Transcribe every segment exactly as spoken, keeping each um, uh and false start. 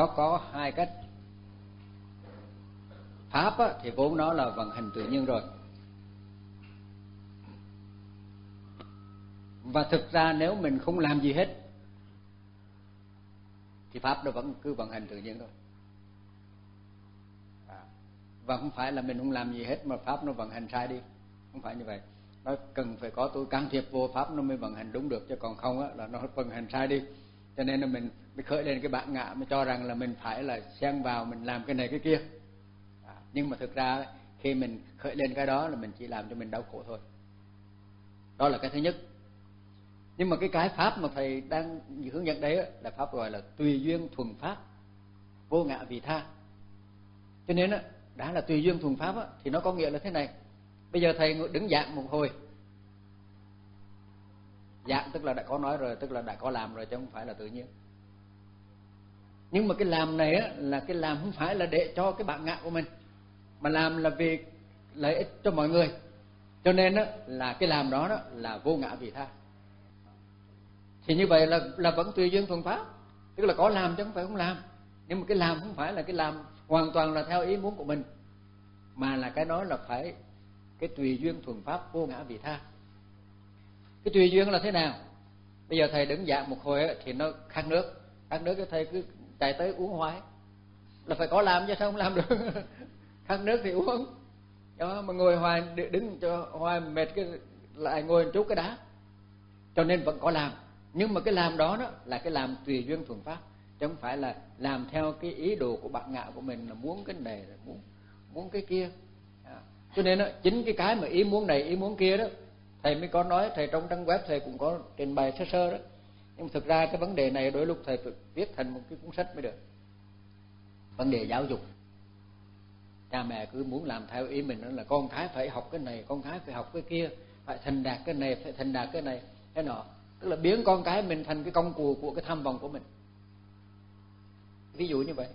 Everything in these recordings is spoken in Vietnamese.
nó có hai cách. Pháp á, thì vốn nó là vận hành tự nhiên rồi. Và thực ra nếu mình không làm gì hết thì Pháp nó vẫn cứ vận hành tự nhiên thôi. À, và không phải là mình không làm gì hết mà Pháp nó vận hành sai đi. Không phải như vậy. Nó cần phải có tôi can thiệp vô Pháp nó mới vận hành đúng được, chứ còn không á, là nó vận hành sai đi. Cho nên là mình mới khởi lên cái bản ngã, mới cho rằng là mình phải là xen vào, mình làm cái này cái kia. À, nhưng mà thực ra khi mình khởi lên cái đó là mình chỉ làm cho mình đau khổ thôi. Đó là cái thứ nhất. Nhưng mà cái cái Pháp mà Thầy đang hướng dẫn đấy là Pháp gọi là tùy duyên thuần Pháp, vô ngã vị tha. Cho nên á, đã là tùy duyên thuần Pháp á, thì nó có nghĩa là thế này. Bây giờ Thầy đứng giảng một hồi, giảng tức là đã có nói rồi, tức là đã có làm rồi chứ không phải là tự nhiên. Nhưng mà cái làm này á, là cái làm không phải là để cho cái bản ngã của mình, mà làm là vì lợi ích cho mọi người. Cho nên á, là cái làm đó, đó là vô ngã vị tha. Thì như vậy là là vẫn tùy duyên thuần Pháp, tức là có làm chứ không phải không làm. Nhưng mà cái làm không phải là cái làm hoàn toàn là theo ý muốn của mình, mà là cái đó là phải cái tùy duyên thuần Pháp, vô ngã vị tha. Cái tùy duyên là thế nào? Bây giờ Thầy đứng giảng một hồi ấy, thì nó khát nước, khát nước cái Thầy cứ chạy tới uống hoài, là phải có làm chứ sao không làm được. Khát nước thì uống, đó, mà ngồi hoài đứng cho hoài mệt cái lại ngồi một chút cái đá. Cho nên vẫn có làm, nhưng mà cái làm đó, đó là cái làm tùy duyên thuần Pháp, chứ không phải là làm theo cái ý đồ của bản ngã của mình, là muốn cái này, muốn muốn cái kia. À, cho nên đó, chính cái cái mà ý muốn này, ý muốn kia đó, Thầy mới có nói, Thầy trong trang web Thầy cũng có trình bày sơ sơ đó. Nhưng mà thực ra cái vấn đề này đôi lúc Thầy phải viết thành một cái cuốn sách mới được. Vấn đề giáo dục, cha mẹ cứ muốn làm theo ý mình, đó là con cái phải học cái này, con cái phải học cái kia, phải thành đạt cái này, phải thành đạt cái này, cái nọ. Tức là biến con cái mình thành cái công cụ của cái tham vọng của mình. Ví dụ như vậy.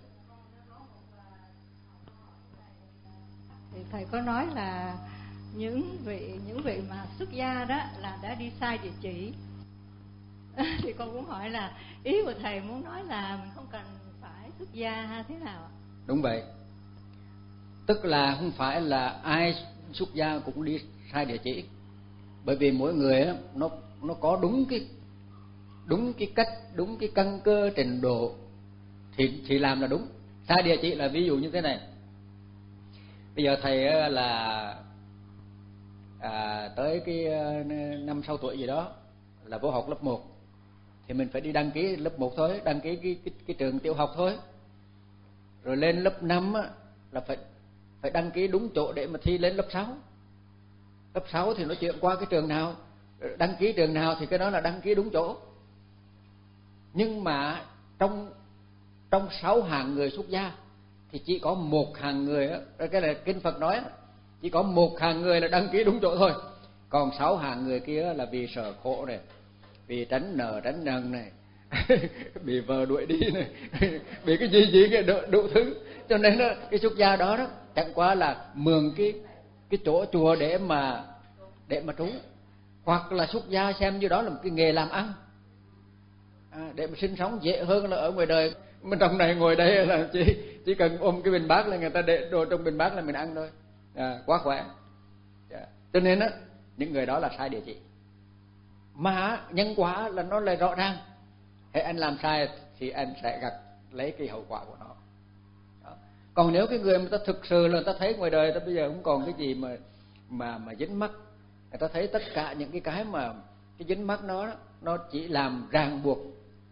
Thì Thầy có nói là những vị những vị mà xuất gia đó là đã đi sai địa chỉ. Thì con muốn hỏi là ý của Thầy muốn nói là mình không cần phải xuất gia hay thế nào ạ? Đúng vậy. Tức là không phải là ai xuất gia cũng đi sai địa chỉ. Bởi vì mỗi người á, nó nó có đúng cái đúng cái cách, đúng cái căn cơ trình độ thì thì làm là đúng. Sai địa chỉ là ví dụ như thế này. Bây giờ Thầy là à, tới cái năm sáu tuổi gì đó là vô học lớp một, thì mình phải đi đăng ký lớp một thôi, đăng ký cái cái, cái trường tiểu học thôi. Rồi lên lớp năm á, là phải phải đăng ký đúng chỗ để mà thi lên lớp sáu. Lớp sáu thì nó chuyển qua cái trường nào, đăng ký trường nào thì cái đó là đăng ký đúng chỗ. Nhưng mà trong trong sáu hàng người xuất gia thì chỉ có một hàng người á, cái này kinh Phật nói, chỉ có một hàng người là đăng ký đúng chỗ thôi. Còn sáu hàng người kia là vì sợ khổ này, vì tránh nợ tránh nần này, bị vợ đuổi đi này, bị cái gì gì cái đủ, đủ thứ. Cho nên đó, cái xuất gia đó đó chẳng qua là mượn cái cái chỗ chùa để mà để mà trú, hoặc là xuất gia xem như đó là một cái nghề làm ăn, à, để mà sinh sống dễ hơn là ở ngoài đời. Mình trong này ngồi đây là chỉ chỉ cần ôm cái bình bát là người ta để đồ trong bình bát là mình ăn thôi, à, quá khỏe. À, cho nên á, những người đó là sai địa chỉ. Mà nhân quả là nó lại rõ ràng. Hễ anh làm sai thì anh sẽ gặt lấy cái hậu quả của nó. Đó. Còn nếu cái người mà ta thực sự là ta thấy ngoài đời ta bây giờ không còn cái gì mà mà mà dính mắc, người ta thấy tất cả những cái cái mà cái dính mắc nó nó chỉ làm ràng buộc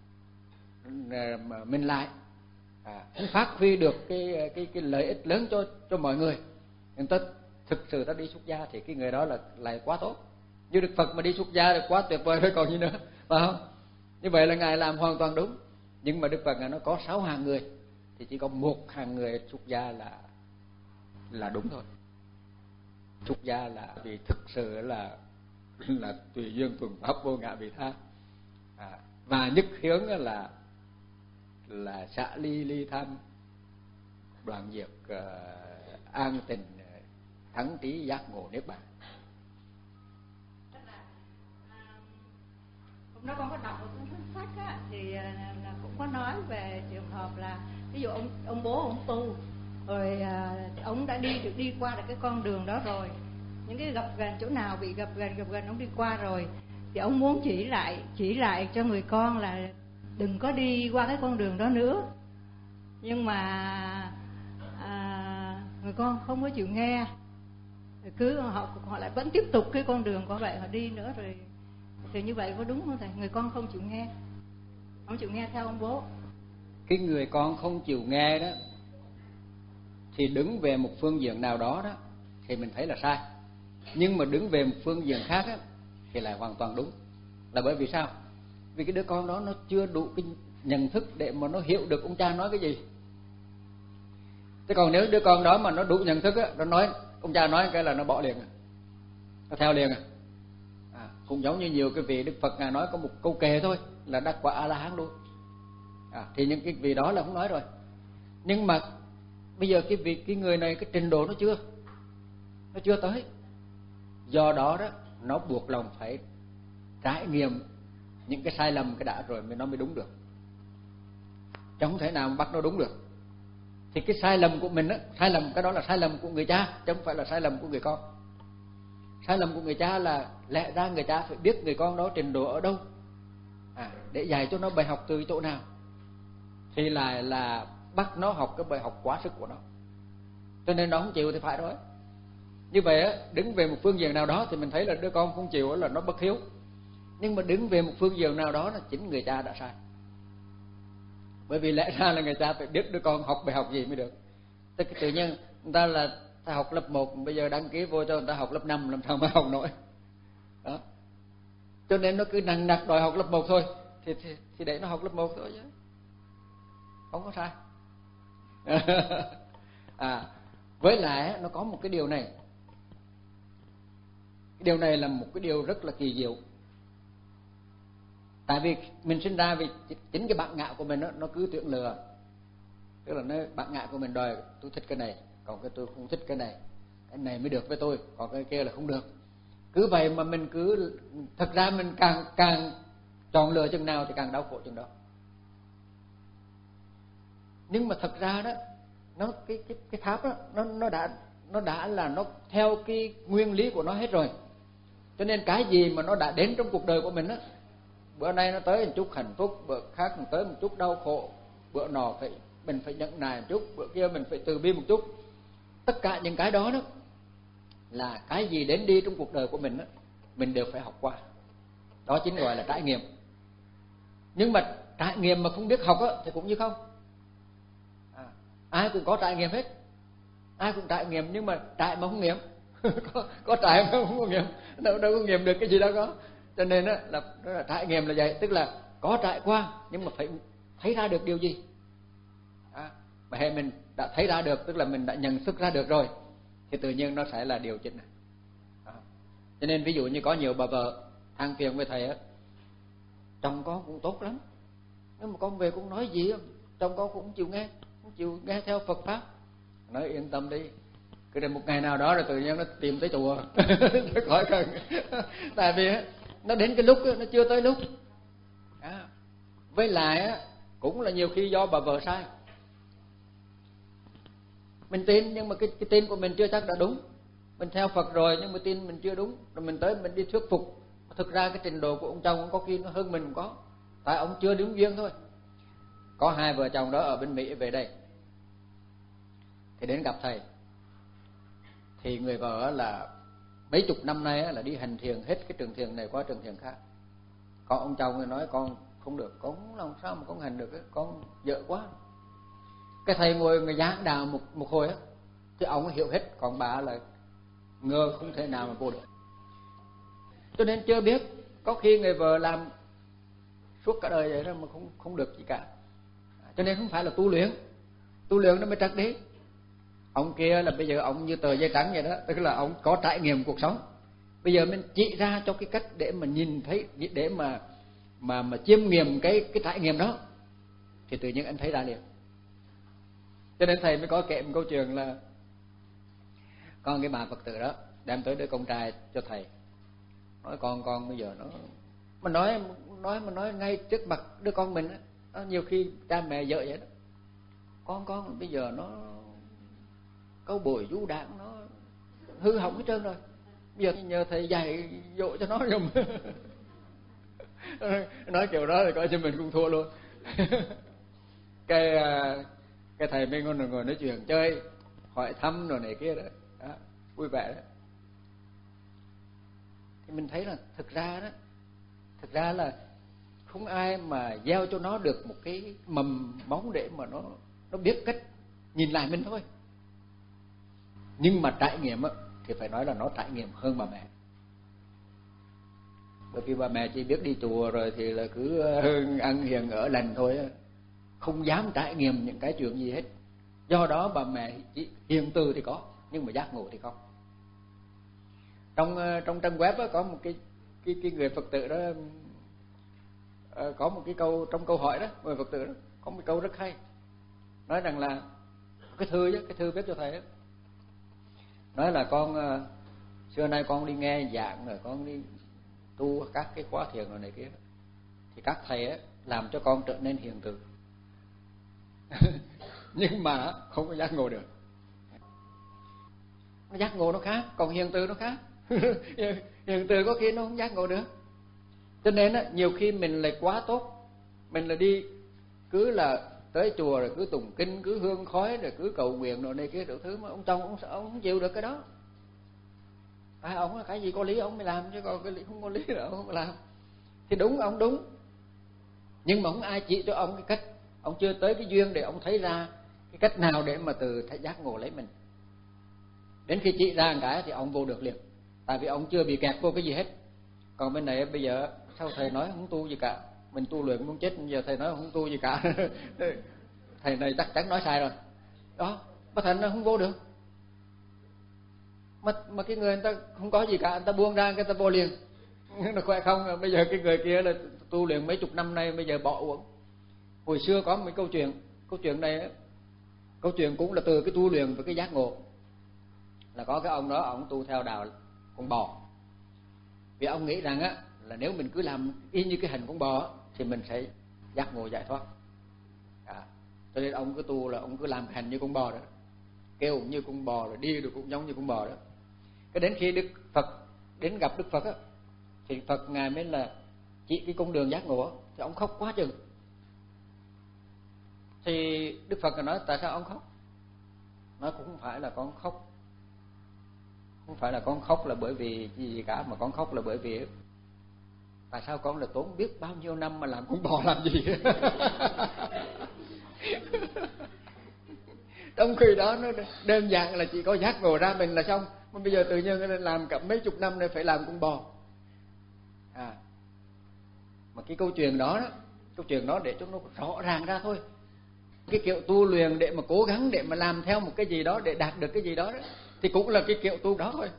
mà mình lại, à, không phát huy được cái cái cái lợi ích lớn cho cho mọi người. Người ta thực sự ta đi xuất gia thì cái người đó là lại quá tốt. Như Đức Phật mà đi xuất gia là quá tuyệt vời rồi còn gì nữa, phải không? Như vậy là Ngài làm hoàn toàn đúng. Nhưng mà Đức Phật Ngài nó có sáu hàng người thì chỉ có một hàng người xuất gia là là đúng thôi. Xuất gia là vì thực sự là là tùy duyên thuần Pháp, vô ngã vị tha, à, và nhất hướng là là xả ly ly tham, đoạn diệt uh, an tình, thắng trí giác ngộ niết bàn. Hôm đó con có đọc một cuốn sách á, thì là cũng có nói về trường hợp là ví dụ ông ông bố ông tu rồi, à, ông đã đi được đi qua được cái con đường đó rồi, những cái gập ghềnh chỗ nào bị gập ghềnh gập ghềnh ông đi qua rồi, thì ông muốn chỉ lại chỉ lại cho người con là đừng có đi qua cái con đường đó nữa, nhưng mà à, người con không có chịu nghe, cứ họ họ lại vẫn tiếp tục cái con đường của vậy, họ đi nữa rồi. Thì như vậy có đúng không thầy? Người con không chịu nghe, không chịu nghe theo ông bố. Cái người con không chịu nghe đó thì đứng về một phương diện nào đó đó thì mình thấy là sai, nhưng mà đứng về một phương diện khác đó, thì lại hoàn toàn đúng. Là bởi vì sao? Vì cái đứa con đó nó chưa đủ cái nhận thức để mà nó hiểu được ông cha nói cái gì. Thế còn nếu đứa con đó mà nó đủ nhận thức á, nó nói ông cha nói cái là nó bỏ liền, nó theo liền. À, cũng giống như nhiều cái vị Đức Phật ngài nói có một câu kệ thôi là đắc quả A La Hán luôn. À, thì những cái vị đó là không nói rồi. Nhưng mà bây giờ cái vị cái người này cái trình độ nó chưa, nó chưa tới. Do đó đó nó buộc lòng phải trải nghiệm những cái sai lầm cái đã rồi mới nó mới đúng được, chứ không thể nào mà bắt nó đúng được. Thì cái sai lầm của mình á, sai lầm cái đó là sai lầm của người cha, chứ không phải là sai lầm của người con. Sai lầm của người cha là lẽ ra người cha phải biết người con đó trình độ ở đâu, à, để dạy cho nó bài học từ chỗ nào, thì lại là bắt nó học cái bài học quá sức của nó, cho nên nó không chịu thì phải rồi. Như vậy á, đứng về một phương diện nào đó thì mình thấy là đứa con không chịu là nó bất hiếu, nhưng mà đứng về một phương diện nào đó là chính người cha đã sai. Bởi vì lẽ ra là người cha phải biết đứa con học bài học gì mới được. Tức tự nhiên người ta là ta học lớp một, bây giờ đăng ký vô cho người ta học lớp năm, làm sao mà học nổi đó. Cho nên nó cứ nặng nặc đòi học lớp một thôi, thì, thì, thì để nó học lớp một thôi chứ không có sai. À, với lại nó có một cái điều này, cái điều này là một cái điều rất là kỳ diệu. Tại vì mình sinh ra vì chính cái bản ngã của mình đó, nó cứ tưởng lừa. Tức là nó bản ngã của mình đòi tôi thích cái này, còn cái tôi không thích cái này, cái này mới được với tôi, còn cái kia là không được. Cứ vậy mà mình cứ, thật ra mình càng càng chọn lựa chừng nào thì càng đau khổ chừng đó. Nhưng mà thật ra đó, nó cái cái cái tháp đó nó nó đã nó đã là nó theo cái nguyên lý của nó hết rồi. Cho nên cái gì mà nó đã đến trong cuộc đời của mình á, bữa nay nó tới một chút hạnh phúc, bữa khác nó tới một chút đau khổ, bữa nọ phải mình phải nhẫn nại một chút, bữa kia mình phải từ bi một chút. Tất cả những cái đó đó là cái gì đến đi trong cuộc đời của mình đó, mình đều phải học qua. Đó chính gọi là trải nghiệm. Nhưng mà trải nghiệm mà không biết học á, thì cũng như không. À, ai cũng có trải nghiệm hết, ai cũng trải nghiệm, nhưng mà trải mà không nghiệm. có, có trải mà không có nghiệm, đâu, đâu có nghiệm được cái gì đâu có. Cho nên đó là, đó là trải nghiệm là vậy, tức là có trải qua nhưng mà phải thấy ra được điều gì. À, mà hệ mình đã thấy ra được, tức là mình đã nhận thức ra được rồi, thì tự nhiên nó sẽ là điều chỉnh. À, cho nên ví dụ như có nhiều bà vợ than phiền với thầy á, chồng con cũng tốt lắm, nhưng mà con về cũng nói gì chồng con cũng không chịu nghe, không chịu nghe theo Phật pháp. Nói yên tâm đi, cứ đến một ngày nào đó rồi tự nhiên nó tìm tới chùa. Nó khỏi cần. Tại vì nó đến cái lúc nó chưa tới lúc. À, với lại cũng là nhiều khi do bà vợ sai. Mình tin nhưng mà cái, cái tin của mình chưa chắc đã đúng. Mình theo Phật rồi nhưng mà tin mình chưa đúng, rồi mình tới mình đi thuyết phục. Thực ra cái trình độ của ông chồng có khi nó hơn mình cũng có, tại ông chưa đúng duyên thôi. Có hai vợ chồng đó ở bên Mỹ về đây, thì đến gặp thầy. Thì người vợ là mấy chục năm nay là đi hành thiền hết cái trường thiền này qua trường thiền khác. Còn ông chồng thì nói con không được, con không làm sao mà con hành được, con dở quá. Cái thầy ngồi người giảng đạo một một hồi á, thì ông hiểu hết, còn bà là ngơ không thể nào mà vô được. Cho nên chưa biết, có khi người vợ làm suốt cả đời vậy đó mà không không được gì cả. Cho nên không phải là tu luyện, tu luyện nó mới trắc đi. Ông kia là bây giờ ông như tờ giấy trắng vậy đó, tức là ông có trải nghiệm cuộc sống. Bây giờ mình chỉ ra cho cái cách để mà nhìn thấy, để mà mà mà chiêm nghiệm cái cái trải nghiệm đó, thì tự nhiên anh thấy ra liền. Cho nên thầy mới có kể một câu chuyện là con cái bà Phật tử đó đem tới đứa con trai cho thầy, nói con con bây giờ nó, mình nói nói mà nói ngay trước mặt đứa con mình á, nó nhiều khi cha mẹ vợ vậy đó, con con bây giờ nó câu bồi du đảng nó hư hỏng hết trơn rồi, bây giờ nhờ thầy dạy dỗ cho nó giùm. Nói kiểu đó thì coi như mình cũng thua luôn. cái cái thầy mới ngồi ngồi nói chuyện chơi, hỏi thăm rồi này kia đó, đó vui vẻ đó. Thì mình thấy là thực ra đó, thực ra là không ai mà gieo cho nó được một cái mầm móng để mà nó nó biết cách nhìn lại mình thôi. Nhưng mà trải nghiệm á thì phải nói là nó trải nghiệm hơn bà mẹ. Bởi vì bà mẹ chỉ biết đi chùa rồi thì là cứ ăn hiền ở lành thôi, không dám trải nghiệm những cái chuyện gì hết. Do đó bà mẹ chỉ hiền từ thì có, nhưng mà giác ngộ thì không. Trong trong trang web đó, có một cái cái cái người Phật tử đó, có một cái câu trong câu hỏi đó, người Phật tử đó có một câu rất hay, nói rằng là cái thư chứ, cái thư viết cho thầy đó, nói là con xưa nay con đi nghe giảng rồi con đi tu các cái khóa thiền rồi này kia, thì các thầy ấy làm cho con trở nên hiền từ. Nhưng mà không có giác ngộ được. Nó giác ngộ nó khác, còn hiền từ nó khác. Hiền từ có khi nó không giác ngộ được. Cho nên á, nhiều khi mình lại quá tốt, mình là đi cứ là tới chùa rồi cứ tụng kinh, cứ hương khói rồi cứ cầu nguyện rồi này kia đủ thứ, mà ông chồng ông ông không chịu được cái đó. À, ông là cái gì có lý ông mới làm, chứ còn cái lý không có lý nữa ông không làm. Thì đúng, ông đúng, nhưng mà không ai chỉ cho ông cái cách. Ông chưa tới cái duyên để ông thấy ra cái cách nào để mà từ giác ngộ lấy mình. Đến khi chỉ ra một cái thì ông vô được liền, tại vì ông chưa bị kẹt vô cái gì hết. Còn bên này bây giờ sao thầy nói không tu gì cả, mình tu luyện muốn chết, giờ thầy nói không tu gì cả. Thầy này chắc chắn nói sai rồi đó, mà thành nó không vô được. Mà, mà cái người người ta không có gì cả, người ta buông ra, người ta vô liền. Nó khỏe không? Bây giờ cái người kia là tu luyện mấy chục năm nay, bây giờ bỏ uống. Hồi xưa có một câu chuyện, câu chuyện này, câu chuyện cũng là từ cái tu luyện và cái giác ngộ. Là có cái ông đó, ông tu theo đạo con bò. Vì ông nghĩ rằng á là nếu mình cứ làm y như cái hình con bò thì mình sẽ giác ngộ giải thoát. À, cho nên ông cứ tu là ông cứ làm hành như con bò đó, kêu cũng như con bò, rồi đi được cũng giống như con bò đó. Cái đến khi Đức Phật đến gặp Đức Phật á, thì Phật ngài mới là chỉ cái con đường giác ngộ, thì ông khóc quá chừng. Thì Đức Phật nói tại sao ông khóc? Nói cũng không phải là con khóc, không phải là con khóc là bởi vì gì cả, mà con khóc là bởi vì tại sao con là tốn biết bao nhiêu năm mà làm con bò làm gì. Trong khi đó nó đơn giản là chỉ có giác ngộ ra mình là xong, mà bây giờ tự nhiên làm cả mấy chục năm này phải làm con bò. À, mà cái câu chuyện đó, đó câu chuyện đó để cho nó rõ ràng ra thôi. Cái kiểu tu luyện để mà cố gắng để mà làm theo một cái gì đó để đạt được cái gì đó, đó thì cũng là cái kiểu tu đó thôi.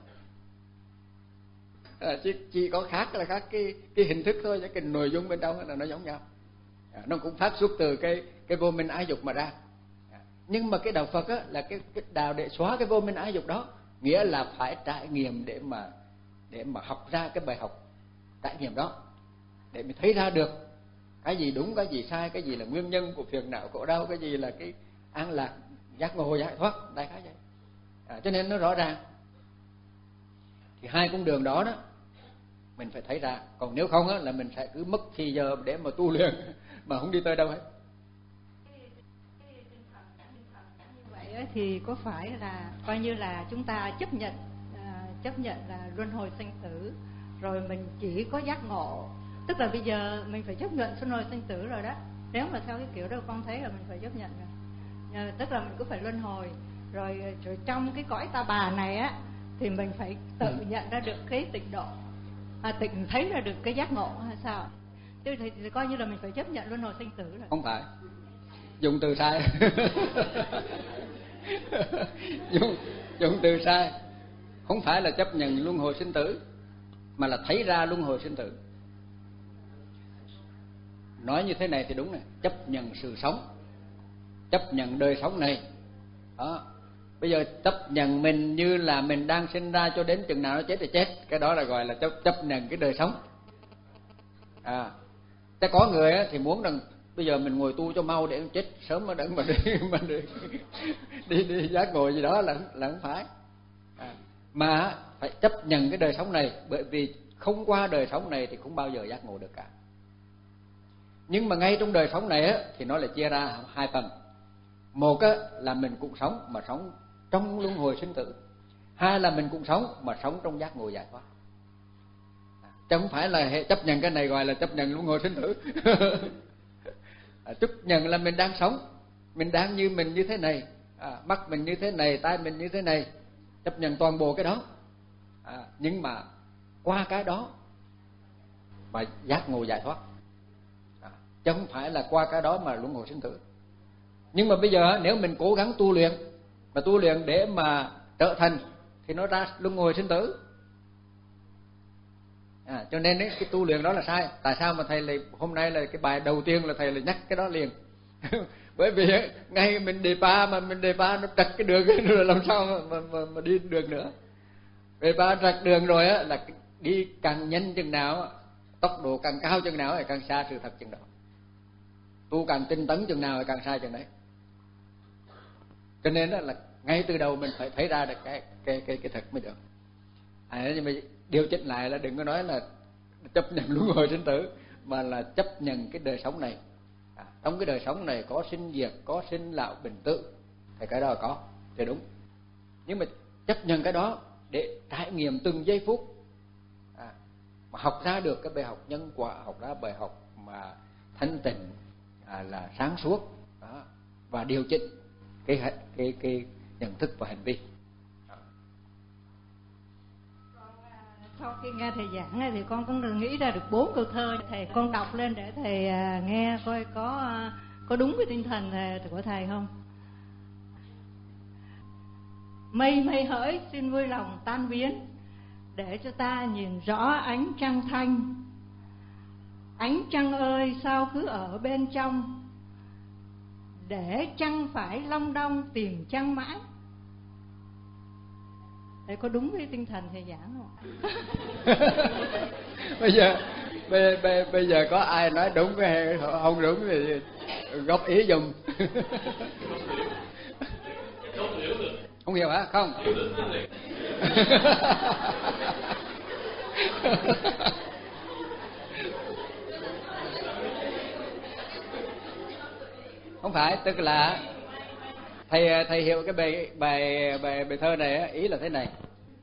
À, chỉ, chỉ có khác là khác cái cái hình thức thôi, chứ cái nội dung bên trong là nó giống nhau. À, nó cũng phát xuất từ cái cái vô minh ái dục mà ra. À, nhưng mà cái đạo Phật á, là cái cái đạo để xóa cái vô minh ái dục đó, nghĩa là phải trải nghiệm để mà để mà học ra cái bài học trải nghiệm đó, để mình thấy ra được cái gì đúng, cái gì sai, cái gì là nguyên nhân của phiền não khổ đau, cái gì là cái an lạc giác ngộ giải thoát, đại khái vậy. À, cho nên nó rõ ràng. Thì hai con đường đó đó mình phải thấy ra, còn nếu không á là mình sẽ cứ mất thì giờ để mà tu luyện mà không đi tới đâu hết. Như vậy thì có phải là coi như là chúng ta chấp nhận à, chấp nhận là luân hồi sanh tử, rồi mình chỉ có giác ngộ, tức là bây giờ mình phải chấp nhận luân hồi sanh tử rồi đó. Nếu mà theo cái kiểu đó con thấy là mình phải chấp nhận rồi, à, tức là mình cứ phải luân hồi rồi, rồi trong cái cõi ta bà này á thì mình phải tự nhận ra được cái tịnh độ, à, tịnh thấy ra được cái giác ngộ hay sao? Chứ thì, thì coi như là mình phải chấp nhận luân hồi sinh tử rồi. Không phải, dùng từ sai. dùng dùng từ sai. Không phải là chấp nhận luân hồi sinh tử, mà là thấy ra luân hồi sinh tử. Nói như thế này thì đúng này, chấp nhận sự sống, chấp nhận đời sống này đó. Bây giờ chấp nhận mình như là mình đang sinh ra cho đến chừng nào nó chết thì chết, cái đó là gọi là chấp, chấp nhận cái đời sống. À, Thế có người á, thì muốn rằng bây giờ mình ngồi tu cho mau để chết sớm mà đừng mà đi mà đi đi, đi giác ngộ gì đó là là không phải. À, mà phải chấp nhận cái đời sống này, bởi vì không qua đời sống này thì không bao giờ giác ngộ được cả. Nhưng mà ngay trong đời sống này á, thì nó lại chia ra hai phần. Một á, là mình cũng sống mà sống trong luân hồi sinh tử. Hai là mình cũng sống mà sống trong giác ngộ giải thoát. Chứ không phải là chấp nhận cái này gọi là chấp nhận luân hồi sinh tử. À, chấp nhận là mình đang sống, mình đang như mình như thế này, à, mắt mình như thế này, tai mình như thế này, chấp nhận toàn bộ cái đó. À, nhưng mà qua cái đó mà giác ngộ giải thoát, à, chứ không phải là qua cái đó mà luân hồi sinh tử. Nhưng mà bây giờ nếu mình cố gắng tu luyện, mà tu luyện để mà trở thành thì nó ra luân hồi sinh tử. À, cho nên ấy, cái tu luyện đó là sai. Tại sao mà thầy lại hôm nay là cái bài đầu tiên là thầy lại nhắc cái đó liền? Bởi vì ấy, ngay mình đề pa mà mình đề pa nó trật cái đường rồi làm sao mà, mà, mà, mà đi được nữa. Đề pa trật đường rồi á là đi càng nhanh chừng nào, tốc độ càng cao chừng nào thì càng xa sự thật chừng đó. Tu càng tinh tấn chừng nào thì càng sai chừng đấy. Cho nên là ngay từ đầu mình phải thấy ra được cái cái cái cái thật mới được. À, nhưng mà điều chỉnh lại là đừng có nói là chấp nhận luân hồi sinh tử, mà là chấp nhận cái đời sống này. À, trong cái đời sống này có sinh diệt, có sinh lão bệnh tử, thì cái đó là có, thì đúng. Nhưng mà chấp nhận cái đó để trải nghiệm từng giây phút, à, mà học ra được cái bài học nhân quả, học ra bài học mà thanh tịnh, à, là sáng suốt đó, và điều chỉnh cái cái cái nhận thức và hành vi. Sau khi nghe thầy giảng thì con cũng nghĩ ra được bốn câu thơ. Thầy con đọc lên để thầy nghe coi có có đúng cái tinh thần của thầy không. Mây mây hỡi xin vui lòng tan biến, để cho ta nhìn rõ ánh trăng thanh. Ánh trăng ơi sao cứ ở bên trong, để trăng phải long đong tìm trăng mãi. Thầy có đúng với tinh thần thầy giảng không? bây giờ bây, bây, bây giờ có ai nói đúng hay không đúng thì góp ý giùm. Không hiểu hả? Không. Không phải, tức là thầy thầy hiểu cái bài bài bài bài thơ này ý là thế này.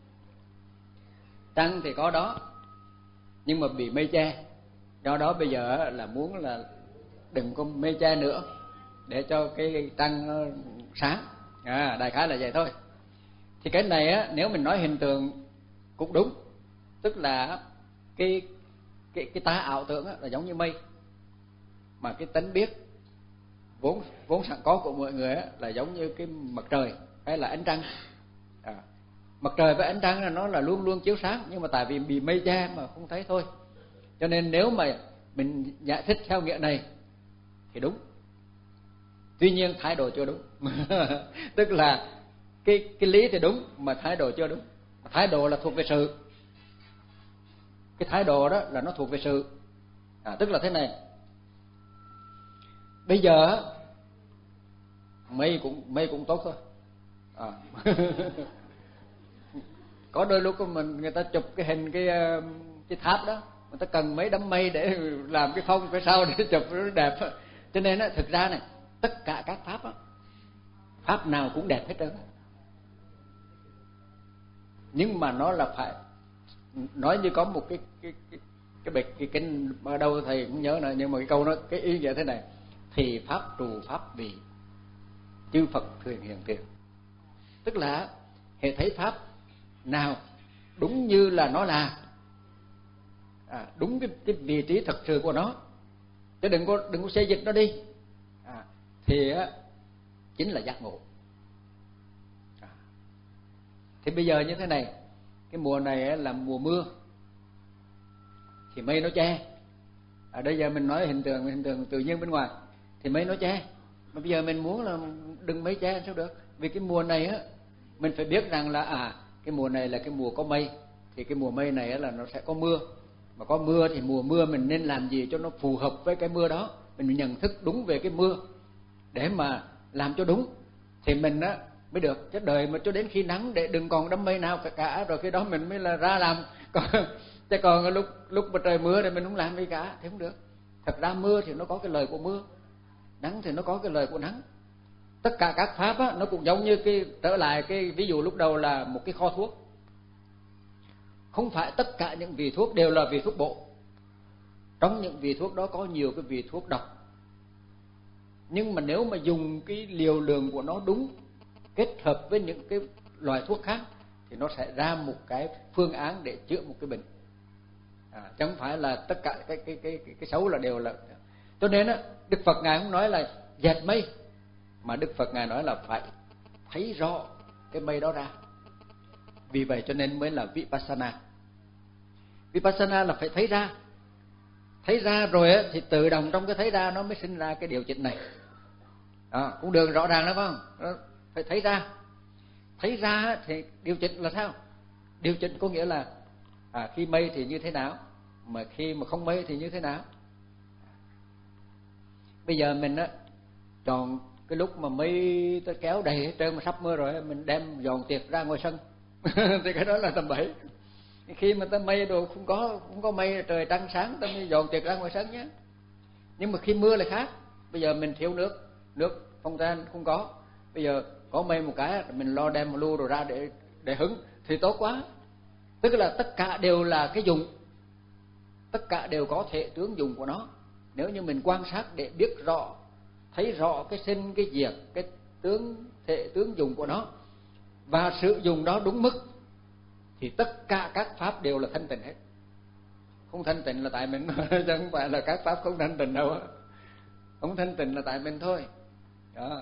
Trăng thì có đó, nhưng mà bị mây che, do đó bây giờ là muốn là đừng có mây che nữa, để cho cái trăng nó sáng. À, đại khái là vậy thôi. Thì cái này á, nếu mình nói hình tượng cũng đúng, tức là cái cái cái ta ảo tưởng á, là giống như mây, mà cái tánh biết vốn vốn sẵn có của mọi người á, là giống như cái mặt trời hay là ánh trăng. À, mặt trời với ánh trăng là nó là luôn luôn chiếu sáng, nhưng mà tại vì bị mây che mà không thấy thôi. Cho nên nếu mà mình giải thích theo nghĩa này thì đúng, tuy nhiên thái độ chưa đúng. Tức là cái cái lý thì đúng mà thái độ chưa đúng. Thái độ là thuộc về sự, cái thái độ đó là nó thuộc về sự. À, tức là thế này. Bây giờ mây cũng mây cũng tốt thôi. À. Có đôi lúc mình người ta chụp cái hình cái cái tháp đó, người ta cần mấy đám mây để làm cái phong cái sau để chụp nó đẹp. Cho nên á, thực ra này, tất cả các pháp á, pháp nào cũng đẹp hết trơn. Nhưng mà nó là phải nói như có một cái cái cái cái bịch cái kinh ở đâu thầy cũng nhớ nữa, nhưng mà cái câu nó cái ý nghĩa thế này: thì pháp trù pháp vị, chư Phật thường hiện tiền. Tức là hệ thấy pháp nào đúng như là nó là, à, đúng cái, cái vị trí thật sự của nó, chứ đừng có đừng có xê dịch nó đi, à, thì á, chính là giác ngộ. À, thì bây giờ như thế này, cái mùa này á, là mùa mưa thì mây nó che. À, bây giờ mình nói hình tượng hình tượng tự nhiên bên ngoài thì mây nó che, mà bây giờ mình muốn là đừng mây che sao được? Vì cái mùa này á, mình phải biết rằng là à cái mùa này là cái mùa có mây, thì cái mùa mây này á, là nó sẽ có mưa. mà có mưa thì mùa mưa mình nên làm gì cho nó phù hợp với cái mưa đó, mình nhận thức đúng về cái mưa để mà làm cho đúng thì mình á mới được. Chứ đời mà cho đến khi nắng để đừng còn đám mây nào cả, cả rồi khi đó mình mới là ra làm. Còn chứ còn lúc lúc mà trời mưa thì mình không làm gì cả thì không được. Thật ra mưa thì nó có cái lời của mưa, nắng thì nó có cái lời của nắng. Tất cả các pháp á, nó cũng giống như cái trở lại cái ví dụ lúc đầu là một cái kho thuốc. Không phải tất cả những vị thuốc đều là vị thuốc bổ. Trong những vị thuốc đó có nhiều cái vị thuốc độc. Nhưng mà nếu mà dùng cái liều lượng của nó đúng, kết hợp với những cái loại thuốc khác thì nó sẽ ra một cái phương án để chữa một cái bệnh. À, chứ không phải là tất cả cái cái cái cái, cái xấu là đều là. Cho nên á, Đức Phật ngài không nói là dệt mây, mà Đức Phật ngài nói là phải thấy rõ cái mây đó ra. Vì vậy cho nên mới là Vipassana. Vipassana là phải thấy ra. Thấy ra rồi á, thì tự động trong cái thấy ra nó mới sinh ra cái điều chỉnh này. À, cũng được rõ ràng đó phải không? Đó, phải thấy ra. Thấy ra thì điều chỉnh là sao? Điều chỉnh có nghĩa là à, khi mây thì như thế nào, mà khi mà không mây thì như thế nào. Bây giờ mình á chọn cái lúc mà mây tới kéo đầy hết trơn mà sắp mưa rồi, mình đem dọn tiệc ra ngoài sân thì cái đó là tầm bậy. Khi mà tới mây đồ không có không có mây, trời trăng sáng ta mới dọn tiệc ra ngoài sân nhé. Nhưng mà khi mưa lại khác. Bây giờ mình thiếu nước, nước phong tan không có, bây giờ có mây một cái mình lo đem một lu rồi ra để để hứng thì tốt quá. Tức là tất cả đều là cái dùng, tất cả đều có thể tướng dùng của nó. Nếu như mình quan sát để biết rõ, thấy rõ cái sinh cái diệt, cái tướng thể tướng dùng của nó và sử dụng đó đúng mức thì tất cả các pháp đều là thanh tịnh hết. Không thanh tịnh là tại mình chứ không phải là các pháp không thanh tịnh đâu. Không thanh tịnh là tại mình thôi đó.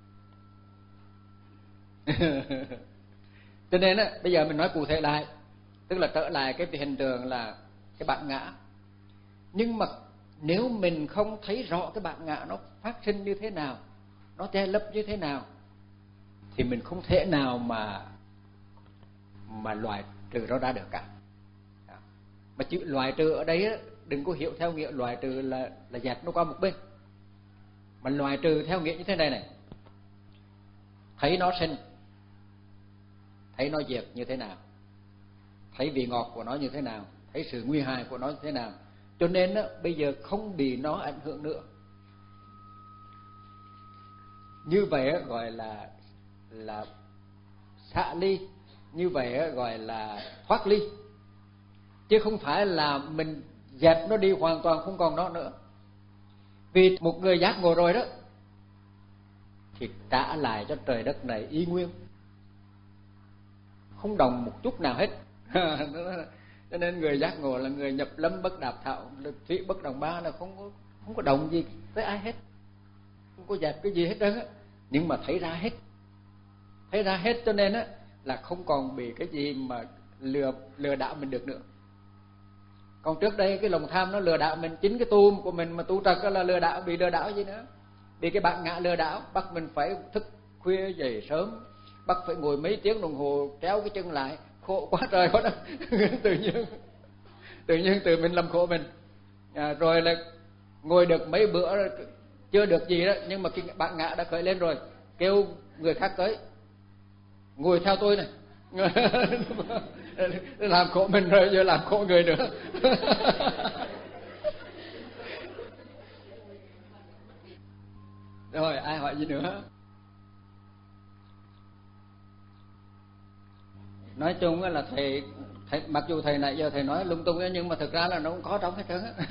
Cho nên á, bây giờ mình nói cụ thể lại, tức là trở lại cái hiện tượng là cái bản ngã. Nhưng mà nếu mình không thấy rõ cái bản ngã nó phát sinh như thế nào, nó che lấp như thế nào, thì mình không thể nào mà mà loại trừ nó ra được cả. Mà chữ loại trừ ở đây á, đừng có hiểu theo nghĩa loại trừ là là dẹp nó qua một bên, mà loại trừ theo nghĩa như thế này này: thấy nó sinh, thấy nó diệt như thế nào, thấy vị ngọt của nó như thế nào, thấy sự nguy hại của nó như thế nào. Cho nên á, bây giờ không bị nó ảnh hưởng nữa. Như vậy á, gọi là là xả ly, như vậy á, gọi là thoát ly, chứ không phải là mình dẹp nó đi hoàn toàn không còn nó nữa. Vì một người giác ngộ rồi đó thì trả lại cho trời đất này y nguyên, không đồng một chút nào hết. Cho nên người giác ngộ là người nhập lâm bất đạp thảo, thủy bất đồng ba, là không có không có đồng gì với ai hết, không có dẹp cái gì hết trơn á. Nhưng mà thấy ra hết, thấy ra hết cho nên á là không còn bị cái gì mà lừa lừa đảo mình được nữa. Còn trước đây cái lòng tham nó lừa đảo mình, chính cái tu của mình mà tu trật là lừa đảo, bị lừa đảo gì nữa. Bị cái bản ngã lừa đảo, bắt mình phải thức khuya dậy sớm, bắt phải ngồi mấy tiếng đồng hồ kéo cái chân lại, khổ quá trời quá đất. tự nhiên tự nhiên tự mình làm khổ mình. À, rồi là ngồi được mấy bữa chưa được gì đó, nhưng mà cái bản ngã đã khởi lên rồi, kêu người khác tới ngồi theo tôi này. Làm khổ mình rồi giờ làm khổ người nữa. Rồi ai hỏi gì nữa? Nói chung là thầy, thầy mặc dù thầy nãy giờ thầy nói lung tung ấy, nhưng mà thực ra là nó cũng có trong hết trơn á.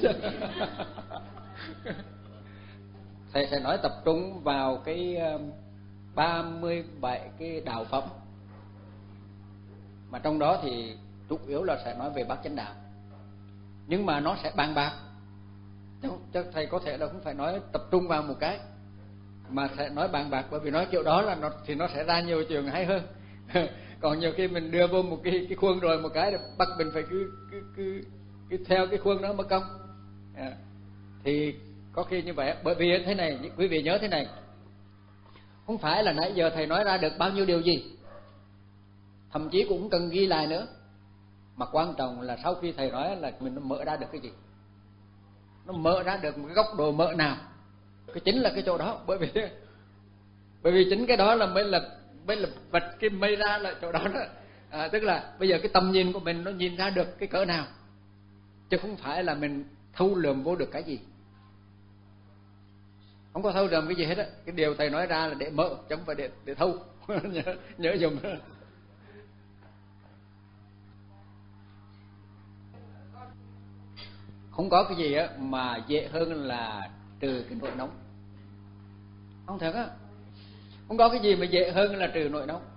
Thầy sẽ nói tập trung vào cái ba mươi bảy cái đạo phẩm, mà trong đó thì chủ yếu là sẽ nói về bát chánh đạo, nhưng mà nó sẽ bàn bạc. Chứ thầy có thể là không phải nói tập trung vào một cái, mà sẽ nói bàn bạc, bởi vì nói kiểu đó là nó thì nó sẽ ra nhiều trường hay hơn. Còn nhiều khi mình đưa vô một cái cái khuôn rồi một cái bắt mình phải cứ cứ cứ, cứ theo cái khuôn đó mà công. À, thì có khi như vậy. Bởi vì thế này, quý vị nhớ thế này, không phải là nãy giờ thầy nói ra được bao nhiêu điều gì, thậm chí cũng cần ghi lại nữa. mà quan trọng là sau khi thầy nói là mình nó mở ra được cái gì, nó mở ra được một cái góc độ mở nào, cái chính là cái chỗ đó. Bởi vì bởi vì chính cái đó là mới là mới là vật cái mây ra là chỗ đó đó. À, tức là bây giờ cái tầm nhìn của mình nó nhìn ra được cái cỡ nào, chứ không phải là mình thâu lượm vô được cái gì. Không có thâu lượm cái gì hết á. Cái điều thầy nói ra là để mở chứ không phải để để thâu. nhớ nhớ dùng. Không có cái gì á mà dễ hơn là trừ cái nỗi nóng. Không thật á. Không có cái gì mà dễ hơn là trừ nỗi nóng.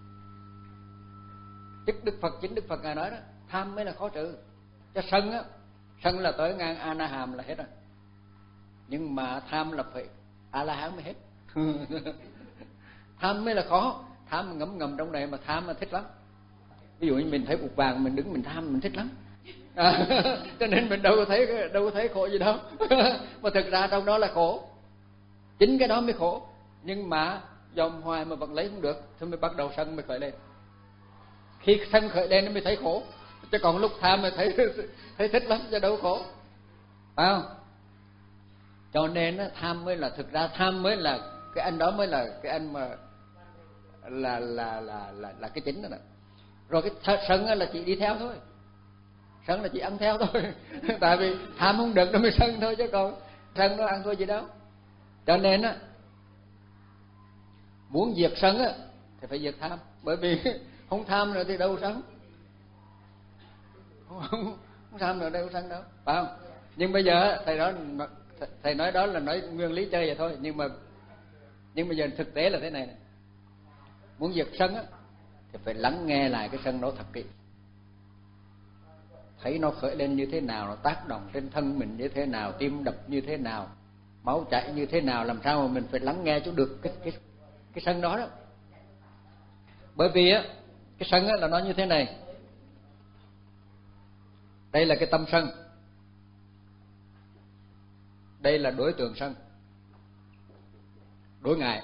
Đức Đức Phật, chính Đức Phật Ngài nói đó, tham mới là khó trừ. Cho sân á, sân là tới ngang A Na Hàm là hết rồi. Nhưng mà tham là phải A La Hán mới hết. Tham mới là khó. Tham ngấm ngầm trong này mà tham là thích lắm. Ví dụ như mình thấy cục vàng mình đứng mình tham mình thích lắm. À, cho nên mình đâu có thấy đâu có thấy khổ gì đâu. Mà thực ra trong đó là khổ. Chính cái đó mới khổ. Nhưng mà dòm hoài mà vẫn lấy không được thì mới bắt đầu sân mới khởi lên. Khi sân khởi lên nó mới thấy khổ. Chứ còn lúc tham mới thấy thấy thích lắm chứ đâu khổ. Phải không? Cho nên tham mới là, thực ra tham mới là cái anh đó mới là cái anh mà là là là là là cái chính đó. Nè. Rồi cái sân là chỉ đi theo thôi. Sân là chỉ ăn theo thôi. Tại vì tham không được nó mới sân thôi, chứ còn sân nó ăn thôi gì đâu. Cho nên á, muốn diệt sân á thì phải diệt tham. Bởi vì không tham rồi thì đâu sống. Không, không, không tham rồi đâu sân đâu, phải không? Nhưng bây giờ thầy nói thầy nói đó là nói nguyên lý chơi vậy thôi, nhưng mà nhưng bây giờ thực tế là thế này, này. Muốn diệt sân á thì phải lắng nghe lại cái sân đó thật kỹ. Thấy nó khởi lên như thế nào, nó tác động trên thân mình như thế nào, tim đập như thế nào, máu chảy như thế nào, làm sao mà mình phải lắng nghe cho được cái cái cái sân đó đó. Bởi vì á cái sân á là nó như thế này. Đây là cái tâm sân. Đây là đối tượng sân. Đối ngại.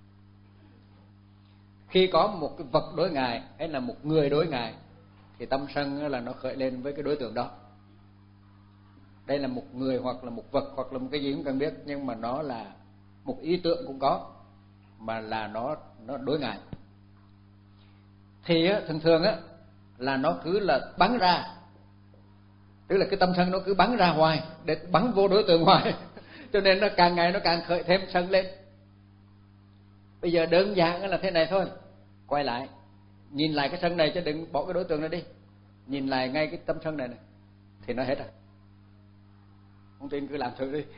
Khi có một cái vật đối ngại hay là một người đối ngại thì tâm sân là nó khởi lên với cái đối tượng đó. Đây là một người hoặc là một vật hoặc là một cái gì cũng cần biết, nhưng mà nó là một ý tưởng cũng có, mà là nó nó đối ngại. Thì á, thường thường á là nó cứ là bắn ra, tức là cái tâm sân nó cứ bắn ra hoài để bắn vô đối tượng hoài. Cho nên nó càng ngày nó càng khởi thêm sân lên. Bây giờ đơn giản là thế này thôi. Quay lại, nhìn lại cái sân này chứ đừng bỏ cái đối tượng này đi. Nhìn lại ngay cái tâm sân này này thì nó hết rồi. Không tin cứ làm thử đi.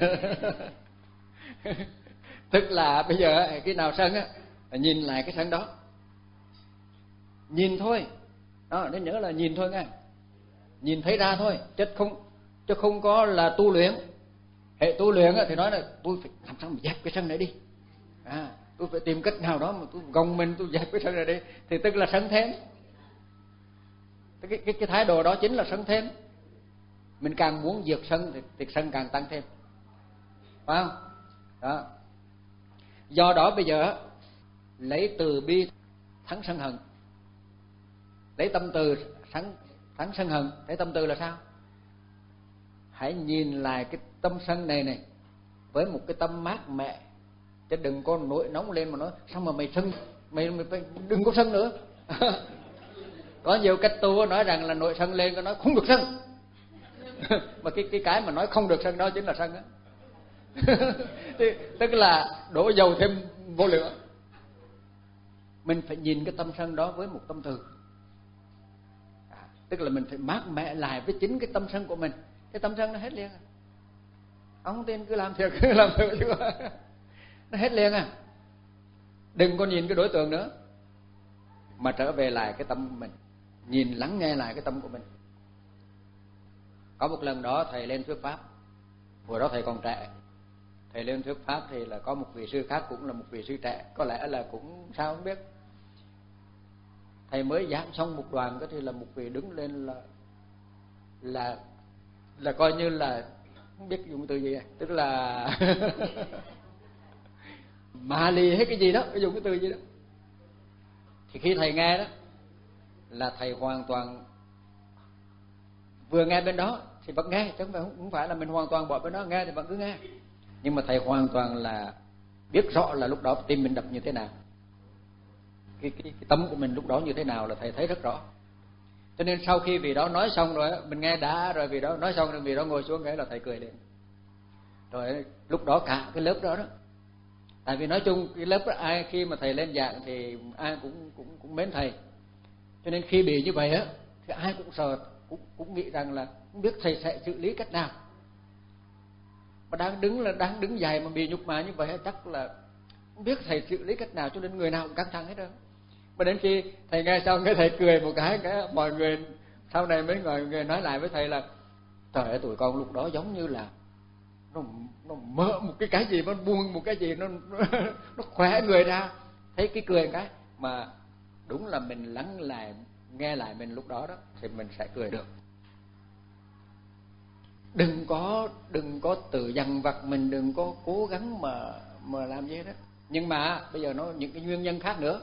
Tức là bây giờ cái nào sân á, nhìn lại cái sân đó. Nhìn thôi. Đó, nên nhớ là nhìn thôi nghe. Nhìn thấy ra thôi, chứ không chứ không có là tu luyện. Hệ tu luyện á thì nói là tôi phải làm sao mà dẹp cái sân này đi. À, tôi phải tìm cách nào đó mà tôi gồng mình tôi dẹp cái sân này đi, thì tức là sân thêm. Cái cái cái thái độ đó chính là sân thêm. Mình càng muốn diệt sân thì, thì sân càng tăng thêm. Phải không? Đó. Do đó bây giờ lấy từ bi thắng sân hận. Lấy tâm từ thắng thắng sân hận. Lấy tâm từ là sao? Hãy nhìn lại cái tâm sân này này với một cái tâm mát mẻ, chứ đừng có nổi nóng lên mà nói sao mà mày sân, mày, mày, mày đừng có sân nữa. Có nhiều cách tu nói rằng là nổi sân lên, có nói không được sân. Mà cái cái cái mà nói không được sân đó chính là sân á. Tức là đổ dầu thêm vô lửa. Mình phải nhìn cái tâm sân đó với một tâm từ. À, tức là mình phải mát mẻ lại với chính cái tâm sân của mình. Cái tâm sân nó hết liền à. Ông không tin cứ làm thiệt, cứ làm thử chứ. Nó hết liền à. Đừng có nhìn cái đối tượng nữa, mà trở về lại cái tâm của mình. Nhìn lắng nghe lại cái tâm của mình. Có một lần đó thầy lên thuyết pháp. Hồi đó thầy còn trẻ. Thầy lên thuyết pháp thì là có một vị sư khác cũng là một vị sư trẻ. Có lẽ là cũng sao không biết. Thầy mới giảng xong một đoàn cái thì là một vị đứng lên là Là Là coi như là không biết dùng từ gì này. Tức là mà lì hết cái gì đó, dùng cái từ gì đó. Thì khi thầy nghe đó là thầy hoàn toàn vừa nghe bên đó thì vẫn nghe, chứ không phải là mình hoàn toàn bỏ bên đó, nghe thì vẫn cứ nghe. Nhưng mà thầy hoàn toàn là biết rõ là lúc đó tim mình đập như thế nào, cái, cái, cái tâm của mình lúc đó như thế nào là thầy thấy rất rõ. Cho nên sau khi vị đó nói xong rồi, mình nghe đã rồi, vị đó nói xong rồi vị đó ngồi xuống cái là thầy cười lên. Rồi lúc đó cả cái lớp đó đó, tại vì nói chung cái lớp đó, ai khi mà thầy lên giảng thì ai cũng cũng cũng mến thầy, cho nên khi bị như vậy á thì ai cũng sợ, cũng cũng nghĩ rằng là không biết thầy sẽ xử lý cách nào. Mà đang đứng là đang đứng dậy mà bị nhục mạ như vậy chắc là không biết thầy xử lý cách nào, cho nên người nào cũng căng thẳng hết trơn. Mà đến khi thầy nghe xong cái thầy cười một cái, cái mọi người sau này mấy người, người nói lại với thầy là trời ơi, tụi con lúc đó giống như là nó nó mơ một cái cái gì, nó buông một cái gì, nó nó, nó khỏe người ra, thấy cái cười cái mà đúng là mình lắng lại nghe lại mình lúc đó đó thì mình sẽ cười được. Đừng có đừng có tự dằn vặt mình, đừng có cố gắng mà mà làm gì đó. Nhưng mà bây giờ nó những cái nguyên nhân khác nữa.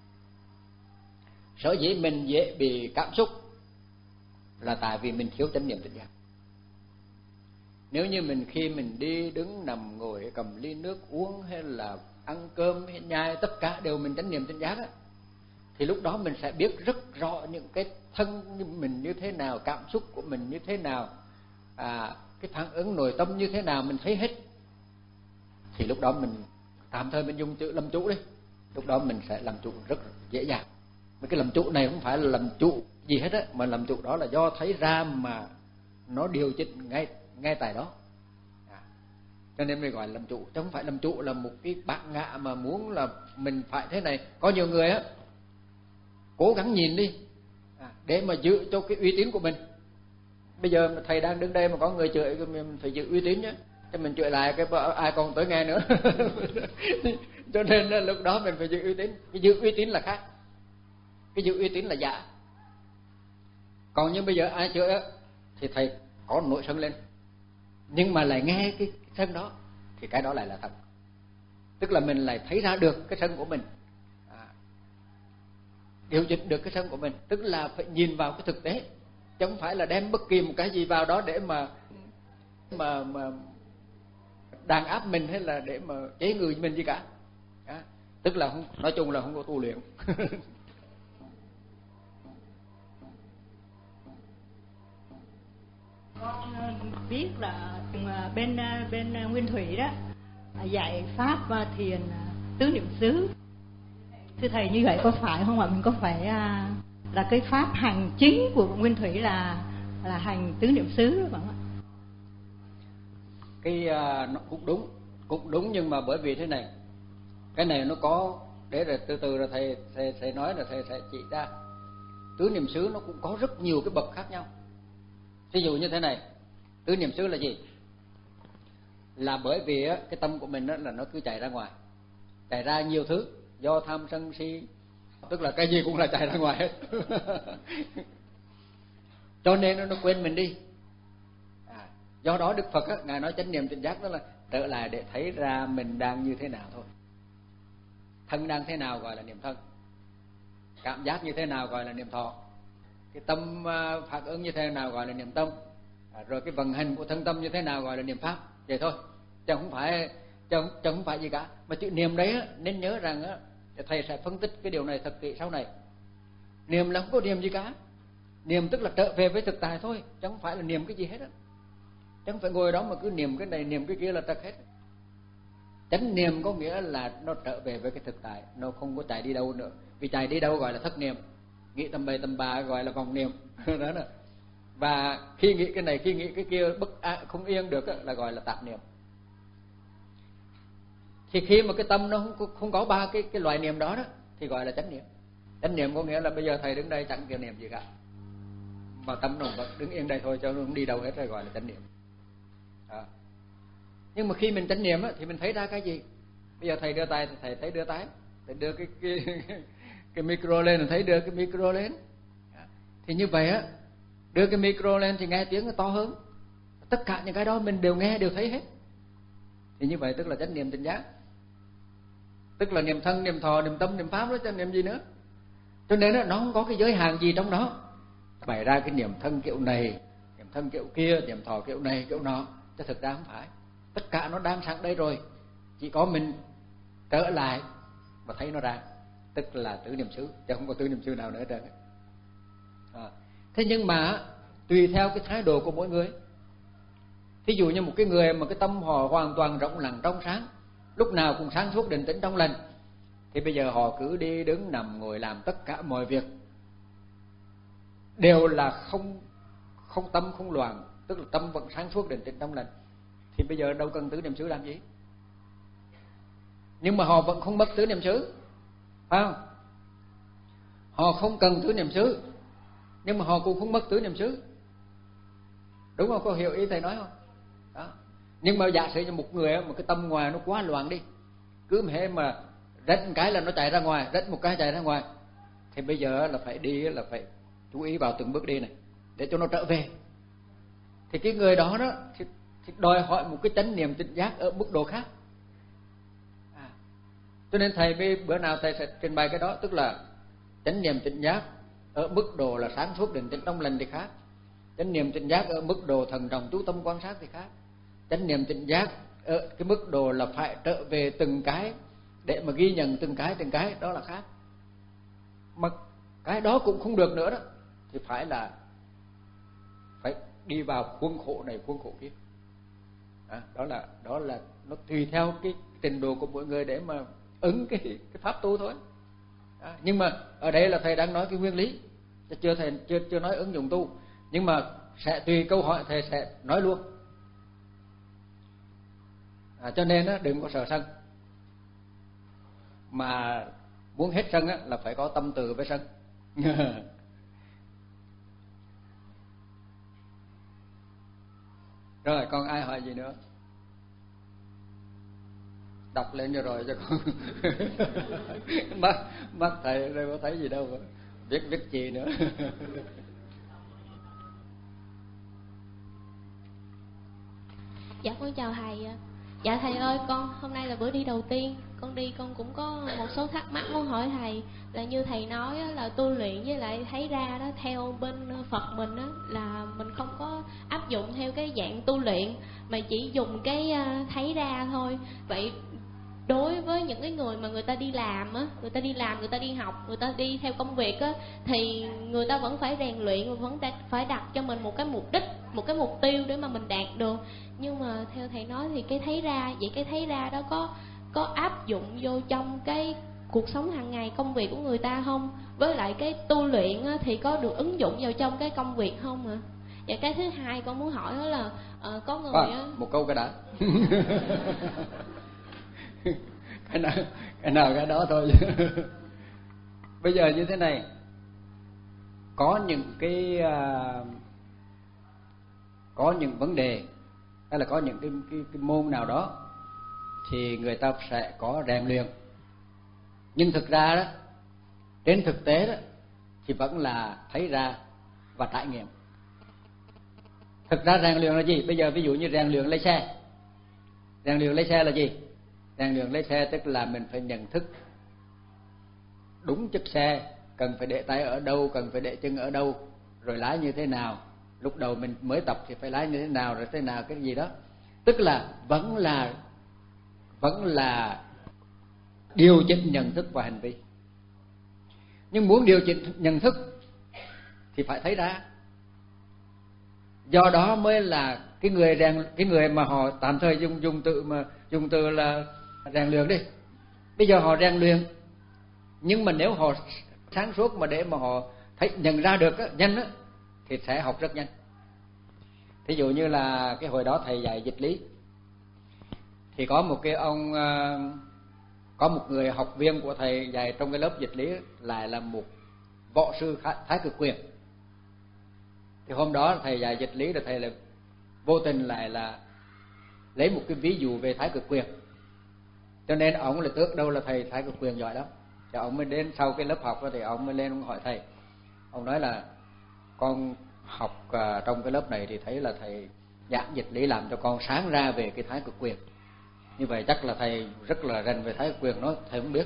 Sở dĩ mình dễ bị cảm xúc là tại vì mình thiếu chánh niệm tỉnh giác. Nếu như mình khi mình đi đứng nằm ngồi cầm ly nước uống hay là ăn cơm hay nhai tất cả đều mình chánh niệm tỉnh giác á, thì lúc đó mình sẽ biết rất rõ những cái thân mình như thế nào, cảm xúc của mình như thế nào, à, cái phản ứng nội tâm như thế nào, mình thấy hết. Thì lúc đó mình tạm thời mình dùng chữ làm chủ đi, lúc đó mình sẽ làm chủ rất dễ dàng. Mấy cái làm chủ này không phải là làm chủ gì hết á, mà làm chủ đó là do thấy ra mà nó điều chỉnh ngay ngay tại đó. À, cho nên mình gọi là làm chủ, chứ không phải làm chủ là một cái bản ngã mà muốn là mình phải thế này. Có nhiều người á cố gắng nhìn đi à, để mà giữ cho cái uy tín của mình. Bây giờ thầy đang đứng đây mà có người chửi mình phải giữ uy tín nhé, cho mình chửi lại cái ai còn tới nghe nữa. Cho nên lúc đó mình phải giữ uy tín. Cái giữ uy tín là khác, cái giữ uy tín là giả. Còn như bây giờ ai chửi á thì thầy có nổi sân lên, nhưng mà lại nghe cái, cái sân đó thì cái đó lại là thật. Tức là mình lại thấy ra được cái sân của mình, à, điều chỉnh được cái sân của mình. Tức là phải nhìn vào cái thực tế, chứ không phải là đem bất kỳ một cái gì vào đó để mà mà mà đàn áp mình hay là để mà chế ngự mình gì cả. À, tức là không, nói chung là không có tu luyện. Con biết là bên bên Nguyên Thủy đó dạy pháp thiền tứ niệm xứ. Thưa thầy, như vậy có phải không ạ? Mình có phải là cái pháp hành chính của Nguyên Thủy là là hành tứ niệm xứ đúng không ạ? Cái uh, nó cũng đúng, cũng đúng, nhưng mà bởi vì thế này, cái này nó có để rồi từ từ rồi thầy thầy thầy nói là thầy sẽ chỉ ra. Tứ niệm xứ nó cũng có rất nhiều cái bậc khác nhau. Ví dụ như thế này, tứ niệm xứ là gì? Là bởi vì á, cái tâm của mình á, là nó cứ chạy ra ngoài, chạy ra nhiều thứ, do tham sân si, tức là cái gì cũng là chạy ra ngoài hết. Cho nên nó quên mình đi. À, do đó Đức Phật á, ngài nói chánh niệm tỉnh giác đó là trở lại để thấy ra mình đang như thế nào thôi. Thân đang thế nào gọi là niệm thân, cảm giác như thế nào gọi là niệm thọ, cái tâm phản ứng như thế nào gọi là niệm tâm, à, rồi cái vận hành của thân tâm như thế nào gọi là niệm pháp. Vậy thôi, chứ không phải chứ không, chứ không phải gì cả. Mà chữ niệm đấy á, nên nhớ rằng á, thầy sẽ phân tích cái điều này thật kỹ sau này. Niệm là không có niệm gì cả. Niệm tức là trở về với thực tại thôi, chứ không phải là niệm cái gì hết á. Chứ không phải ngồi đó mà cứ niệm cái này niệm cái kia là thật hết. Chánh niệm có nghĩa là nó trở về với cái thực tại, nó không có chạy đi đâu nữa. Vì chạy đi đâu gọi là thất niệm, nghĩ tầm bậy tầm bạ gọi là vòng niệm. Đó nè. Và khi nghĩ cái này, khi nghĩ cái kia bất an, không yên được là gọi là tạp niệm. Thì khi mà cái tâm nó không, không có ba cái cái loại niệm đó đó thì gọi là chánh niệm. Chánh niệm có nghĩa là bây giờ thầy đứng đây chẳng kêu niệm gì cả, mà tâm nó vẫn đứng yên đây thôi, cho nó không đi đâu hết, rồi gọi là chánh niệm. Đó. Nhưng mà khi mình chánh niệm á, thì mình thấy ra cái gì? Bây giờ thầy đưa tay thì thầy thấy đưa tay, thầy đưa cái cái cái, cái micro lên thì thấy đưa cái micro lên. Đó. Thì như vậy á, đưa cái micro lên thì nghe tiếng nó to hơn. Tất cả những cái đó mình đều nghe, đều thấy hết. Thì như vậy tức là chánh niệm tỉnh giác. Tức là niệm thân, niệm thọ, niệm tâm, niệm pháp đó, chứ niệm gì nữa. Cho nên đó, nó không có cái giới hạn gì trong đó. Bày ra cái niệm thân kiểu này, niệm thân kiểu kia, niệm thọ kiểu này kiểu nọ, chứ thực ra không phải. Tất cả nó đang sẵn đây rồi, chỉ có mình trở lại và thấy nó ra, tức là tứ niệm xứ, chứ không có tứ niệm xứ nào nữa hết. À, thế nhưng mà tùy theo cái thái độ của mỗi người. Thí dụ như một cái người mà cái tâm họ hoàn toàn rộng lặng trong sáng, lúc nào cũng sáng suốt định tĩnh trong lành, thì bây giờ họ cứ đi đứng nằm ngồi làm tất cả mọi việc đều là không không tâm không loạn, tức là tâm vẫn sáng suốt định tĩnh trong lành, thì bây giờ đâu cần tứ niệm xứ làm gì. Nhưng mà họ vẫn không mất tứ niệm xứ, phải không? Họ không cần tứ niệm xứ, nhưng mà họ cũng không mất tứ niệm xứ, đúng không? Có hiểu ý thầy nói không? Đó. Nhưng mà giả sử như một người mà cái tâm ngoài nó quá loạn đi, cứ hễ mà rách một cái là nó chạy ra ngoài, rách một cái chạy ra ngoài, thì bây giờ là phải đi, là phải chú ý vào từng bước đi này để cho nó trở về. Thì cái người đó đó thì, thì đòi hỏi một cái chánh niệm tỉnh giác ở mức độ khác. À, cho nên thầy bữa nào thầy sẽ trình bày cái đó, tức là chánh niệm tỉnh giác ở mức độ là sáng suốt định tĩnh trong lành thì khác, chánh niệm tỉnh giác ở mức độ thần trọng chú tâm quan sát thì khác, chánh niệm tỉnh giác ở cái mức độ là phải trở về từng cái để mà ghi nhận từng cái từng cái, đó là khác. Mà cái đó cũng không được nữa đó, thì phải là phải đi vào khuôn khổ này khuôn khổ kia. À, đó là đó là nó tùy theo cái trình độ của mỗi người để mà ứng cái cái pháp tu thôi. À, nhưng mà ở đây là thầy đang nói cái nguyên lý, chưa thầy chưa chưa nói ứng dụng tu, nhưng mà sẽ tùy câu hỏi thầy sẽ nói luôn. À, cho nên á, đừng có sợ sân, mà muốn hết sân á, là phải có tâm từ với sân. Rồi còn ai hỏi gì nữa? Đọc lên cho rồi cho con. mắt mắt thầy đây có thấy gì đâu mà viết viết gì nữa. Dạ con chào thầy. Dạ thầy ơi, con hôm nay là bữa đi đầu tiên, con đi con cũng có một số thắc mắc muốn hỏi thầy. Là như thầy nói là tu luyện với lại thấy ra đó, theo bên Phật mình đó, là mình không có áp dụng theo cái dạng tu luyện mà chỉ dùng cái thấy ra thôi. Vậy đối với những cái người mà người ta đi làm á, người ta đi làm, người ta đi học, người ta đi theo công việc á, thì người ta vẫn phải rèn luyện, vẫn phải đặt cho mình một cái mục đích, một cái mục tiêu để mà mình đạt được. Nhưng mà theo thầy nói thì cái thấy ra, vậy cái thấy ra đó có có áp dụng vô trong cái cuộc sống hàng ngày, công việc của người ta không? Với lại cái tu luyện á, thì có được ứng dụng vào trong cái công việc không ạ? Và cái thứ hai con muốn hỏi đó là uh, có người à, á... một câu cái đã. cái nào cái nào cái đó thôi. Bây giờ như thế này, có những cái uh, có những vấn đề hay là có những cái, cái, cái môn nào đó thì người ta sẽ có rèn luyện, nhưng thực ra đó, trên thực tế đó thì vẫn là thấy ra và trải nghiệm. Thực ra rèn luyện là gì? Bây giờ ví dụ như rèn luyện lấy xe, rèn luyện lấy xe là gì? Rèn luyện lấy xe tức là mình phải nhận thức đúng chiếc xe, cần phải để tay ở đâu, cần phải để chân ở đâu, rồi lái như thế nào. Lúc đầu mình mới tập thì phải lái như thế nào, rồi thế nào cái gì đó. Tức là vẫn là vẫn là điều chỉnh nhận thức và hành vi. Nhưng muốn điều chỉnh nhận thức thì phải thấy ra. Do đó mới là cái người rèn, cái người mà họ tạm thời dùng dùng từ mà dùng từ là rèn luyện đi. Bây giờ họ rèn luyện, nhưng mà nếu họ sáng suốt mà để mà họ thấy nhận ra được á, nhanh á, thì sẽ học rất nhanh. Thí dụ như là cái hồi đó thầy dạy dịch lý, thì có một cái ông, có một người học viên của thầy dạy trong cái lớp dịch lý lại là một võ sư Thái Cực Quyền. Thì hôm đó thầy dạy dịch lý là thầy là vô tình lại là lấy một cái ví dụ về Thái Cực Quyền, cho nên ông là tưởng đâu là thầy Thái Cực Quyền giỏi lắm. Thì ông mới đến sau cái lớp học đó thì ông mới lên ông hỏi thầy. Ông nói là con học uh, trong cái lớp này thì thấy là thầy giảng dịch lý làm cho con sáng ra về cái Thái Cực Quyền. Như vậy chắc là thầy rất là rành về Thái Cực Quyền. Nói thầy không biết.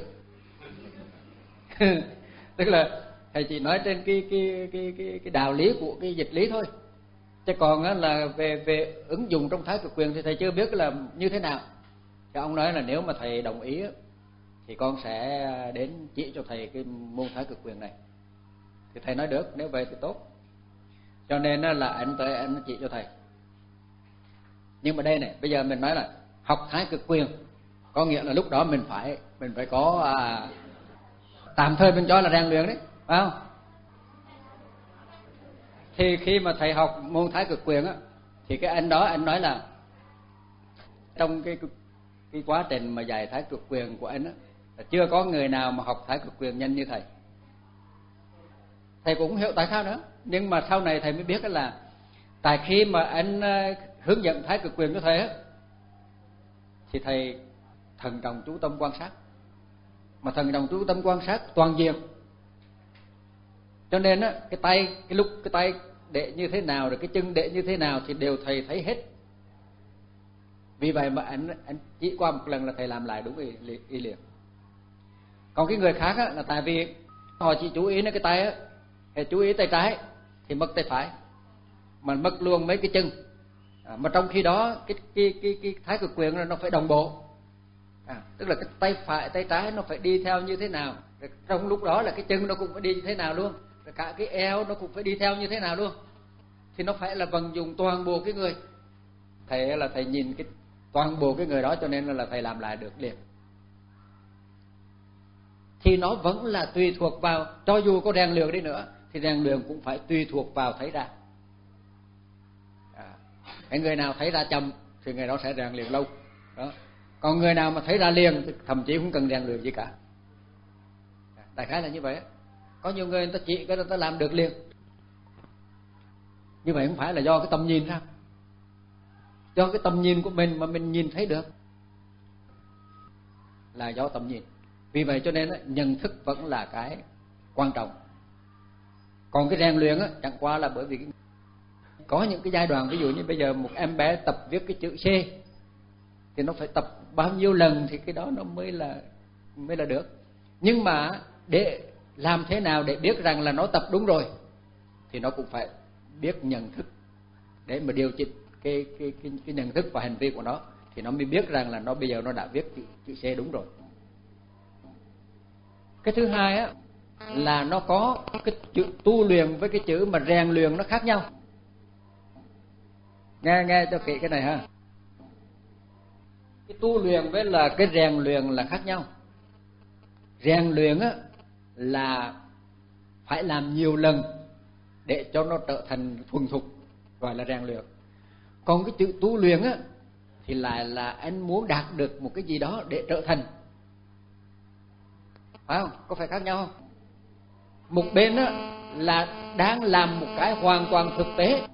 Tức là thầy chỉ nói trên cái cái cái cái cái đạo lý của cái dịch lý thôi. Chứ còn á, là về về ứng dụng trong thái cực quyền thì thầy chưa biết là như thế nào. Thì ông nói là nếu mà thầy đồng ý á, thì con sẽ đến chỉ cho thầy cái môn thái cực quyền này. Thì thầy nói được, nếu vậy thì tốt. Cho nên là anh tới anh chỉ cho thầy. Nhưng mà đây này, bây giờ mình nói là học thái cực quyền, có nghĩa là lúc đó mình phải mình phải có à, tạm thời mình cho là rèn luyện đấy, phải không? Thì khi mà thầy học môn thái cực quyền á, thì cái anh đó anh nói là trong cái cái quá trình mà dạy thái cực quyền của anh á, là chưa có người nào mà học thái cực quyền nhanh như thầy. Thầy cũng không hiểu tại sao nữa, nhưng mà sau này thầy mới biết là tại khi mà anh hướng dẫn thái cực quyền cho thầy á, thì thầy thần trọng chú tâm quan sát, mà thần trọng chú tâm quan sát toàn diện. Cho nên á, cái tay cái lúc cái tay để như thế nào rồi cái chân để như thế nào thì đều thầy thấy hết. Vì vậy mà anh anh chỉ qua một lần là thầy làm lại đúng y, y liền. Còn cái người khác á, là tại vì họ chỉ chú ý đến cái tay á, thì chú ý tay trái thì mất tay phải, mà mất luôn mấy cái chân. À, mà trong khi đó cái cái cái cái thái cực quyền nó phải đồng bộ. À, tức là cái tay phải tay trái nó phải đi theo như thế nào, rồi trong lúc đó là cái chân nó cũng phải đi như thế nào luôn, rồi cả cái eo nó cũng phải đi theo như thế nào luôn. Thì nó phải là vận dụng toàn bộ cái người. Thầy là thầy nhìn cái toàn bộ cái người đó, cho nên là thầy làm lại được liền. Thì nó vẫn là tùy thuộc vào, cho dù có rèn luyện đi nữa thì rèn luyện cũng phải tùy thuộc vào thấy ra. À, cái người nào thấy ra chậm thì người đó sẽ rèn luyện lâu đó. Còn người nào mà thấy ra liền thì thậm chí không cần rèn luyện gì cả. Đại khái là như vậy. Có nhiều người người ta chỉ cái người ta làm được liền. Như vậy không phải là do cái tầm nhìn sao? Do cái tầm nhìn của mình mà mình nhìn thấy được, là do tầm nhìn. Vì vậy cho nên nhận thức vẫn là cái quan trọng. Còn cái rèn luyện á, chẳng qua là bởi vì có những cái giai đoạn, ví dụ như bây giờ một em bé tập viết cái chữ C thì nó phải tập bao nhiêu lần thì cái đó nó mới là mới là được. Nhưng mà để làm thế nào để biết rằng là nó tập đúng rồi thì nó cũng phải biết nhận thức để mà điều chỉnh cái cái cái, cái nhận thức và hành vi của nó, thì nó mới biết rằng là nó bây giờ nó đã viết chữ, chữ C đúng rồi. Cái thứ hai á là nó có cái chữ tu luyện với cái chữ mà rèn luyện nó khác nhau. Nghe nghe cho kỹ cái này ha. Cái tu luyện với là cái rèn luyện là khác nhau. Rèn luyện á là phải làm nhiều lần để cho nó trở thành thuần thục, gọi là rèn luyện. Còn cái chữ tu luyện á thì lại là anh muốn đạt được một cái gì đó để trở thành. Phải không? Có phải khác nhau không? Một bên á là đang làm một cái hoàn toàn thực tế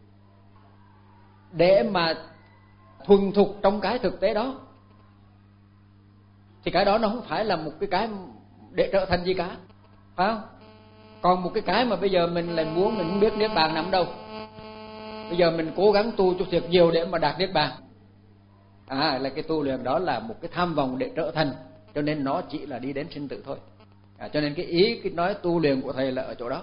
để mà thuần thục trong cái thực tế đó, thì cái đó nó không phải là một cái cái để trở thành gì cả, phải không? Còn một cái cái mà bây giờ mình lại muốn, mình không biết niết bàn nằm đâu, bây giờ mình cố gắng tu cho thiệt nhiều để mà đạt niết bàn, à là cái tu luyện đó là một cái tham vọng để trở thành, cho nên nó chỉ là đi đến sinh tử thôi. À, cho nên cái ý cái nói tu luyện của thầy là ở chỗ đó.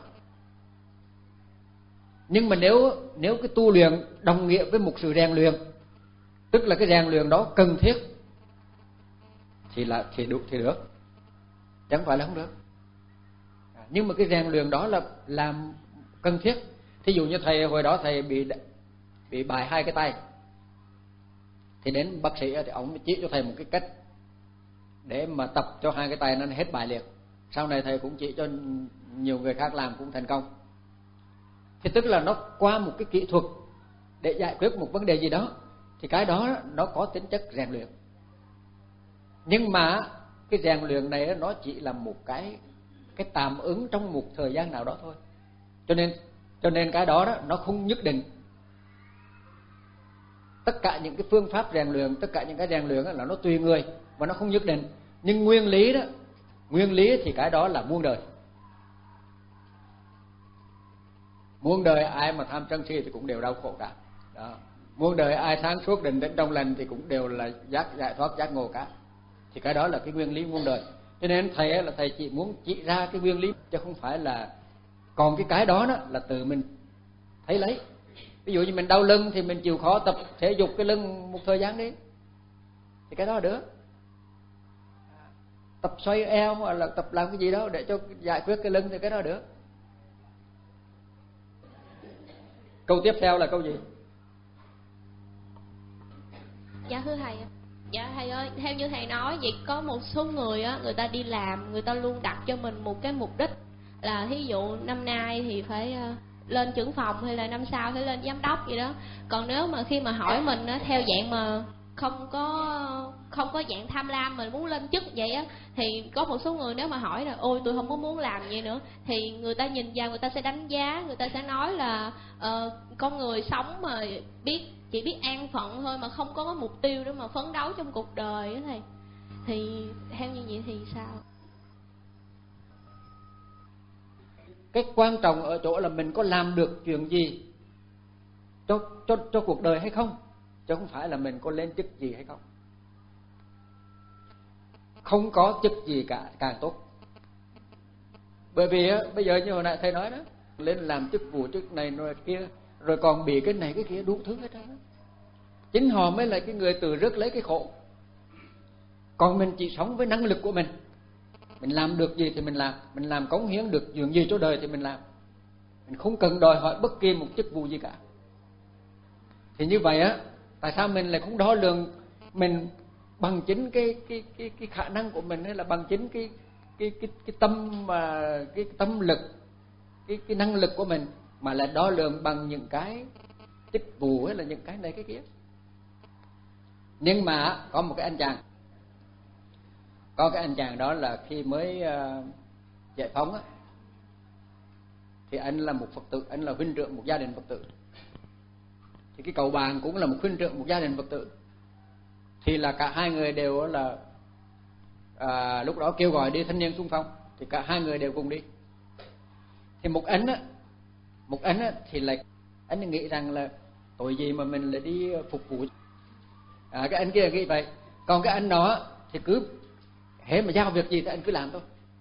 Nhưng mà nếu nếu cái tu luyện đồng nghĩa với một sự rèn luyện, tức là cái rèn luyện đó cần thiết, thì là thì được thì được, chẳng phải là không được. À, nhưng mà cái rèn luyện đó là làm cần thiết. Thí dụ như thầy hồi đó thầy bị bị bại hai cái tay, thì đến bác sĩ thì ông chỉ cho thầy một cái cách để mà tập cho hai cái tay nó hết bại liền. Sau này thầy cũng chỉ cho nhiều người khác làm cũng thành công. Thì tức là nó qua một cái kỹ thuật để giải quyết một vấn đề gì đó, thì cái đó nó có tính chất rèn luyện. Nhưng mà cái rèn luyện này nó chỉ là một cái cái tạm ứng trong một thời gian nào đó thôi. Cho nên cho nên cái đó, đó nó không nhất định. Tất cả những cái phương pháp rèn luyện, tất cả những cái rèn luyện là nó tùy người và nó không nhất định. Nhưng nguyên lý đó, nguyên lý thì cái đó là muôn đời. Muôn đời ai mà tham sân si thì cũng đều đau khổ cả. Đó. Muôn đời ai sáng suốt định tĩnh trong lành thì cũng đều là giác giải thoát giác ngộ cả. Thì cái đó là cái nguyên lý muôn đời. Cho nên thầy là thầy chỉ muốn chỉ ra cái nguyên lý, chứ không phải là còn cái cái đó đó là tự mình thấy lấy. Ví dụ như mình đau lưng thì mình chịu khó tập thể dục cái lưng một thời gian đi, thì cái đó là được. Tập xoay eo hoặc là tập làm cái gì đó để cho giải quyết cái lưng thì cái đó là được. Câu tiếp theo là câu gì? Dạ thưa thầy, dạ thầy ơi, theo như thầy nói vậy, có một số người á, người ta đi làm, người ta luôn đặt cho mình một cái mục đích là thí dụ năm nay thì phải uh, lên trưởng phòng, hay là năm sau phải lên giám đốc gì đó. Còn nếu mà khi mà hỏi mình á, theo dạng mà không có không có dạng tham lam, mình muốn lên chức vậy á, thì có một số người nếu mà hỏi là ôi tôi không có muốn làm vậy nữa, thì người ta nhìn vào, người ta sẽ đánh giá, người ta sẽ nói là uh, con người sống mà biết chỉ biết an phận thôi, mà không có mục tiêu để mà phấn đấu trong cuộc đời đó thầy. Thì theo như vậy thì sao? Cái quan trọng ở chỗ là mình có làm được chuyện gì cho cho cho cuộc đời hay không, chứ không phải là mình có lên chức gì hay không. Không có chức gì cả càng tốt. Bởi vì á, bây giờ như hồi nãy thầy nói đó, lên làm chức vụ chức này rồi kia, rồi còn bị cái này cái kia đủ thứ hết trơn. Chính họ mới là cái người tự rước lấy cái khổ. Còn mình chỉ sống với năng lực của mình. Mình làm được gì thì mình làm, mình làm cống hiến được chuyện gì cho đời thì mình làm. Mình không cần đòi hỏi bất kỳ một chức vụ gì cả. Thì như vậy á, tại sao mình lại không đo lường mình bằng chính cái cái cái cái khả năng của mình, hay là bằng chính cái cái cái cái tâm mà cái tâm lực, cái cái năng lực của mình, mà lại đo lường bằng những cái chức vụ hay là những cái này cái kia. Nhưng mà có một cái anh chàng, có cái anh chàng đó là khi mới uh, giải phóng á, thì anh là một Phật tử, anh là huynh trưởng một gia đình Phật tử. Thì cái cậu bạn cũng là một huynh trưởng một gia đình Phật tử. Thì là cả hai người đều là à, lúc đó kêu gọi đi thanh niên xung phong, thì cả hai người đều cùng đi. Thì một anh á, một anh á thì là anh nghĩ rằng là tội gì mà mình lại đi phục vụ. À, cái anh kia nghĩ vậy. Còn cái anh đó thì cứ hễ mà giao việc gì thì anh cứ làm thôi.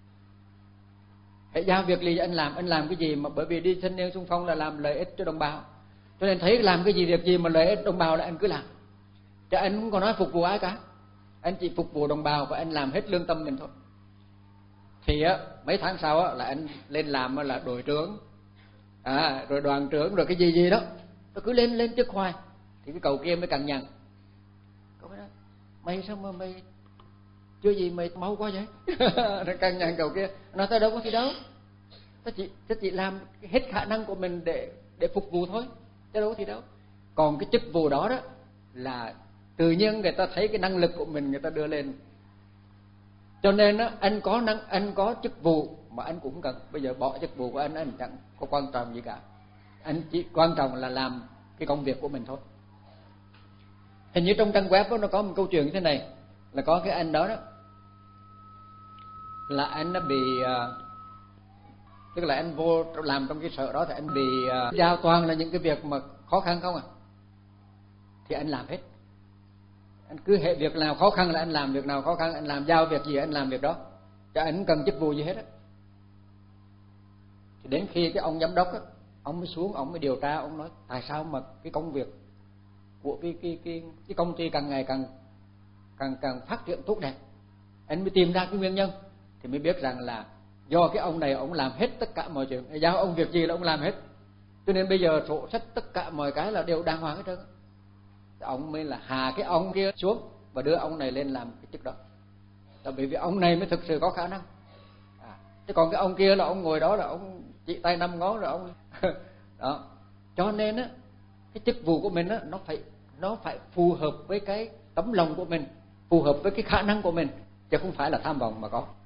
Hễ giao việc gì anh làm, anh làm cái gì mà bởi vì đi thanh niên xung phong là làm lợi ích cho đồng bào, cho nên thấy làm cái gì việc gì mà lợi ích đồng bào là anh cứ làm. Chứ anh không có nói phục vụ ai cả, anh chỉ phục vụ đồng bào và anh làm hết lương tâm mình thôi. Thì á, mấy tháng sau á, là anh lên làm là đội trưởng, à, rồi đoàn trưởng, rồi cái gì gì đó, nó cứ lên lên chức hoài. Thì cái cậu kia mới cằn nhằn, cậu nói mày sao mà mày chưa gì mày mau quá vậy? Nó cằn nhằn cậu kia, nói tao đâu có gì đâu, tao chỉ tao chỉ làm hết khả năng của mình để để phục vụ thôi, chứ đâu có gì đâu. Còn cái chức vụ đó đó là tự nhiên người ta thấy cái năng lực của mình, người ta đưa lên. Cho nên á, anh có năng, anh có chức vụ mà anh cũng không cần. Bây giờ bỏ chức vụ của anh, anh chẳng có quan trọng gì cả. Anh chỉ quan trọng là làm cái công việc của mình thôi. Hình như trong trang web đó, nó có một câu chuyện như thế này, là có cái anh đó đó, là anh đã bị, tức là anh vô làm trong cái sở đó thì anh bị giao toàn là những cái việc mà khó khăn không à, thì anh làm hết. Anh cứ hệ việc nào khó khăn là anh làm, việc nào khó khăn anh làm, giao việc gì anh làm việc đó, chứ anh không cần chức vụ gì hết á. Thì đến khi cái ông giám đốc á, ông mới xuống, ông mới điều tra, ông nói tại sao mà cái công việc của cái cái cái cái công ty càng ngày càng càng càng phát triển tốt đẹp. Anh mới tìm ra cái nguyên nhân, thì mới biết rằng là do cái ông này ông làm hết tất cả mọi chuyện, giao ông việc gì là ông làm hết, cho nên bây giờ sổ sách tất cả mọi cái là đều đàng hoàng hết trơn. Ông mới là hạ cái ông kia xuống và đưa ông này lên làm cái chức đó. Là bởi vì ông này mới thực sự có khả năng. À, chứ còn cái ông kia là ông ngồi đó là ông chỉ tay năm ngón rồi ông đó. Cho nên á, cái chức vụ của mình á, nó phải nó phải phù hợp với cái tấm lòng của mình, phù hợp với cái khả năng của mình, chứ không phải là tham vọng mà có.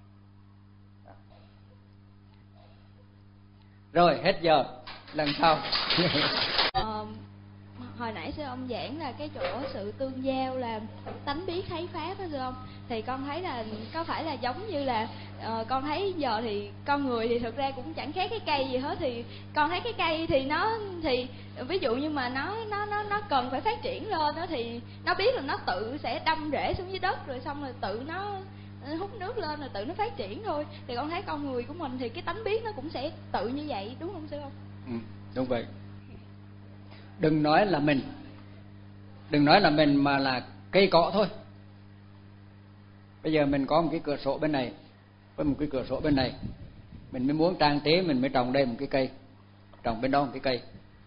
Rồi hết giờ, lần sau. ờ, hồi nãy sư ông giảng là cái chỗ sự tương giao là tánh biết thấy pháp đó sư ông, thì con thấy là có phải là giống như là uh, con thấy giờ thì con người thì thực ra cũng chẳng khác cái cây gì hết, thì con thấy cái cây thì nó thì ví dụ như mà nó nó nó nó cần phải phát triển lên đó, thì nó biết là nó tự sẽ đâm rễ xuống dưới đất, rồi xong rồi tự nó hút nước lên rồi tự nó phát triển thôi. Thì con thấy con người của mình thì cái tánh biết nó cũng sẽ tự như vậy, đúng không sư ông? Ừ, đúng vậy. đừng nói là mình, đừng nói là mình mà là cây cỏ thôi. Bây giờ mình có một cái cửa sổ bên này với một cái cửa sổ bên này, mình mới muốn trang trí, mình mới trồng đây một cái cây, trồng bên đó một cái cây.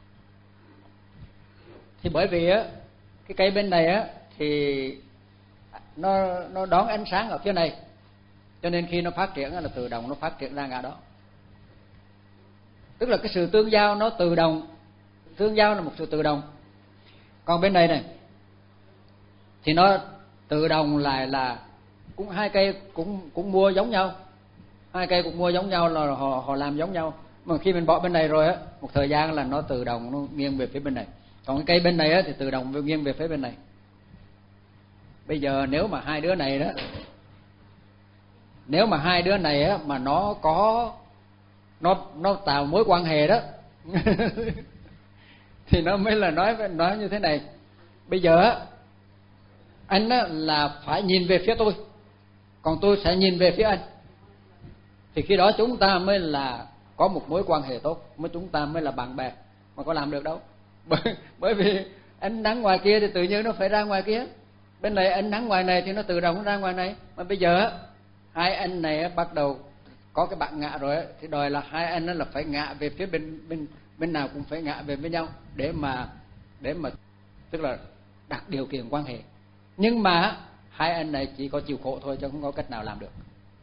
Thì bởi vì á cái cây bên này á thì nó nó đón ánh sáng ở phía này, cho nên khi nó phát triển là tự động nó phát triển ra ngã đó. Tức là cái sự tương giao nó tự động, tương giao là một sự tự động. Còn bên này này thì nó tự động lại là cũng hai cây cũng cũng mua giống nhau, hai cây cũng mua giống nhau là họ họ làm giống nhau. Mà khi mình bỏ bên này rồi á, một thời gian là nó tự động nó nghiêng về phía bên này. Còn cái cây bên này á thì tự động nghiêng về phía bên này. Bây giờ nếu mà hai đứa này đó, nếu mà hai đứa này á mà nó có nó nó tạo mối quan hệ đó thì nó mới là nói nói như thế này. Bây giờ á anh á là phải nhìn về phía tôi, còn tôi sẽ nhìn về phía anh, thì khi đó chúng ta mới là có một mối quan hệ tốt, mới chúng ta mới là bạn bè. Mà có làm được đâu, bởi, bởi vì ánh nắng ngoài kia thì tự nhiên nó phải ra ngoài kia, bên này ánh nắng ngoài này thì nó tự động nó ra ngoài này. Mà bây giờ hai anh này bắt đầu có cái bạn ngã rồi thì đòi là hai anh là phải ngã về phía bên bên bên nào cũng phải ngã về với nhau để mà để mà tức là đặt điều kiện quan hệ. Nhưng mà hai anh này chỉ có chịu khổ thôi chứ không có cách nào làm được.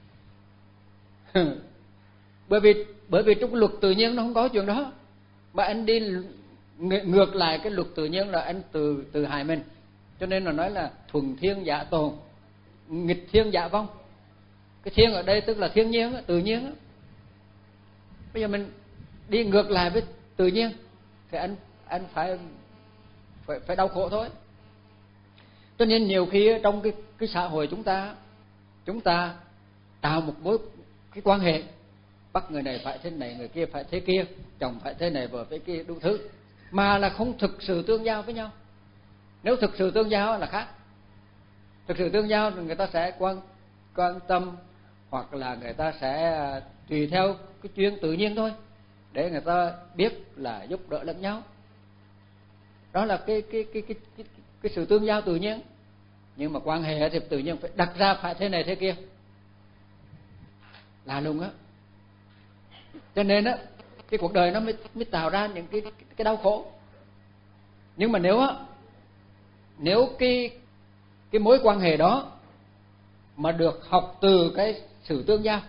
bởi vì bởi vì trong luật tự nhiên nó không có chuyện đó. Mà anh đi ngược lại cái luật tự nhiên là anh từ từ hại mình. Cho nên là nói là thuần thiên giả tồn, nghịch thiên giả vong. Cái thiên ở đây tức là thiên nhiên, tự nhiên. Bây giờ mình đi ngược lại với tự nhiên thì anh anh phải phải phải đau khổ thôi. Cho nên nhiều khi trong cái cái xã hội chúng ta chúng ta tạo một mối cái quan hệ, bắt người này phải thế này, người kia phải thế kia, chồng phải thế này, vợ phải kia, đủ thứ, mà là không thực sự tương giao với nhau. Nếu thực sự tương giao là khác. Thực sự tương giao thì người ta sẽ quan quan tâm, hoặc là người ta sẽ tùy theo cái chuyện tự nhiên thôi, để người ta biết là giúp đỡ lẫn nhau. Đó là cái cái cái cái cái, cái sự tương giao tự nhiên. Nhưng mà quan hệ thì tự nhiên phải đặt ra phải thế này thế kia, là lùng á. Cho nên á cái cuộc đời nó mới mới tạo ra những cái cái đau khổ. Nhưng mà nếu á nếu cái cái mối quan hệ đó mà được học từ cái sự tương giao,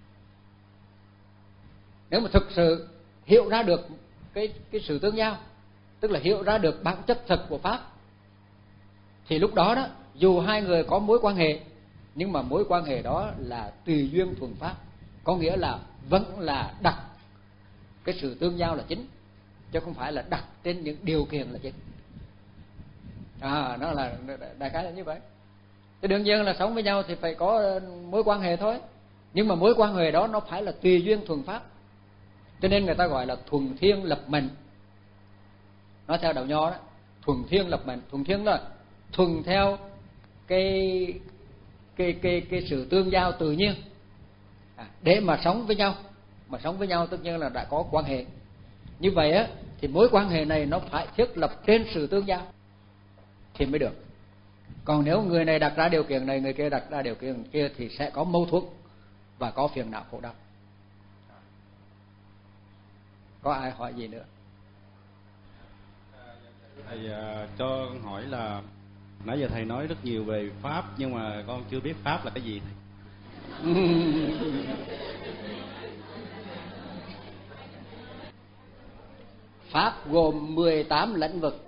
nếu mà thực sự hiểu ra được cái cái sự tương giao, tức là hiểu ra được bản chất thật của pháp, thì lúc đó đó dù hai người có mối quan hệ, nhưng mà mối quan hệ đó là tùy duyên thuần pháp, có nghĩa là vẫn là đặt cái sự tương giao là chính, chứ không phải là đặt trên những điều kiện là chính. À, nó là đại khái là như vậy. Thì đương nhiên là sống với nhau thì phải có mối quan hệ thôi, nhưng mà mối quan hệ đó nó phải là tùy duyên thuần pháp. Cho nên người ta gọi là thuần thiên lập mệnh. Nói theo đạo Nho đó, thuần thiên lập mệnh. Thuần thiên là thuần theo cái cái cái cái sự tương giao tự nhiên, à, để mà sống với nhau. Mà sống với nhau tất nhiên là đã có quan hệ. Như vậy á thì mối quan hệ này nó phải thiết lập trên sự tương giao thì mới được. Còn nếu người này đặt ra điều kiện này, người kia đặt ra điều kiện kia thì sẽ có mâu thuẫn và có phiền não khổ đau. Có ai hỏi gì nữa? Thầy uh, cho con hỏi là nãy giờ thầy nói rất nhiều về pháp, nhưng mà con chưa biết pháp là cái gì thầy. Pháp gồm mười tám lĩnh vực.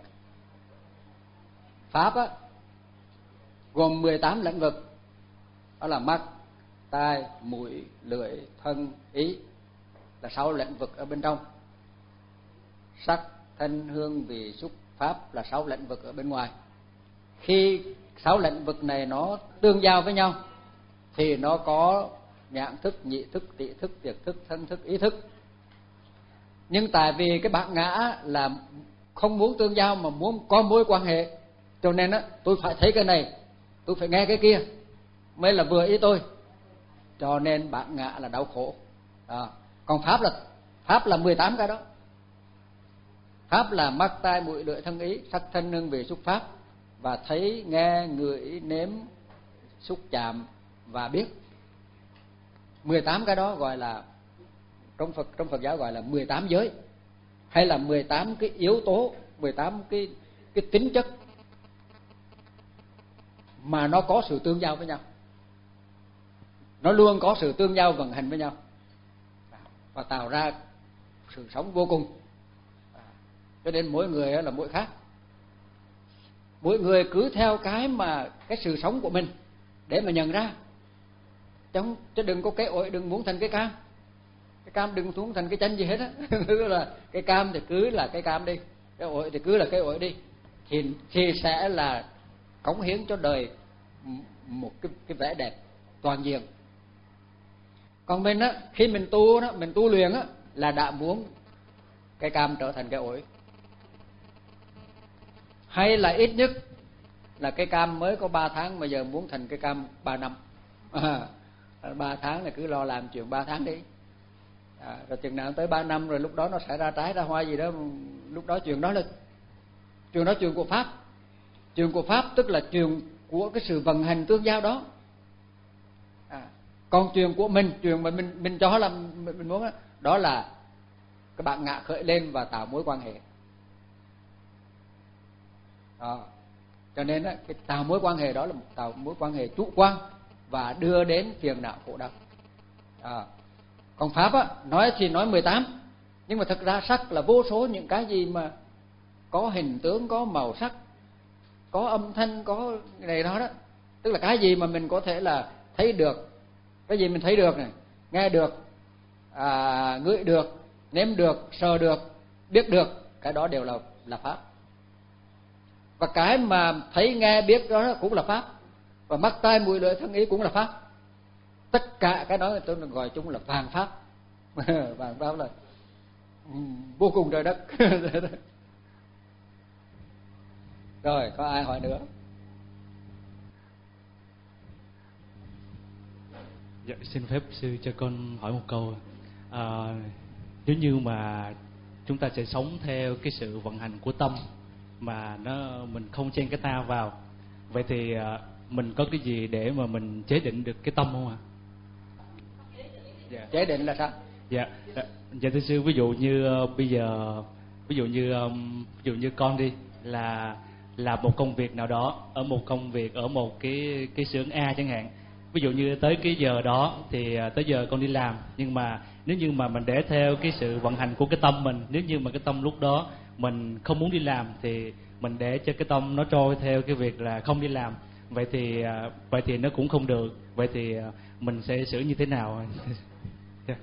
Pháp á gồm mười tám lĩnh vực. Đó là mắt, tai, mũi, lưỡi, thân, ý, là sáu lĩnh vực ở bên trong. Sắc, thanh, hương, vị, xúc, pháp là sáu lĩnh vực ở bên ngoài. Khi sáu lĩnh vực này nó tương giao với nhau thì nó có nhãn thức, nhị thức, tỷ thức, tiệt thức, thân thức, ý thức. Nhưng tại vì cái bản ngã là không muốn tương giao mà muốn có mối quan hệ, cho nên á tôi phải thấy cái này, tôi phải nghe cái kia mới là vừa ý tôi, cho nên bản ngã là đau khổ. À, còn pháp là pháp là mười tám cái đó. Pháp là mắt tai mũi lưỡi thân ý, sắc thân hương vị xúc pháp, và thấy nghe ngửi nếm xúc chạm và biết. mười tám cái đó gọi là, trong Phật trong Phật giáo gọi là mười tám giới, hay là mười tám cái yếu tố, mười tám cái cái tính chất mà nó có sự tương giao với nhau. Nó luôn có sự tương giao vận hành với nhau và tạo ra sự sống vô cùng. Cho nên mỗi người là mỗi khác. Mỗi người cứ theo cái mà cái sự sống của mình để mà nhận ra. Chứ, chứ đừng có cái ổi, đừng muốn thành cái cam. Cái cam đừng muốn thành cái chanh gì hết á. Tức là cái cam thì cứ là cái cam đi, cái ổi thì cứ là cái ổi đi. Thì, thì sẽ là cống hiến cho đời một cái, cái vẻ đẹp toàn diện. Còn mình á, khi mình tu đó, mình tu luyện á, là đã muốn cái cam trở thành cái ổi, hay là ít nhất là cái cam mới có ba tháng mà giờ muốn thành cái cam ba năm. À, ba tháng là cứ lo làm chuyện ba tháng đi. À, rồi chừng nào tới ba năm rồi lúc đó nó sẽ ra trái ra hoa gì đó, lúc đó chuyện đó là chuyện đó chuyện của Pháp. Chuyện của Pháp tức là chuyện của cái sự vận hành tương giao đó. À, còn chuyện của mình, chuyện mà mình mình cho là mình, mình muốn đó, đó là các bạn ngạ khởi lên và tạo mối quan hệ. À, cho nên á, cái tạo mối quan hệ đó là một tạo mối quan hệ chủ quan và đưa đến phiền não khổ đau. À, còn Pháp á, nói thì nói mười tám, nhưng mà thực ra sắc là vô số những cái gì mà có hình tướng, có màu sắc, có âm thanh, có này đó đó. Tức là cái gì mà mình có thể là thấy được, cái gì mình thấy được này, nghe được, à, ngửi được, nếm được, sờ được, biết được, cái đó đều là là Pháp. Và cái mà thấy nghe biết đó cũng là Pháp. Và mắt tai mũi lưỡi thân ý cũng là Pháp. Tất cả cái đó tôi gọi chúng là vàng Pháp. Vàng Pháp là vô cùng trời đất. Rồi, có ai hỏi nữa? Dạ, xin phép sư cho con hỏi một câu. À, nếu như mà chúng ta sẽ sống theo cái sự vận hành của tâm mà nó mình không chen cái ta vào, vậy thì à, mình có cái gì để mà mình chế định được cái tâm không ạ? Dạ. Chế định là sao? Dạ, dạ thưa sư, ví dụ như uh, bây giờ ví dụ như um, ví dụ như con đi là làm một công việc nào đó ở một công việc ở một cái cái xưởng A chẳng hạn. Ví dụ như tới cái giờ đó thì uh, tới giờ con đi làm, nhưng mà nếu như mà mình để theo cái sự vận hành của cái tâm mình, nếu như mà cái tâm lúc đó mình không muốn đi làm thì mình để cho cái tâm nó trôi theo cái việc là không đi làm, vậy thì uh, vậy thì nó cũng không được. Vậy thì uh, mình sẽ xử như thế nào? Yeah.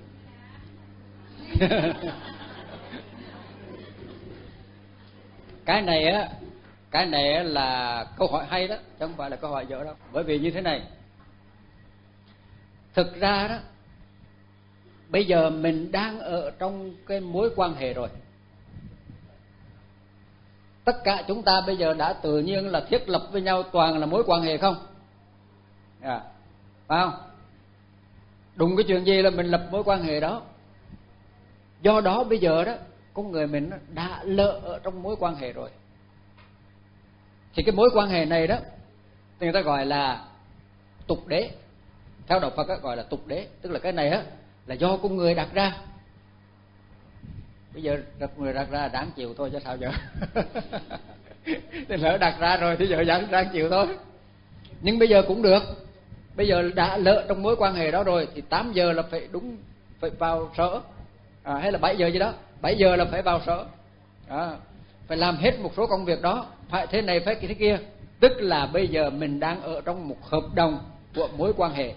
Cái này á, cái này là câu hỏi hay đó, chứ không phải là câu hỏi dở đâu. Bởi vì như thế này, thực ra đó, bây giờ mình đang ở trong cái mối quan hệ rồi. Tất cả chúng ta bây giờ đã tự nhiên là thiết lập với nhau toàn là mối quan hệ không? À, phải không? Đụng cái chuyện gì là mình lập mối quan hệ đó. Do đó bây giờ đó, con người mình đã lỡ ở trong mối quan hệ rồi. Thì cái mối quan hệ này đó, người ta gọi là tục đế. Theo đạo Phật đó, gọi là tục đế. Tức là cái này á là do con người đặt ra. Bây giờ đặt người đặt ra đáng chịu thôi chứ sao giờ. Thì lỡ đặt ra rồi thì giờ đáng, đáng chịu thôi. Nhưng bây giờ cũng được. Bây giờ đã lỡ trong mối quan hệ đó rồi thì tám giờ là phải đúng, phải vào sở. À, hay là bảy giờ gì đó, bảy giờ là phải vào sở. À, phải làm hết một số công việc đó, phải thế này phải thế kia. Tức là bây giờ mình đang ở trong một hợp đồng của mối quan hệ,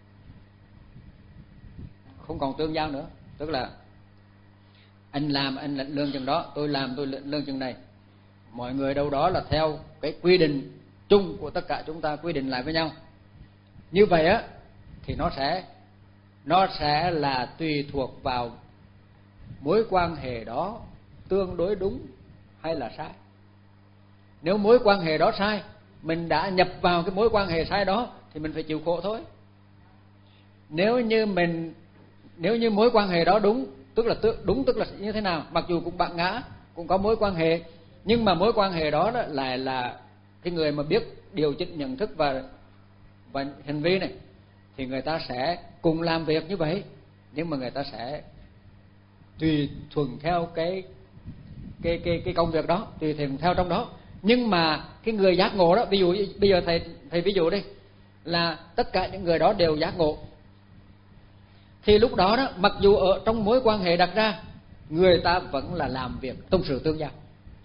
không còn tương giao nữa. Tức là anh làm anh lãnh lương chừng đó, tôi làm tôi lãnh lương chừng này. Mọi người đâu đó là theo cái quy định chung của tất cả chúng ta quy định lại với nhau. Như vậy á thì nó sẽ nó sẽ là tùy thuộc vào mối quan hệ đó tương đối đúng hay là sai. Nếu mối quan hệ đó sai, mình đã nhập vào cái mối quan hệ sai đó thì mình phải chịu khổ thôi. Nếu như mình nếu như mối quan hệ đó đúng, tức là đúng tức là như thế nào? Mặc dù cũng bạn ngã, cũng có mối quan hệ, nhưng mà mối quan hệ đó, đó lại là cái người mà biết điều chỉnh nhận thức và và hành vi này, thì người ta sẽ cùng làm việc như vậy, nhưng mà người ta sẽ tùy thuận theo cái cái cái cái công việc đó, tùy thuận theo trong đó. Nhưng mà cái người giác ngộ đó, ví dụ bây giờ thầy thầy ví dụ đi, là tất cả những người đó đều giác ngộ, thì lúc đó đó, mặc dù ở trong mối quan hệ đặt ra, người ta vẫn là làm việc trong sự tương giao.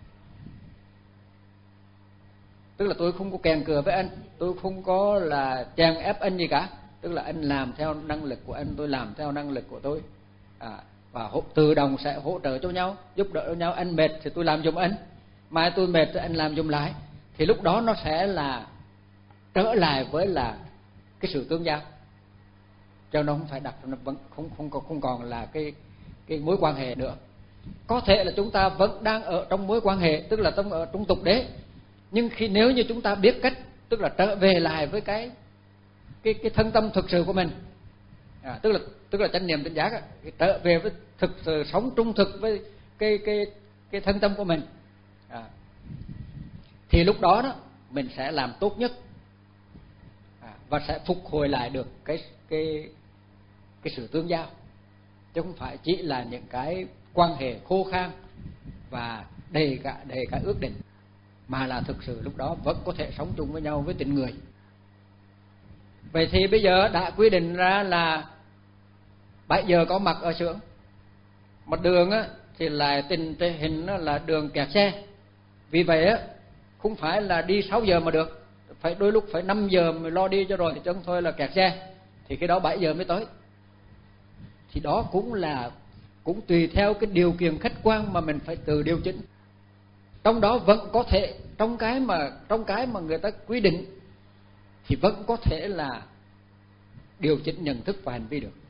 Tức là tôi không có kèn cựa với anh, tôi không có là chèn ép anh gì cả, tức là anh làm theo năng lực của anh, tôi làm theo năng lực của tôi, à, và hỗ, tự động sẽ hỗ trợ cho nhau, giúp đỡ cho nhau. Anh mệt thì tôi làm giùm anh, mai tôi mệt thì anh làm giùm lại, thì lúc đó nó sẽ là trở lại với là cái sự tương giao, cho nó không phải đặt, nó vẫn không không còn không còn là cái cái mối quan hệ nữa. Có thể là chúng ta vẫn đang ở trong mối quan hệ, tức là trong ở trong tục đế, nhưng khi nếu như chúng ta biết cách, tức là trở về lại với cái cái cái thân tâm thực sự của mình, à, tức là tức là chánh niệm tỉnh giác, trở về với thực sự sống trung thực với cái cái cái thân tâm của mình, à, thì lúc đó đó mình sẽ làm tốt nhất, à, và sẽ phục hồi lại được cái cái cái sự tương giao, chứ không phải chỉ là những cái quan hệ khô khan và đầy cả đầy cả ước định, mà là thực sự lúc đó vẫn có thể sống chung với nhau với tình người. Vậy thì bây giờ đã quy định ra là bảy giờ có mặt ở xưởng, một đường á, thì lại tình hình là đường kẹt xe, vì vậy á, không phải là đi sáu giờ mà được, phải đôi lúc phải năm giờ mới lo đi cho rồi, chứ không thôi là kẹt xe, thì cái đó bảy giờ mới tới. Thì đó cũng là cũng tùy theo cái điều kiện khách quan mà mình phải tự điều chỉnh. Trong đó vẫn có thể, trong cái mà trong cái mà người ta quy định thì vẫn có thể là điều chỉnh nhận thức và hành vi được,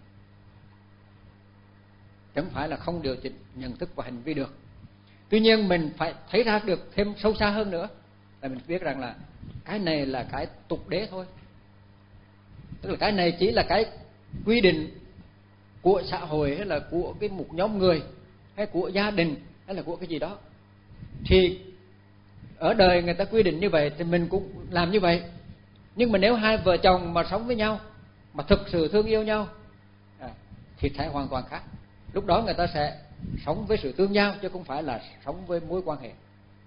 chẳng phải là không điều chỉnh nhận thức và hành vi được. Tuy nhiên mình phải thấy ra được thêm sâu xa hơn nữa, là mình biết rằng là cái này là cái tục đế thôi, tức là cái này chỉ là cái quy định của xã hội, hay là của cái một nhóm người, hay của gia đình, hay là của cái gì đó. Thì ở đời người ta quy định như vậy thì mình cũng làm như vậy. Nhưng mà nếu hai vợ chồng mà sống với nhau, mà thực sự thương yêu nhau, à, thì sẽ hoàn toàn khác. Lúc đó người ta sẽ sống với sự tương giao, chứ không phải là sống với mối quan hệ.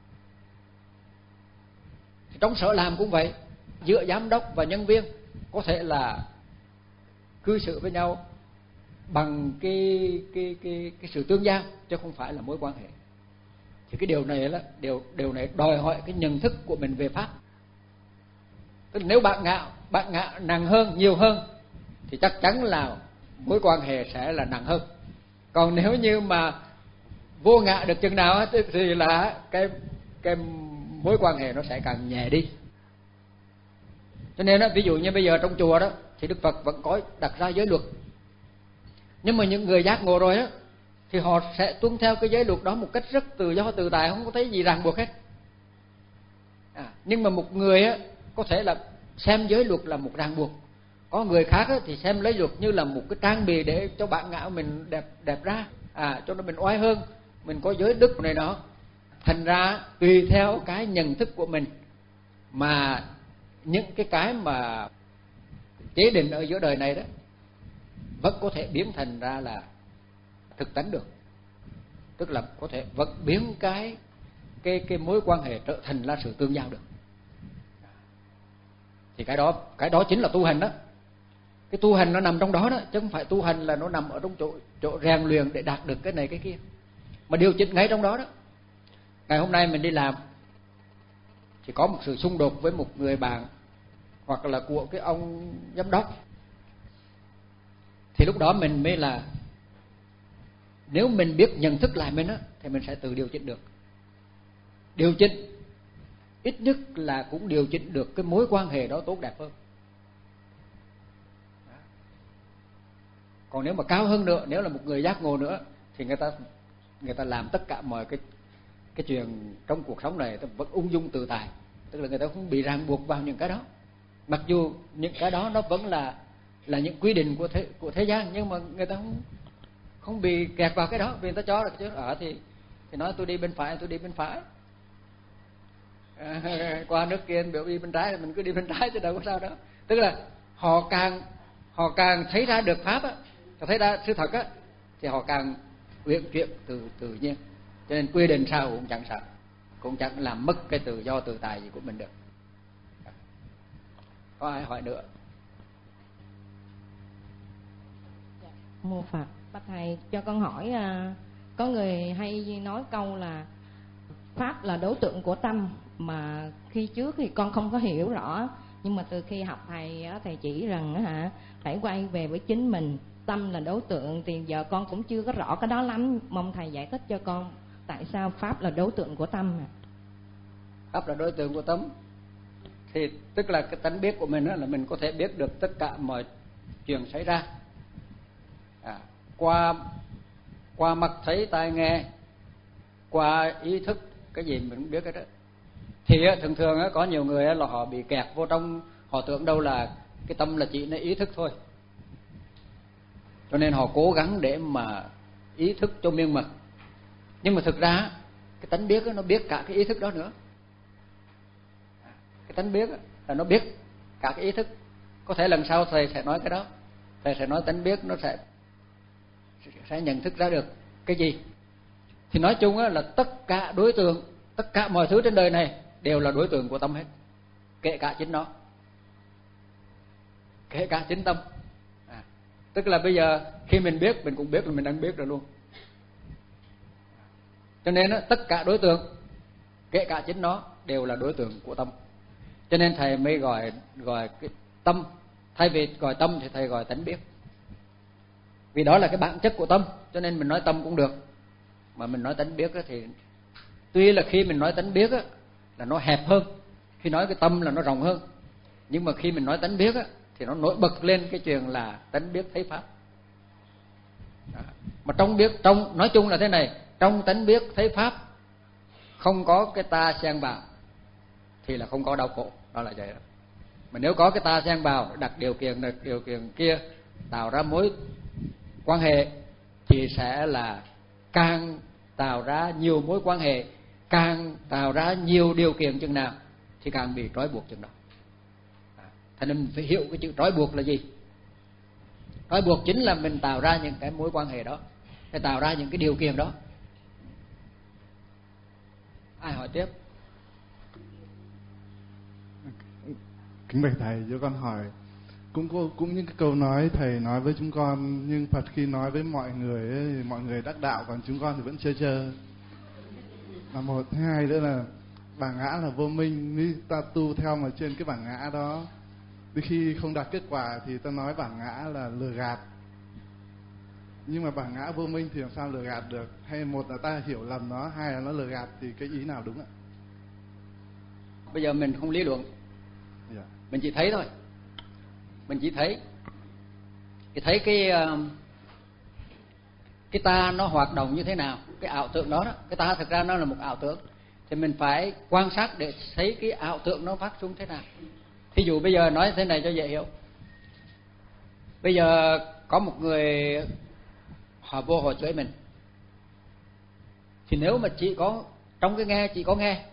Thì trong sở làm cũng vậy, giữa giám đốc và nhân viên có thể là cư xử với nhau bằng cái cái cái cái sự tương giao, chứ không phải là mối quan hệ. Thì cái điều này là điều điều này đòi hỏi cái nhận thức của mình về pháp. Tức là nếu bạn ngạo bạn ngạo nặng hơn, nhiều hơn, thì chắc chắn là mối quan hệ sẽ là nặng hơn. Còn nếu như mà vô ngã được chừng nào thì là cái cái mối quan hệ nó sẽ càng nhẹ đi. Cho nên đó, ví dụ như bây giờ trong chùa đó thì Đức Phật vẫn có đặt ra giới luật, nhưng mà những người giác ngộ rồi á thì họ sẽ tuân theo cái giới luật đó một cách rất tự do tự tại, không có thấy gì ràng buộc hết. À, nhưng mà một người á có thể là xem giới luật là một ràng buộc, có người khác á thì xem giới luật như là một cái trang bị để cho bạn ngạo mình đẹp đẹp ra, à, cho nó mình oai hơn, mình có giới đức này đó. Thành ra tùy theo cái nhận thức của mình mà những cái cái mà chế định ở giữa đời này đó vẫn có thể biến thành ra là thực tánh được, tức là có thể vẫn biến cái cái cái mối quan hệ trở thành là sự tương giao được. Thì cái đó cái đó chính là tu hành đó. Cái tu hành nó nằm trong đó đó, chứ không phải tu hành là nó nằm ở trong chỗ chỗ rèn luyện để đạt được cái này cái kia, mà điều chỉnh ngay trong đó đó. Ngày hôm nay mình đi làm thì có một sự xung đột với một người bạn hoặc là của cái ông giám đốc, thì lúc đó mình mới là, nếu mình biết nhận thức lại mình á thì mình sẽ tự điều chỉnh được. Điều chỉnh ít nhất là cũng điều chỉnh được cái mối quan hệ đó tốt đẹp hơn. Còn nếu mà cao hơn nữa, nếu là một người giác ngộ nữa, thì người ta người ta làm tất cả mọi cái cái chuyện trong cuộc sống này ta vẫn ung dung tự tại, tức là người ta không bị ràng buộc vào những cái đó. Mặc dù những cái đó nó vẫn là là những quy định của thế của thế gian, nhưng mà người ta không không bị kẹt vào cái đó, vì người ta cho là chứ ở thì thì nói tôi đi bên phải, tôi đi bên phải. À, qua nước kia biểu đi bên trái thì mình cứ đi bên trái chứ đâu có sao đó. Tức là họ càng họ càng thấy ra được pháp á, thấy ra sự thật á, thì họ càng uyển chuyển từ tự nhiên. Cho nên quy định sao cũng chẳng sao, cũng chẳng làm mất cái tự do tự tại gì của mình được. Có ai hỏi nữa? Mô Phật, bạch thầy cho con hỏi, à, có người hay nói câu là pháp là đối tượng của tâm, mà khi trước thì con không có hiểu rõ, nhưng mà từ khi học thầy thầy chỉ rằng hả phải quay về với chính mình, tâm là đối tượng, thì giờ con cũng chưa có rõ cái đó lắm, mong thầy giải thích cho con tại sao pháp là đối tượng của tâm. À, pháp là đối tượng của tâm thì tức là cái tánh biết của mình đó, là mình có thể biết được tất cả mọi chuyện xảy ra, à, qua qua mắt thấy tai nghe, qua ý thức, cái gì mình cũng biết cái đó. Thì thường thường có nhiều người là họ bị kẹt vô trong, họ tưởng đâu là cái tâm là chỉ là ý thức thôi, cho nên họ cố gắng để mà ý thức cho miên mật. Nhưng mà thực ra cái tánh biết nó biết cả cái ý thức đó nữa. Cái tánh biết là nó biết cả cái ý thức. Có thể lần sau thầy sẽ nói cái đó, thầy sẽ nói tánh biết nó sẽ sẽ nhận thức ra được cái gì. Thì nói chung là tất cả đối tượng, tất cả mọi thứ trên đời này đều là đối tượng của tâm hết, kể cả chính nó, kể cả chính tâm. À, tức là bây giờ khi mình biết, mình cũng biết là mình đang biết rồi luôn. Cho nên tất cả đối tượng, kể cả chính nó, đều là đối tượng của tâm. Cho nên thầy mới gọi gọi cái tâm, thay vì gọi tâm thì thầy gọi tánh biết. Vì đó là cái bản chất của tâm, cho nên mình nói tâm cũng được. Mà mình nói tánh biết thì tuy là khi mình nói tánh biết là nó hẹp hơn, khi nói cái tâm là nó rộng hơn, nhưng mà khi mình nói tánh biết thì nó nổi bật lên cái chuyện là tánh biết thấy pháp. Đó. Mà trong biết, trong nói chung là thế này, trong tánh biết thấy pháp không có cái ta xen vào thì là không có đau khổ, đó là vậy đó. Mà nếu có cái ta xen vào, đặt điều kiện đặt điều kiện kia, tạo ra mối quan hệ, thì sẽ là càng tạo ra nhiều mối quan hệ, càng tạo ra nhiều điều kiện chừng nào thì càng bị trói buộc chừng đó. À, thành nên mình phải hiểu cái chữ trói buộc là gì. Trói buộc chính là mình tạo ra những cái mối quan hệ đó, để tạo ra những cái điều kiện đó. Ai hỏi tiếp? Kính bạch thầy, cho con hỏi, cũng có, cũng những cái câu nói thầy nói với chúng con, nhưng Phật khi nói với mọi người ấy, thì mọi người đắc đạo, còn chúng con thì vẫn chơi chơi. Là một, hai nữa là bản ngã là vô minh, nếu ta tu theo mà trên cái bản ngã đó, đến khi không đạt kết quả thì ta nói bản ngã là lừa gạt. Nhưng mà bản ngã vô minh thì làm sao lừa gạt được? Hay một là ta hiểu lầm nó, hai là nó lừa gạt, thì cái ý nào đúng ạ? Bây giờ mình không lý luận, yeah. Mình chỉ thấy thôi. Mình chỉ thấy thì thấy cái cái ta nó hoạt động như thế nào, cái ảo tưởng đó, đó. Cái ta thực ra nó là một ảo tưởng, thì mình phải quan sát để thấy cái ảo tưởng nó phát sinh thế nào. Thí dụ bây giờ nói thế này cho dễ hiểu. Bây giờ có một người họ vô họ chửi mình, thì nếu mà chỉ có trong cái nghe chỉ có nghe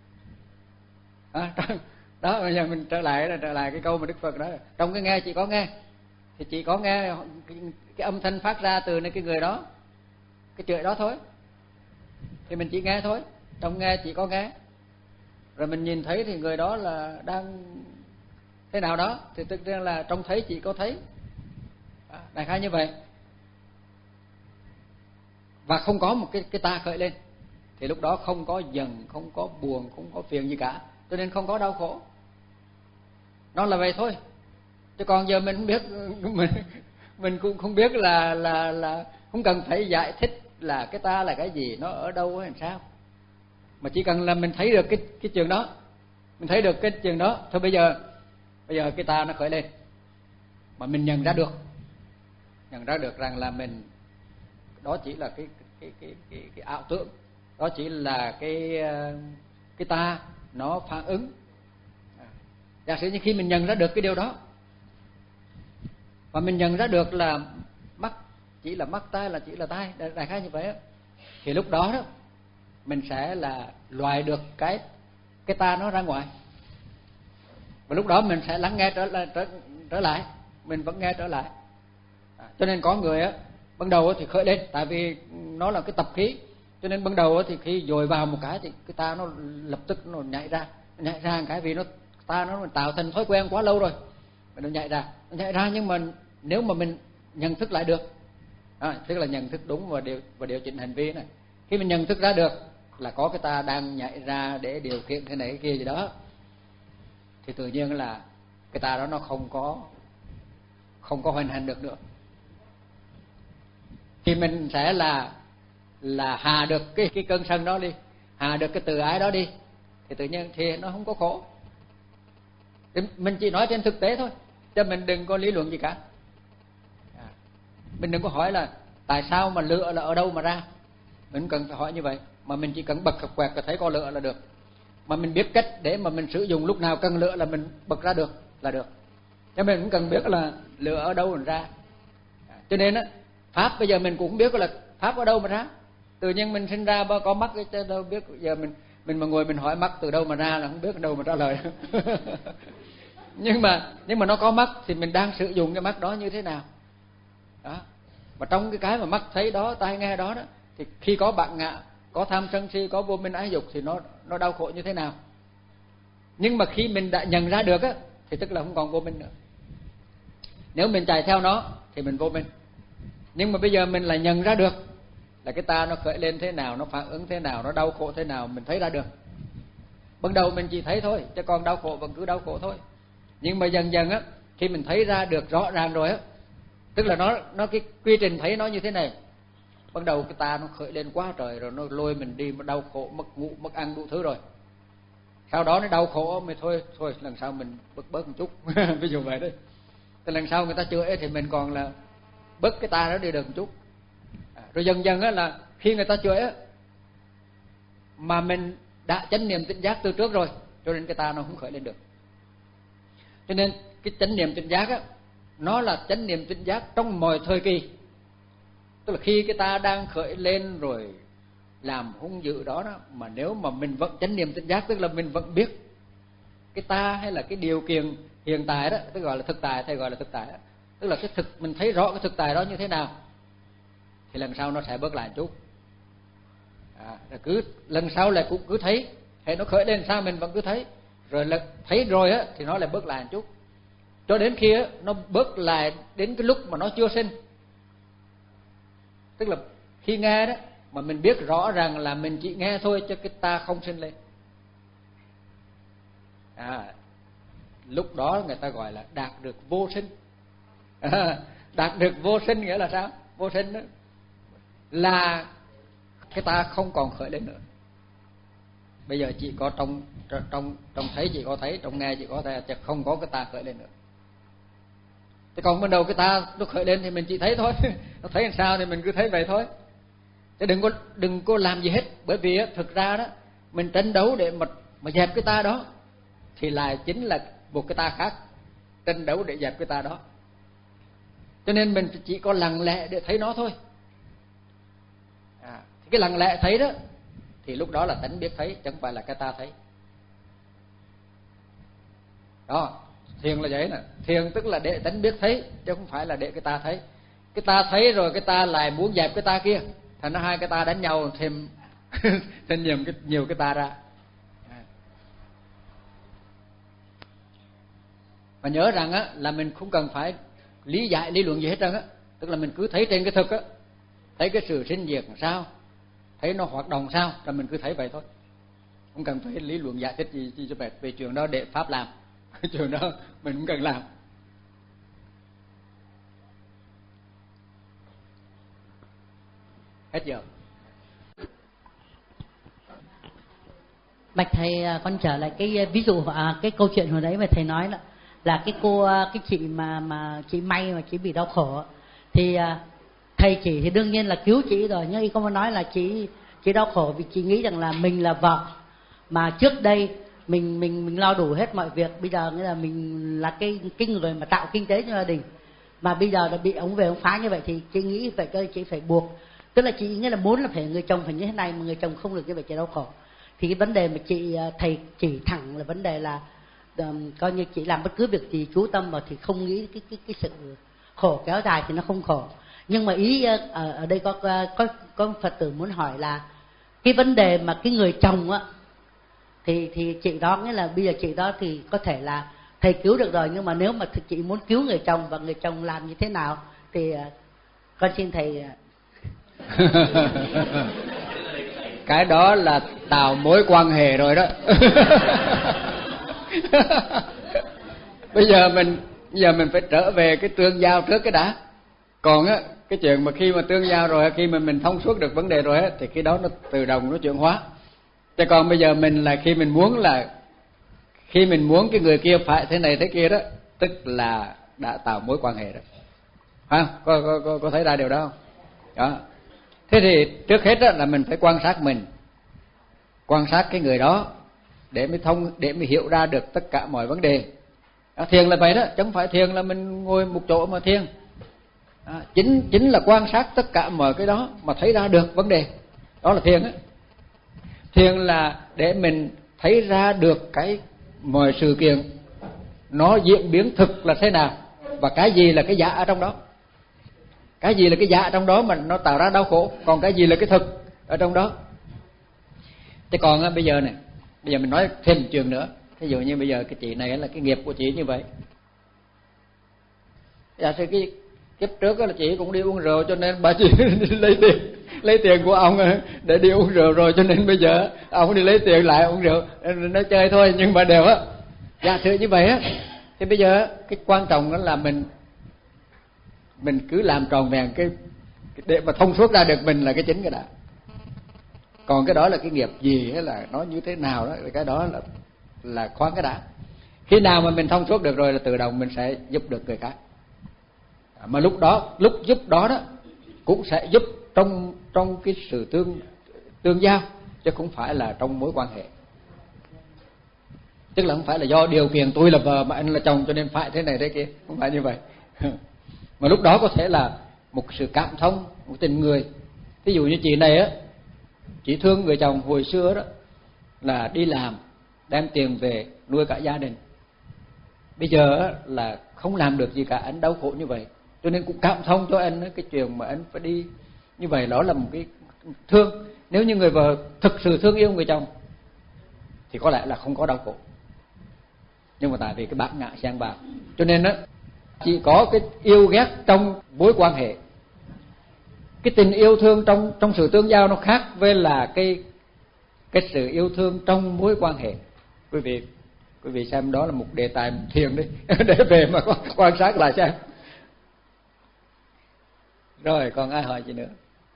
à, đó, bây giờ mình trở lại trở lại cái câu mà Đức Phật nói, trong cái nghe chỉ có nghe, thì chỉ có nghe cái, cái âm thanh phát ra từ cái người đó, cái chửi đó thôi, thì mình chỉ nghe thôi. Trong nghe chỉ có nghe, rồi mình nhìn thấy thì người đó là đang thế nào đó, thì tức là trong thấy chỉ có thấy, à, đại khái như vậy. Và không có một cái cái ta khởi lên, thì lúc đó không có giận, không có buồn, không có phiền gì cả, cho nên không có đau khổ. Nó là vậy thôi. Chứ còn giờ mình không biết, mình mình cũng không biết là là là không cần phải giải thích là cái ta là cái gì, nó ở đâu hay làm sao, mà chỉ cần là mình thấy được cái cái chuyện đó, mình thấy được cái chuyện đó thôi. Bây giờ bây giờ cái ta nó khởi lên, mà mình nhận ra được, nhận ra được rằng là mình đó chỉ là cái cái cái cái, cái ảo tưởng, đó chỉ là cái cái ta nó phản ứng. Giả sử như khi mình nhận ra được cái điều đó, và mình nhận ra được là mắt chỉ là mắt, tai là chỉ là tai, đại khái như vậy đó, thì lúc đó đó mình sẽ là loại được cái cái ta nó ra ngoài, và lúc đó mình sẽ lắng nghe trở lại, trở, trở lại mình vẫn nghe trở lại. À, cho nên có người á ban đầu thì khởi lên, tại vì nó là cái tập khí, cho nên ban đầu thì khi dồi vào một cái thì cái ta nó lập tức nó nhảy ra, nhảy ra cái vì nó ta nó tạo thành thói quen quá lâu rồi, nó nhảy ra, nó nhảy ra. Nhưng mà nếu mà mình nhận thức lại được, à, tức là nhận thức đúng và điều và điều chỉnh hành vi này, khi mình nhận thức ra được là có cái ta đang nhảy ra để điều khiển cái này cái kia gì đó, thì tự nhiên là cái ta đó nó không có không có hoành hành được nữa. Thì mình sẽ là là hạ được cái cái cơn sân đó đi, hạ được cái từ ái đó đi, thì tự nhiên thì nó không có khổ. Thì mình chỉ nói trên thực tế thôi, chứ mình đừng có lý luận gì cả. À, mình đừng có hỏi là tại sao mà lửa là ở đâu mà ra, mình cần phải hỏi như vậy, mà mình chỉ cần bật khập quẹt và thấy có lửa là được, mà mình biết cách để mà mình sử dụng lúc nào cần lửa là mình bật ra được là được, cho mình cũng cần biết là lửa ở đâu mà ra. À, cho nên á pháp bây giờ mình cũng biết là pháp ở đâu mà ra, tự nhiên mình sinh ra có mắt cái đâu biết. Giờ mình mình mà ngồi mình hỏi mắt từ đâu mà ra là không biết đâu mà trả lời. nhưng mà nhưng mà nó có mắt thì mình đang sử dụng cái mắt đó như thế nào đó. Mà trong cái cái mà mắt thấy đó, tai nghe đó đó, thì khi có bạn ngạ, có tham sân si, có vô minh ái dục thì nó nó đau khổ như thế nào. Nhưng mà khi mình đã nhận ra được á thì tức là không còn vô minh nữa. Nếu mình chạy theo nó thì mình vô minh, nhưng mà bây giờ mình lại nhận ra được là cái ta nó khởi lên thế nào, nó phản ứng thế nào, nó đau khổ thế nào, mình thấy ra được. Ban đầu mình chỉ thấy thôi, chứ còn đau khổ vẫn cứ đau khổ thôi. Nhưng mà dần dần á, khi mình thấy ra được rõ ràng rồi á, tức là nó nó cái quy trình thấy nó như thế này. Ban đầu cái ta nó khởi lên quá trời rồi, nó lôi mình đi, mà đau khổ, mất ngủ, mất ăn đủ thứ rồi. Sau đó nó đau khổ mình thôi, thôi lần sau mình bớt bớt một chút, ví dụ vậy đấy. Thì lần sau người ta chửi thì mình còn là bớt cái ta đó đi được một chút. À, rồi dần dần á là khi người ta chửi á, mà mình đã chánh niệm tỉnh giác từ trước rồi, cho nên cái ta nó không khởi lên được. Cho nên cái chánh niệm tỉnh giác á, nó là chánh niệm tỉnh giác trong mọi thời kỳ. Tức là khi cái ta đang khởi lên rồi làm hung dữ đó, đó mà nếu mà mình vẫn chánh niệm tỉnh giác, tức là mình vẫn biết cái ta hay là cái điều kiện hiện tại đó, tức gọi là thực tại, thầy gọi là thực tại đó. Tức là cái thực, mình thấy rõ cái thực tại đó như thế nào thì lần sau nó sẽ bớt lại một chút. À, cứ lần sau lại cũng cứ thấy, hay nó khởi lên sao mình vẫn cứ thấy, rồi là thấy rồi á thì nó lại bớt lại một chút, cho đến khi á, nó bớt lại đến cái lúc mà nó chưa sinh. Tức là khi nghe đó mà mình biết rõ ràng là mình chỉ nghe thôi, chứ cái ta không sinh lên. À, lúc đó người ta gọi là đạt được vô sinh. À, đạt được vô sinh nghĩa là sao? Vô sinh đó là cái ta không còn khởi lên nữa. Bây giờ chỉ có trong trong trong thấy chỉ có thấy, trong nghe chỉ có thấy, chứ không có cái ta khởi lên nữa. Thế còn ban đầu cái ta nó khởi lên thì mình chỉ thấy thôi, nó thấy làm sao thì mình cứ thấy vậy thôi. Chứ đừng có đừng có làm gì hết, bởi vì á, thực ra đó mình tranh đấu để mà mà dẹp cái ta đó thì lại chính là một cái ta khác tranh đấu để dẹp cái ta đó. Cho nên mình chỉ có lặng lẽ để thấy nó thôi. À, thì cái lặng lẽ thấy đó thì lúc đó là tánh biết thấy, chẳng phải là cái ta thấy. Đó, thiền là vậy nè, thiền tức là để tánh biết thấy chứ không phải là để cái ta thấy. Cái ta thấy rồi cái ta lại muốn dẹp cái ta kia, thành ra hai cái ta đánh nhau thêm thêm nhiều cái nhiều cái ta ra. Mà nhớ rằng á là mình không cần phải lý giải lý luận gì hết trơn á, tức là mình cứ thấy trên cái thực á, thấy cái sự sinh diệt làm sao, thấy nó hoạt động sao, rồi mình cứ thấy vậy thôi, không cần phải lý luận giải thích gì, gì cho mệt. Về chuyện đó để pháp làm, chuyện đó mình cũng cần làm. Hết giờ. Bạch thầy, con trở lại cái ví dụ à, cái câu chuyện hồi đấy mà thầy nói là là cái cô cái chị mà mà chị May mà chị bị đau khổ thì thầy chỉ thì đương nhiên là cứu chị rồi, nhưng con muốn nói là chị chị đau khổ vì chị nghĩ rằng là mình là vợ mà trước đây mình mình mình lo đủ hết mọi việc, bây giờ nghĩa là mình là cái cái người mà tạo kinh tế cho gia đình, mà bây giờ là bị ông về ông phá như vậy thì chị nghĩ vậy cơ, chị phải buộc Tức là chị nghĩa là muốn là phải người chồng phải như thế này, mà người chồng không được như vậy chị đau khổ. Thì cái vấn đề mà chị thầy chỉ thẳng là vấn đề là um, coi như chị làm bất cứ việc gì chú tâm vào thì không nghĩ cái cái cái sự khổ kéo dài thì nó không khổ. Nhưng mà ý ở, ở đây có có có Phật tử muốn hỏi là cái vấn đề mà cái người chồng á, thì thì chị đó nghĩa là bây giờ chị đó thì có thể là thầy cứu được rồi, nhưng mà nếu mà chị muốn cứu người chồng và người chồng làm như thế nào thì con xin thầy. Cái đó là tạo mối quan hệ rồi đó. Bây giờ mình bây giờ mình phải trở về cái tương giao trước cái đã. Còn á cái chuyện mà khi mà tương giao rồi, khi mà mình thông suốt được vấn đề rồi á, thì cái đó nó tự động nó chuyển hóa. Chứ còn bây giờ mình là khi mình muốn là khi mình muốn cái người kia phải thế này thế kia đó, tức là đã tạo mối quan hệ rồi. Hả? Có, có, có, có thấy ra điều đó không? Đó. Thế thì trước hết đó là mình phải quan sát mình, quan sát cái người đó để mới thông, để mới hiểu ra được tất cả mọi vấn đề. Đó, thiền là vậy đó, chứ không phải thiền là mình ngồi một chỗ mà thiền. Đó, chính chính là quan sát tất cả mọi cái đó mà thấy ra được vấn đề, đó là thiền á. Thiền là để mình thấy ra được cái mọi sự kiện nó diễn biến thực là thế nào, và cái gì là cái giả ở trong đó, cái gì là cái giả ở trong đó mà nó tạo ra đau khổ, còn cái gì là cái thực ở trong đó. Thế còn á, bây giờ này, bây giờ mình nói thêm chuyện nữa. Ví dụ như bây giờ cái chị này là cái nghiệp của chị như vậy. Giả sử cái kiếp trước là chị cũng đi uống rượu, cho nên bà chị lấy tiền lấy tiền của ông để đi uống rượu rồi, cho nên bây giờ ông đi lấy tiền lại uống rượu, nó chơi thôi. Nhưng mà đều á, giả sử như vậy á, thì bây giờ cái quan trọng đó là mình mình cứ làm tròn vẹn cái để mà thông suốt ra được mình là cái chính cái đã. Còn cái đó là cái nghiệp gì hay là nó như thế nào đó, cái đó là là khoan cái đã. Khi nào mà mình thông suốt được rồi là tự động mình sẽ giúp được người khác. Mà lúc đó, lúc giúp đó đó cũng sẽ giúp trong trong cái sự tương tương giao, chứ không phải là trong mối quan hệ. Tức là không phải là do điều kiện tôi là vợ mà anh là chồng cho nên phải thế này thế kia, không phải như vậy. Mà lúc đó có thể là một sự cảm thông, một tình người. Ví dụ như chị này á, chị thương người chồng hồi xưa đó là đi làm đem tiền về nuôi cả gia đình. Bây giờ á, là không làm được gì cả, anh đau khổ như vậy, cho nên cũng cảm thông cho anh cái chuyện mà anh phải đi như vậy. Đó là một cái thương. Nếu như người vợ thực sự thương yêu người chồng thì có lẽ là không có đau khổ, nhưng mà tại vì cái bản ngã xen vào, cho nên á chỉ có cái yêu ghét trong mối quan hệ. Cái tình yêu thương trong trong sự tương giao nó khác với là cái cái sự yêu thương trong mối quan hệ. Quý vị quý vị xem, đó là một đề tài thiền đi để về mà quan sát lại xem. Rồi còn ai hỏi gì nữa?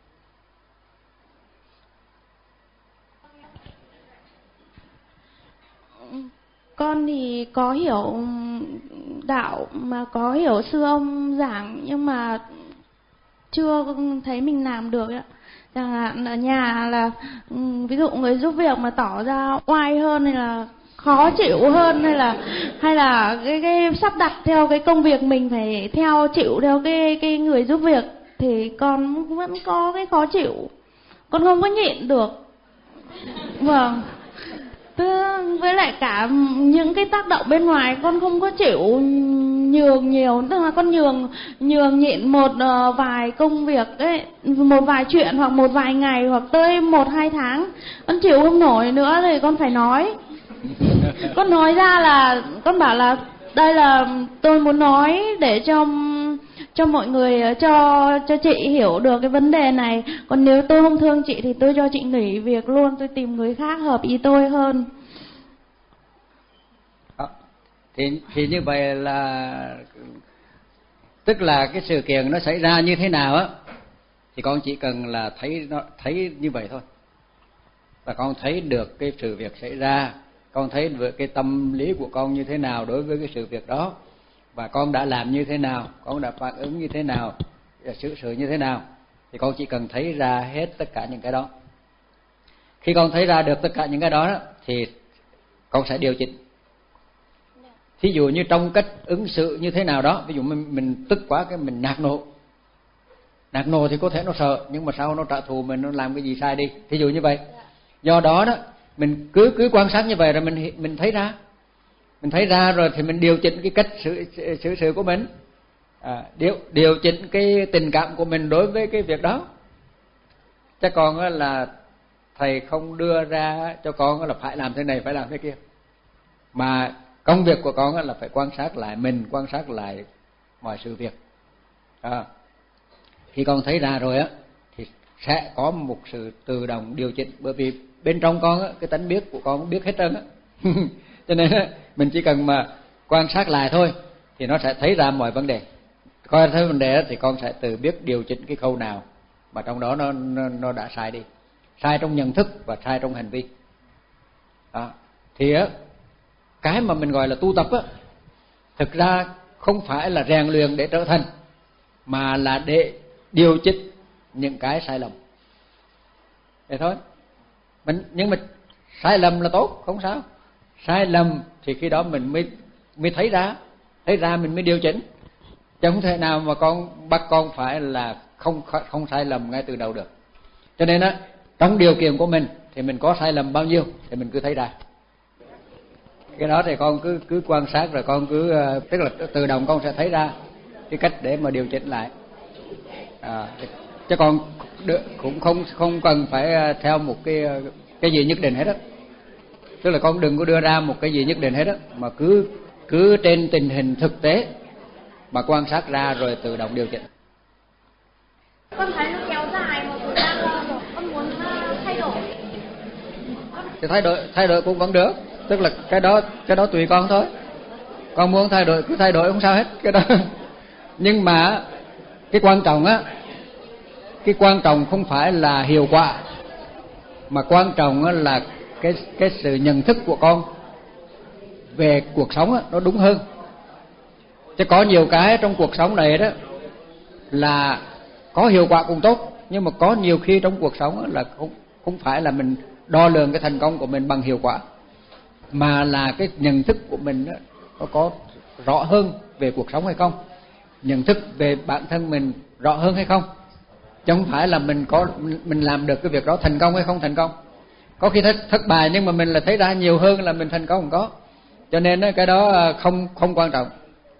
Con thì có hiểu đạo mà có hiểu sư ông giảng, nhưng mà chưa thấy mình làm được ạ. Chẳng hạn ở nhà là ví dụ người giúp việc mà tỏ ra oai hơn hay là khó chịu hơn, hay là hay là cái cái sắp đặt theo cái công việc mình phải theo chịu theo cái cái người giúp việc, thì con vẫn có cái khó chịu, con không có nhịn được. Vâng. Với lại cả những cái tác động bên ngoài con không có chịu nhường nhiều, tức là con nhường nhường nhịn một uh, vài công việc ấy, một vài chuyện hoặc một vài ngày hoặc tới một hai tháng con chịu không nổi nữa thì con phải nói. Con nói ra là con bảo là đây là tôi muốn nói để cho cho mọi người, cho cho chị hiểu được cái vấn đề này. Còn nếu tôi không thương chị thì tôi cho chị nghỉ việc luôn, tôi tìm người khác hợp ý tôi hơn. Đó. Thì thì như vậy là tức là cái sự kiện nó xảy ra như thế nào á, thì con chỉ cần là thấy nó thấy như vậy thôi, và con thấy được cái sự việc xảy ra, con thấy được cái tâm lý của con như thế nào đối với cái sự việc đó, và con đã làm như thế nào, con đã phản ứng như thế nào, xử sự như thế nào, thì con chỉ cần thấy ra hết tất cả những cái đó. Khi con thấy ra được tất cả những cái đó, đó thì con sẽ điều chỉnh. Thí dụ như trong cách ứng xử như thế nào đó, ví dụ mình, mình tức quá cái mình nạt nộ, nạt nổ thì có thể nó sợ, nhưng mà sau nó trả thù mình, nó làm cái gì sai đi, thí dụ như vậy. Do đó đó mình cứ cứ quan sát như vậy rồi mình mình thấy ra, mình thấy ra rồi thì mình điều chỉnh cái cách xử xử sự của mình, à, điều điều chỉnh cái tình cảm của mình đối với cái việc đó. Chứ còn là thầy không đưa ra cho con là phải làm thế này, phải làm thế kia, mà công việc của con là phải quan sát lại mình, quan sát lại mọi sự việc. À, khi con thấy ra rồi á thì sẽ có một sự tự động điều chỉnh, bởi vì bên trong con á, cái tánh biết của con biết hết trơn á. Cho nên á, mình chỉ cần mà quan sát lại thôi thì nó sẽ thấy ra mọi vấn đề. Coi thấy vấn đề thì con sẽ tự biết điều chỉnh cái khâu nào mà trong đó nó nó, nó đã sai đi, sai trong nhận thức và sai trong hành vi. Đó. Thì á, cái mà mình gọi là tu tập á, thực ra không phải là rèn luyện để trở thành, mà là để điều chỉnh những cái sai lầm. Vậy thôi. Mình, nhưng mà sai lầm là tốt, không sao. Sai lầm thì khi đó mình mới mới thấy ra, thấy ra mình mới điều chỉnh. Chứ không thể nào mà con bắt con phải là không không sai lầm ngay từ đầu được. Cho nên á, trong điều kiện của mình thì mình có sai lầm bao nhiêu thì mình cứ thấy ra. Cái đó thì con cứ cứ quan sát rồi con cứ tức là tự động con sẽ thấy ra cái cách để mà điều chỉnh lại. À, chứ còn cũng không không cần phải theo một cái cái gì nhất định hết á. Tức là con đừng có đưa ra một cái gì nhất định hết á, mà cứ cứ trên tình hình thực tế mà quan sát ra rồi tự động điều chỉnh. Con thấy nó kéo dài một thời gian rồi, con muốn thay đổi. Thì thay đổi thay đổi cũng vẫn được, tức là cái đó cái đó tùy con thôi. Con muốn thay đổi cứ thay đổi không sao hết cái đó. Nhưng mà cái quan trọng á, cái quan trọng không phải là hiệu quả, mà quan trọng là cái cái sự nhận thức của con về cuộc sống á, nó đúng hơn. Chứ có nhiều cái trong cuộc sống này đó là có hiệu quả cũng tốt, nhưng mà có nhiều khi trong cuộc sống á, là không không phải là mình đo lường cái thành công của mình bằng hiệu quả, mà là cái nhận thức của mình đó, nó có rõ hơn về cuộc sống hay không, nhận thức về bản thân mình rõ hơn hay không, chứ không phải là mình có mình làm được cái việc đó thành công hay không thành công. Có khi thất, thất bại nhưng mà mình là thấy ra nhiều hơn là mình thành công không có. Cho nên cái đó không không quan trọng.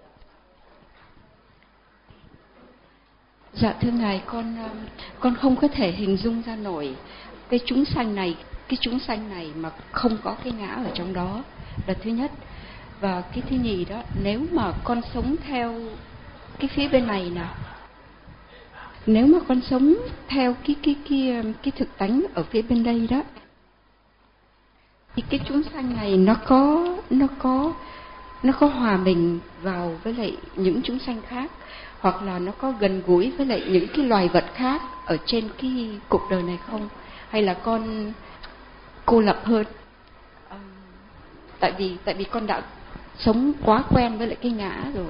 Dạ thưa ngài, con con không có thể hình dung ra nổi cái chúng sanh này, cái chúng sanh này mà không có cái ngã ở trong đó là thứ nhất. Và cái thứ nhì đó, nếu mà con sống theo cái phía bên này nào, nếu mà con sống theo cái cái cái cái thực tánh ở phía bên đây đó, thì cái chúng sanh này nó có nó có nó có hòa mình vào với lại những chúng sanh khác, hoặc là nó có gần gũi với lại những cái loài vật khác ở trên cái cuộc đời này không, hay là con cô lập hơn? À, tại vì tại vì con đã sống quá quen với lại cái ngã rồi.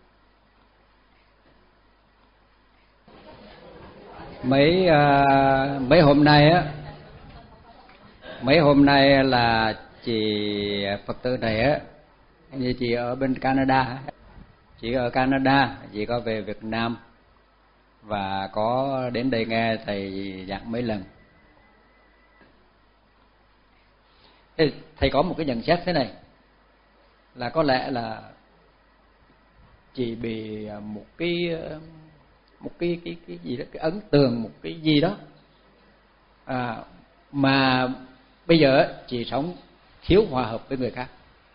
Mấy uh, mấy hôm nay á, mấy hôm nay là chị Phật tử này á, như chị ở bên Canada, chị ở Canada, chị có về Việt Nam và có đến đây nghe thầy giảng mấy lần. Thế thầy có một cái nhận xét thế này, là có lẽ là chị bị một cái một cái cái cái gì đó, cái ấn tượng một cái gì đó, à, mà bây giờ chị sống thiếu hòa hợp với người khác.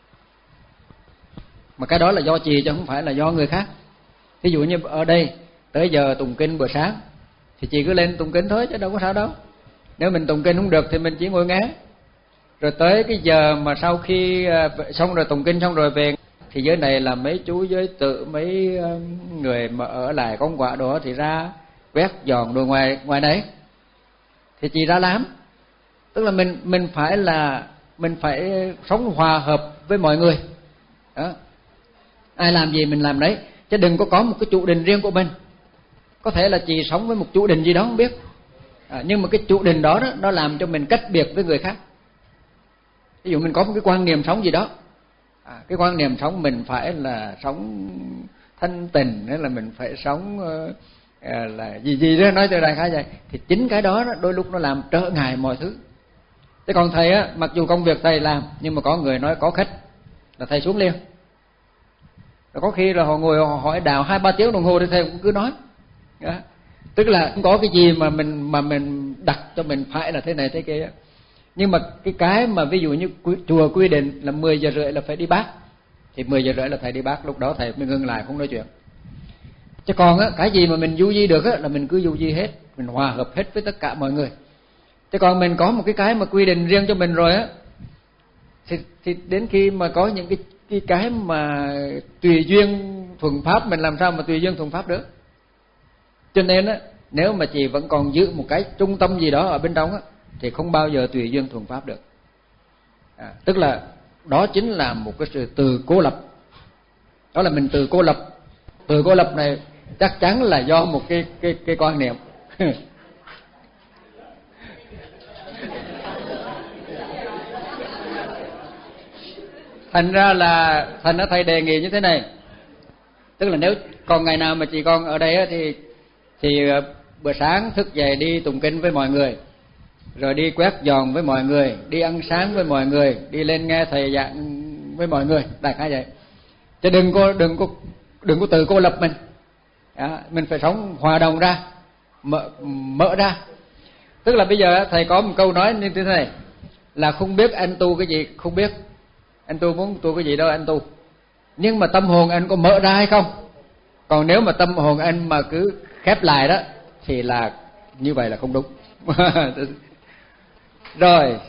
Mà cái đó là do chị chứ không phải là do người khác. Ví dụ như ở đây tới giờ tụng kinh buổi sáng thì chị cứ lên tụng kinh thôi chứ đâu có sao đâu. Nếu mình tụng kinh không được thì mình chỉ ngồi nghe. Rồi tới cái giờ mà sau khi xong rồi tụng kinh xong rồi về thì dưới này là mấy chú giới tự, mấy người mà ở lại con quả đó thì ra quét dọn đồ ngoài ngoài đấy, thì chị ra làm. Tức là mình mình phải là mình phải sống hòa hợp với mọi người đó. Ai làm gì mình làm đấy, chứ đừng có có một cái chủ định riêng của mình. Có thể là chị sống với một chủ định gì đó không biết, à, nhưng mà cái chủ định đó, đó nó làm cho mình cách biệt với người khác. Ví dụ mình có một cái quan niệm sống gì đó, à, cái quan niệm sống mình phải là sống thanh tịnh, hay là mình phải sống uh, à, là gì gì đó, nói từ đại khái vậy. Thì chính cái đó, đó đôi lúc nó làm trở ngại mọi thứ. Thế còn thầy á, mặc dù công việc thầy làm nhưng mà có người nói có khách là thầy xuống liền. Rồi có khi là họ ngồi họ hỏi đào hai ba tiếng đồng hồ thì thầy cũng cứ nói. Đó. Tức là không có cái gì mà mình mà mình đặt cho mình phải là thế này thế kia. Nhưng mà cái cái mà ví dụ như chùa quy định là mười giờ rưỡi là phải đi bát, thì mười giờ rưỡi là thầy đi bát, lúc đó thầy mới ngưng lại không nói chuyện. Chứ còn á, cái gì mà mình du di được á là mình cứ du di hết, mình hòa hợp hết với tất cả mọi người. Chứ còn mình có một cái cái mà quy định riêng cho mình rồi á, thì, thì đến khi mà có những cái cái cái mà tùy duyên thuận pháp, mình làm sao mà tùy duyên thuận pháp được. Cho nên á, nếu mà chị vẫn còn giữ một cái trung tâm gì đó ở bên trong á, thì không bao giờ tùy duyên thuận pháp được. À, tức là đó chính là một cái sự từ cô lập. Đó là mình từ cô lập. Từ cô lập này chắc chắn là do một cái cái cái quan niệm. Thành ra là thành ra thầy đề nghị như thế này. Tức là nếu còn ngày nào mà chị con ở đây á, thì thì bữa sáng thức dậy đi tụng kinh với mọi người, rồi đi quét dọn với mọi người, đi ăn sáng với mọi người, đi lên nghe thầy giảng với mọi người, đại khái vậy. Chứ đừng có đừng có đừng có tự cô lập mình. Đó, mình phải sống hòa đồng ra, mở mở ra. Tức là bây giờ thầy có một câu nói như thế này là không biết anh tu cái gì, không biết anh tu muốn tu cái gì đâu anh tu, nhưng mà tâm hồn anh có mở ra hay không. Còn nếu mà tâm hồn anh mà cứ khép lại đó thì là như vậy là không đúng. Rồi.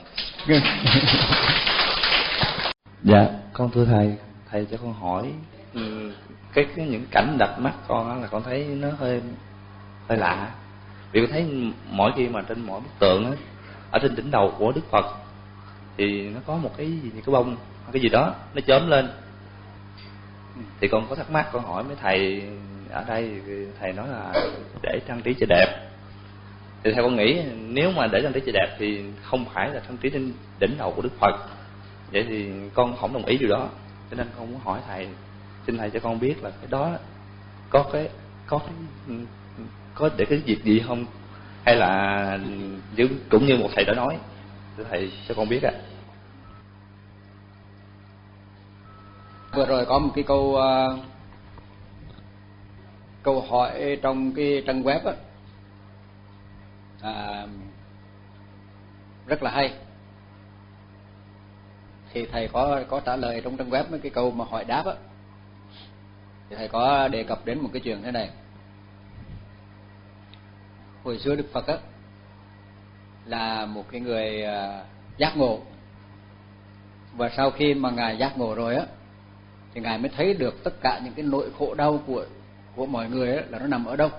Dạ, con thưa thầy, thầy cho con hỏi cái, cái những cảnh đập mắt con đó là con thấy nó hơi hơi lạ. Vì con thấy mỗi khi mà trên mỗi bức tượng á, ở trên đỉnh đầu của Đức Phật thì nó có một cái gì, cái bông cái gì đó nó chớm lên. Thì con có thắc mắc, con hỏi mấy thầy ở đây, thầy nói là để trang trí cho đẹp. Thì theo con nghĩ nếu mà để trang trí cho đẹp thì không phải là trang trí trên đỉnh đầu của Đức Phật. Vậy thì con không đồng ý điều đó, cho nên con muốn hỏi thầy, xin thầy cho con biết là cái đó có cái có cái, có để cái việc gì không, hay là cũng như một thầy đã nói. Thầy cho con biết ạ. À. Vừa rồi có một cái câu uh, câu hỏi trong cái trang web á, à, rất là hay. Thì thầy có có trả lời trong trang web mấy cái câu mà hỏi đáp á, thì thầy có đề cập đến một cái chuyện thế này. Hồi xưa Đức Phật á là một cái người uh, giác ngộ, và sau khi mà ngài giác ngộ rồi á thì ngài mới thấy được tất cả những cái nỗi khổ đau của của mọi người ấy, là nó nằm ở đâu.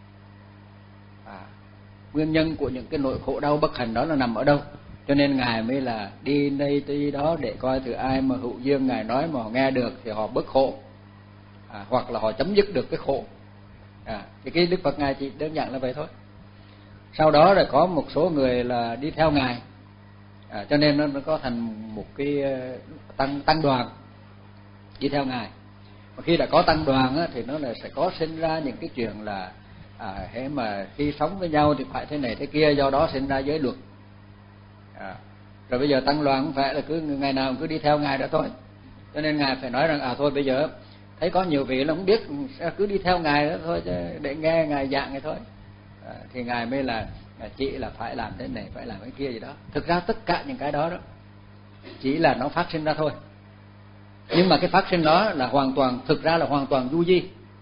À, nguyên nhân của những cái nỗi khổ đau bất hạnh đó là nằm ở đâu. Cho nên ngài mới là đi đây đi đó để coi thử ai mà hữu duyên ngài nói mà họ nghe được thì họ bớt khổ, à, hoặc là họ chấm dứt được cái khổ. À, thì cái Đức Phật ngài chỉ đơn giản là vậy thôi. Sau đó là có một số người là đi theo ngài, à, cho nên nó, nó có thành một cái tăng tăng đoàn đi theo ngài. Mà khi đã có tăng đoàn á, thì nó là sẽ có sinh ra những cái chuyện là à, thế mà khi sống với nhau thì phải thế này thế kia, do đó sinh ra giới luật. À, rồi bây giờ tăng đoàn không phải là cứ ngày nào cứ đi theo ngài đó thôi, cho nên ngài phải nói rằng à thôi bây giờ thấy có nhiều vị là không biết, cứ đi theo ngài đó thôi, để nghe ngài giảng này thôi. À, thì ngài mới là chỉ là phải làm thế này, phải làm cái kia gì đó. Thực ra tất cả những cái đó đó chỉ là nó phát sinh ra thôi, nhưng mà cái phát sinh đó là hoàn toàn, thực ra là hoàn toàn du di.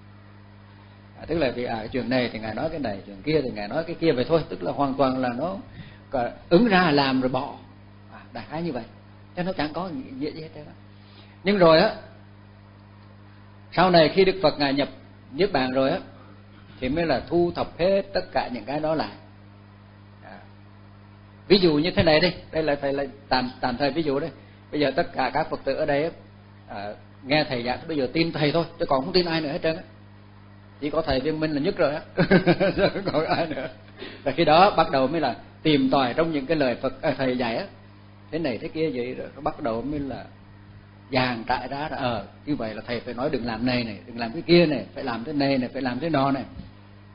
À, tức là vì à, cái chuyện này thì ngài nói cái này, chuyện kia thì ngài nói cái kia vậy thôi, tức là hoàn toàn là nó ứng ra làm rồi bỏ, à, đại khái như vậy, cho nó chẳng có nghĩa gì hết đó. Nhưng rồi á, sau này khi Đức Phật ngài nhập niết bàn rồi á, thì mới là thu thập hết tất cả những cái đó lại. À, ví dụ như thế này đi, đây là thầy là tạm tạm thời ví dụ đấy. Bây giờ tất cả các Phật tử ở đây á, à, nghe thầy giảng, bây giờ tin thầy thôi, chứ còn không tin ai nữa hết trơn á. Chỉ có thầy Viên Minh là nhất rồi á, không còn ai nữa. Và khi đó bắt đầu mới là tìm tòi trong những cái lời Phật à, thầy dạy á, thế này thế kia vậy, rồi bắt đầu mới là dàn trại ra là ờ như vậy là thầy phải nói đừng làm này này, đừng làm cái kia này, phải làm thế này này, phải làm thế nọ này.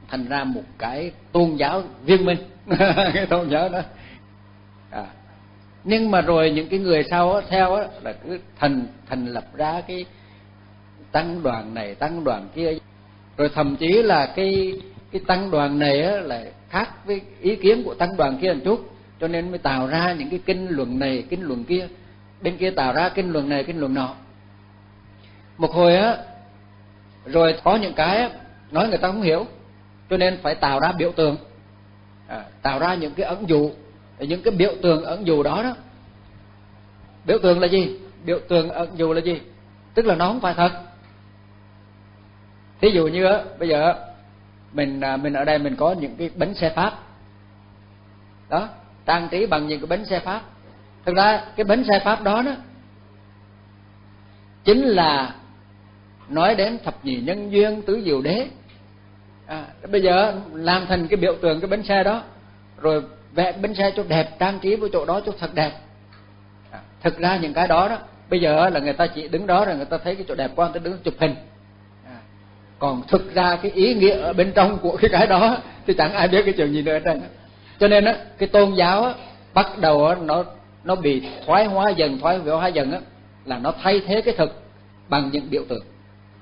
thành ra một cái tôn giáo viên minh. Cái tôn giáo đó. À. Nhưng mà rồi những cái người sau đó, theo đó, là cứ thành thành lập ra cái tăng đoàn này tăng đoàn kia, rồi thậm chí là cái cái tăng đoàn này á, là khác với ý kiến của tăng đoàn kia một chút, cho nên mới tạo ra những cái kinh luận này kinh luận kia, bên kia tạo ra kinh luận này kinh luận nọ. Một hồi á, rồi có những cái á, nói người ta không hiểu, cho nên phải tạo ra biểu tượng, à, tạo ra những cái ẩn dụ, những cái biểu tượng ẩn dụ đó đó. Biểu tượng là gì? Biểu tượng ẩn dụ là gì? Tức là nó không phải thật. Thí dụ như á, bây giờ mình mình ở đây mình có những cái bánh xe Pháp đó, trang trí bằng những cái bánh xe Pháp. Thực ra cái bánh xe Pháp đó đó chính là nói đến thập nhị nhân duyên tứ diệu đế. À, bây giờ làm thành cái biểu tượng cái bánh xe đó, rồi vẽ bánh xe cho đẹp, trang trí với chỗ đó cho thật đẹp. À, thực ra những cái đó đó bây giờ là người ta chỉ đứng đó rồi người ta thấy cái chỗ đẹp quá, người ta đứng chụp hình. À, còn thực ra cái ý nghĩa ở bên trong của cái cái đó thì chẳng ai biết cái chuyện gì nữa hết trơn. Cho nên á, cái tôn giáo á, bắt đầu á, nó nó bị thoái hóa dần, thoái hóa dần á, là nó thay thế cái thực bằng những biểu tượng.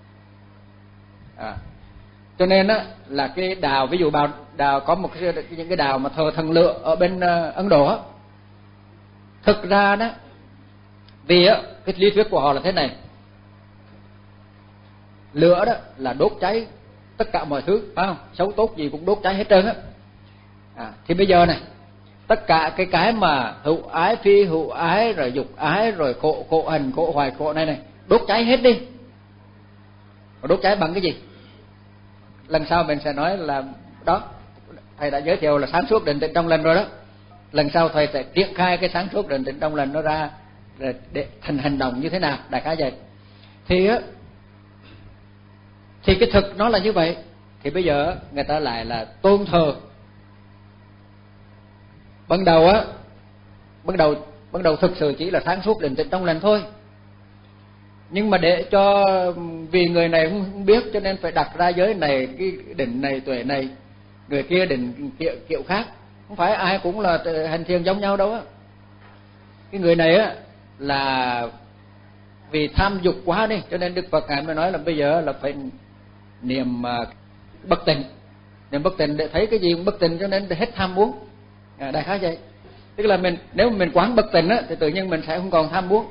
À, cho nên á, là cái đào, ví dụ vào đào có một cái, những cái đào mà thờ thần lửa ở bên uh, Ấn Độ á, thực ra đó, vì á, cái lý thuyết của họ là thế này: lửa đó là đốt cháy tất cả mọi thứ, phải không? Xấu tốt gì cũng đốt cháy hết trơn á. À, thì bây giờ này, tất cả cái cái mà hữu ái, phi hữu ái, rồi dục ái, rồi khổ, khổ hành, khổ hoài, khổ này này, đốt cháy hết đi. Và đốt cháy bằng cái gì? Lần sau mình sẽ nói là đó, thầy đã giới thiệu là sáng suốt định tĩnh trong lành rồi đó. Lần sau thầy sẽ triển khai cái sáng suốt định tĩnh trong lành nó ra để thành hành động như thế nào, đại khái vậy. Thì á, thì cái thực nó là như vậy. Thì bây giờ người ta lại là tôn thờ. Ban đầu á, ban đầu ban đầu thực sự chỉ là sáng suốt định tĩnh trong lành thôi. Nhưng mà để cho, vì người này không biết cho nên phải đặt ra giới này, cái định này, tuệ này, người kia định kiểu, kiểu khác. Không phải ai cũng là hành thiền giống nhau đâu á. Cái người này á là vì tham dục quá đi, cho nên Đức Phật ngài mới nói là bây giờ là phải niệm bất tịnh. Niệm bất tịnh để thấy cái gì cũng bất tịnh, cho nên hết tham muốn. À, đại khái vậy. Tức là mình, nếu mình quán bất tịnh á, thì tự nhiên mình sẽ không còn tham muốn.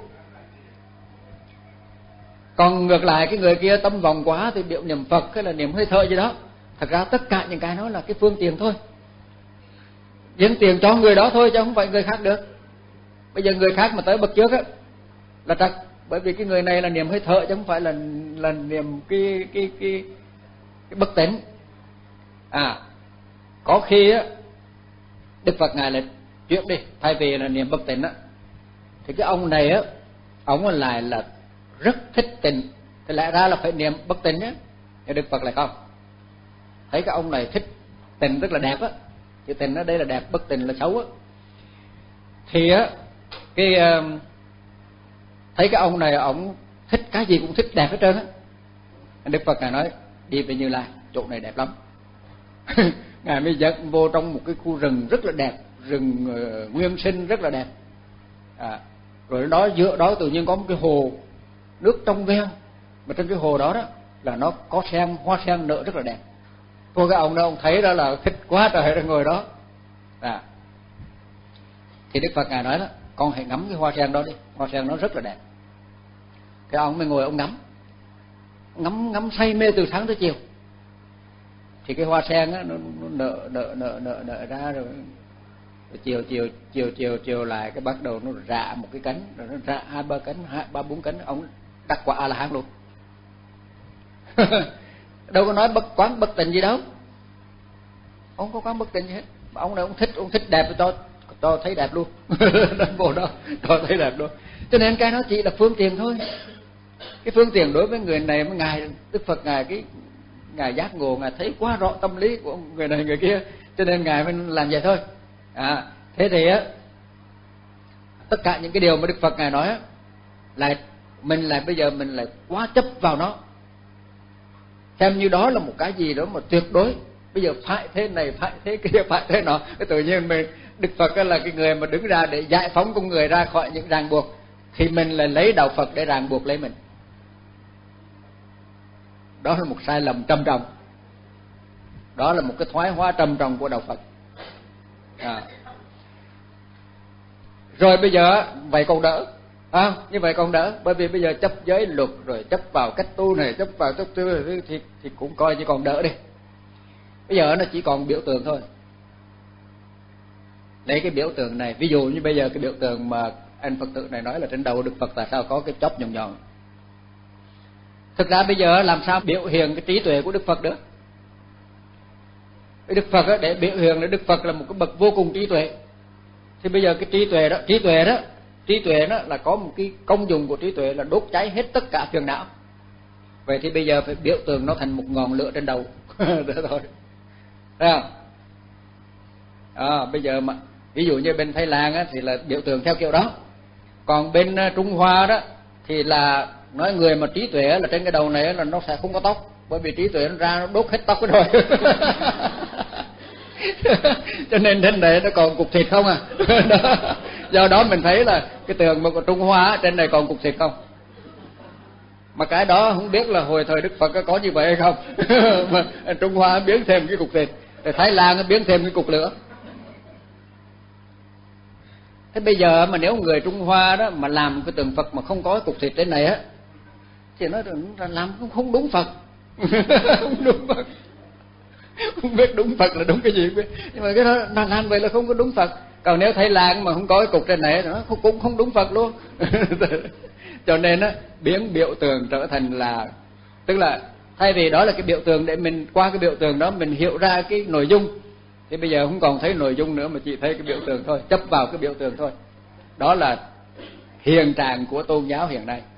Còn ngược lại cái người kia tâm vọng quá thì điệu niệm Phật hay là niệm hơi thở gì đó. Thật ra tất cả những cái đó là cái phương tiện thôi, dâng tiền cho người đó thôi chứ không phải người khác được. Bây giờ người khác mà tới bậc trước á là trật, bởi vì cái người này là niệm hơi thở chứ không phải là là niệm cái cái cái cái bất tịnh. À, có khi á Đức Phật ngài là chuyển đi, thay vì là niệm bất tịnh á, thì cái ông này á, ông lại là rất thích tịnh, thì lẽ ra là phải niệm bất tịnh nhé. Nhưng Đức Phật lại không, thấy cái ông này thích tịnh rất là đẹp á, chứ tịnh ở đây là đẹp, bất tịnh là xấu á. Thì á cái thấy cái ông này ông thích cái gì cũng thích đẹp hết trơn á. Đức Phật ngài nói đi về Như Lai, chỗ này đẹp lắm. Ngài mới dẫn vô trong một cái khu rừng rất là đẹp, rừng uh, nguyên sinh rất là đẹp. À, rồi đó giữa đó tự nhiên có một cái hồ nước trong veo, mà trên cái hồ đó đó là nó có sen, hoa sen nở rất là đẹp. Cô cái ông đó ông thấy đó là thích quá trời, rồi ngồi đó. À, thì Đức Phật ngài nói đó, con hãy ngắm cái hoa sen đó đi, hoa sen nó rất là đẹp. Cái ông mới ngồi ông ngắm, ngắm ngắm say mê từ sáng tới chiều. Thì cái hoa sen á, nó, nó nở nở nở nở nở ra rồi, rồi chiều chiều chiều chiều chiều lại cái bắt đầu nó rạ một cái cánh, rồi nó rạ hai ba cánh, hai ba bốn cánh, ông đắc quả A La Hán luôn. Đâu có nói bất quán bất tịnh gì đâu, ông có quán bất tịnh gì hết. Ông này ông thích, ông thích đẹp cho cho thấy đẹp luôn. Bộ đó cho thấy đẹp luôn. Cho nên cái nó chỉ là phương tiện thôi. Cái phương tiện đối với người này, với ngài Đức Phật ngài cái ngài giác ngộ, ngài thấy quá rõ tâm lý của người này người kia, cho nên ngài mới làm vậy thôi. À, thế thì á, tất cả những cái điều mà Đức Phật ngài nói á, lại mình lại bây giờ mình lại quá chấp vào nó, xem như đó là một cái gì đó mà tuyệt đối. bây giờ phải thế này, phải thế kia, phải thế nọ. Cái tự nhiên mình, Đức Phật là cái người mà đứng ra để giải phóng con người ra khỏi những ràng buộc, thì mình lại lấy đạo Phật để ràng buộc lấy mình. Đó là một sai lầm trầm trọng. Đó là một cái thoái hóa trầm trọng của đạo Phật. À. Rồi bây giờ vậy còn đỡ, à, như vậy còn đỡ, bởi vì bây giờ chấp giới luật rồi chấp vào cách tu này, chấp vào chấp tu này, thì, thì cũng coi như còn đỡ đi. Bây giờ nó chỉ còn biểu tượng thôi. Lấy cái biểu tượng này, ví dụ như bây giờ cái biểu tượng mà anh Phật tử này nói là trên đầu Đức Phật tại sao có cái chóp nhọn nhọn. Thực ra bây giờ làm sao biểu hiện cái trí tuệ của Đức Phật được? Cái Đức Phật đó, để biểu hiện là Đức Phật là một cái bậc vô cùng trí tuệ. Thì bây giờ cái trí tuệ đó, trí tuệ đó, trí tuệ đó là có một cái công dụng của trí tuệ là đốt cháy hết tất cả phiền não. Vậy thì bây giờ phải biểu tượng nó thành một ngọn lửa trên đầu. Đó thôi. Thấy không? À, bây giờ mà ví dụ như bên Thái Lan á, thì là biểu tượng theo kiểu đó. Còn bên uh, Trung Hoa đó thì là nói người mà trí tuệ là trên cái đầu này là nó sẽ không có tóc, bởi vì trí tuệ nó ra nó đốt hết tóc rồi. Cho nên trên này nó còn cục thịt không à. Đó. Do đó mình thấy là cái tượng mà của Trung Hoa trên này còn cục thịt không. Mà cái đó không biết là hồi thời Đức Phật có như vậy hay không. Mà Trung Hoa biến thêm cái cục thịt, Thái Lan biến thêm cái cục lửa. Thế bây giờ mà nếu người Trung Hoa đó mà làm cái tượng Phật mà không có cục thịt trên này á, thì nó làm không đúng Phật. Không đúng Phật. Không biết đúng Phật là đúng cái gì biết. Nhưng mà cái đó là làm vậy là không có đúng Phật. Còn nếu Thái Lan mà không có cái cục trên này nó cũng không đúng Phật luôn. Cho nên á, biến biểu tượng trở thành là, tức là thay vì đó là cái biểu tượng để mình qua cái biểu tượng đó mình hiểu ra cái nội dung, thì bây giờ không còn thấy nội dung nữa mà chỉ thấy cái biểu tượng thôi, chấp vào cái biểu tượng thôi. Đó là hiện trạng của tôn giáo hiện nay.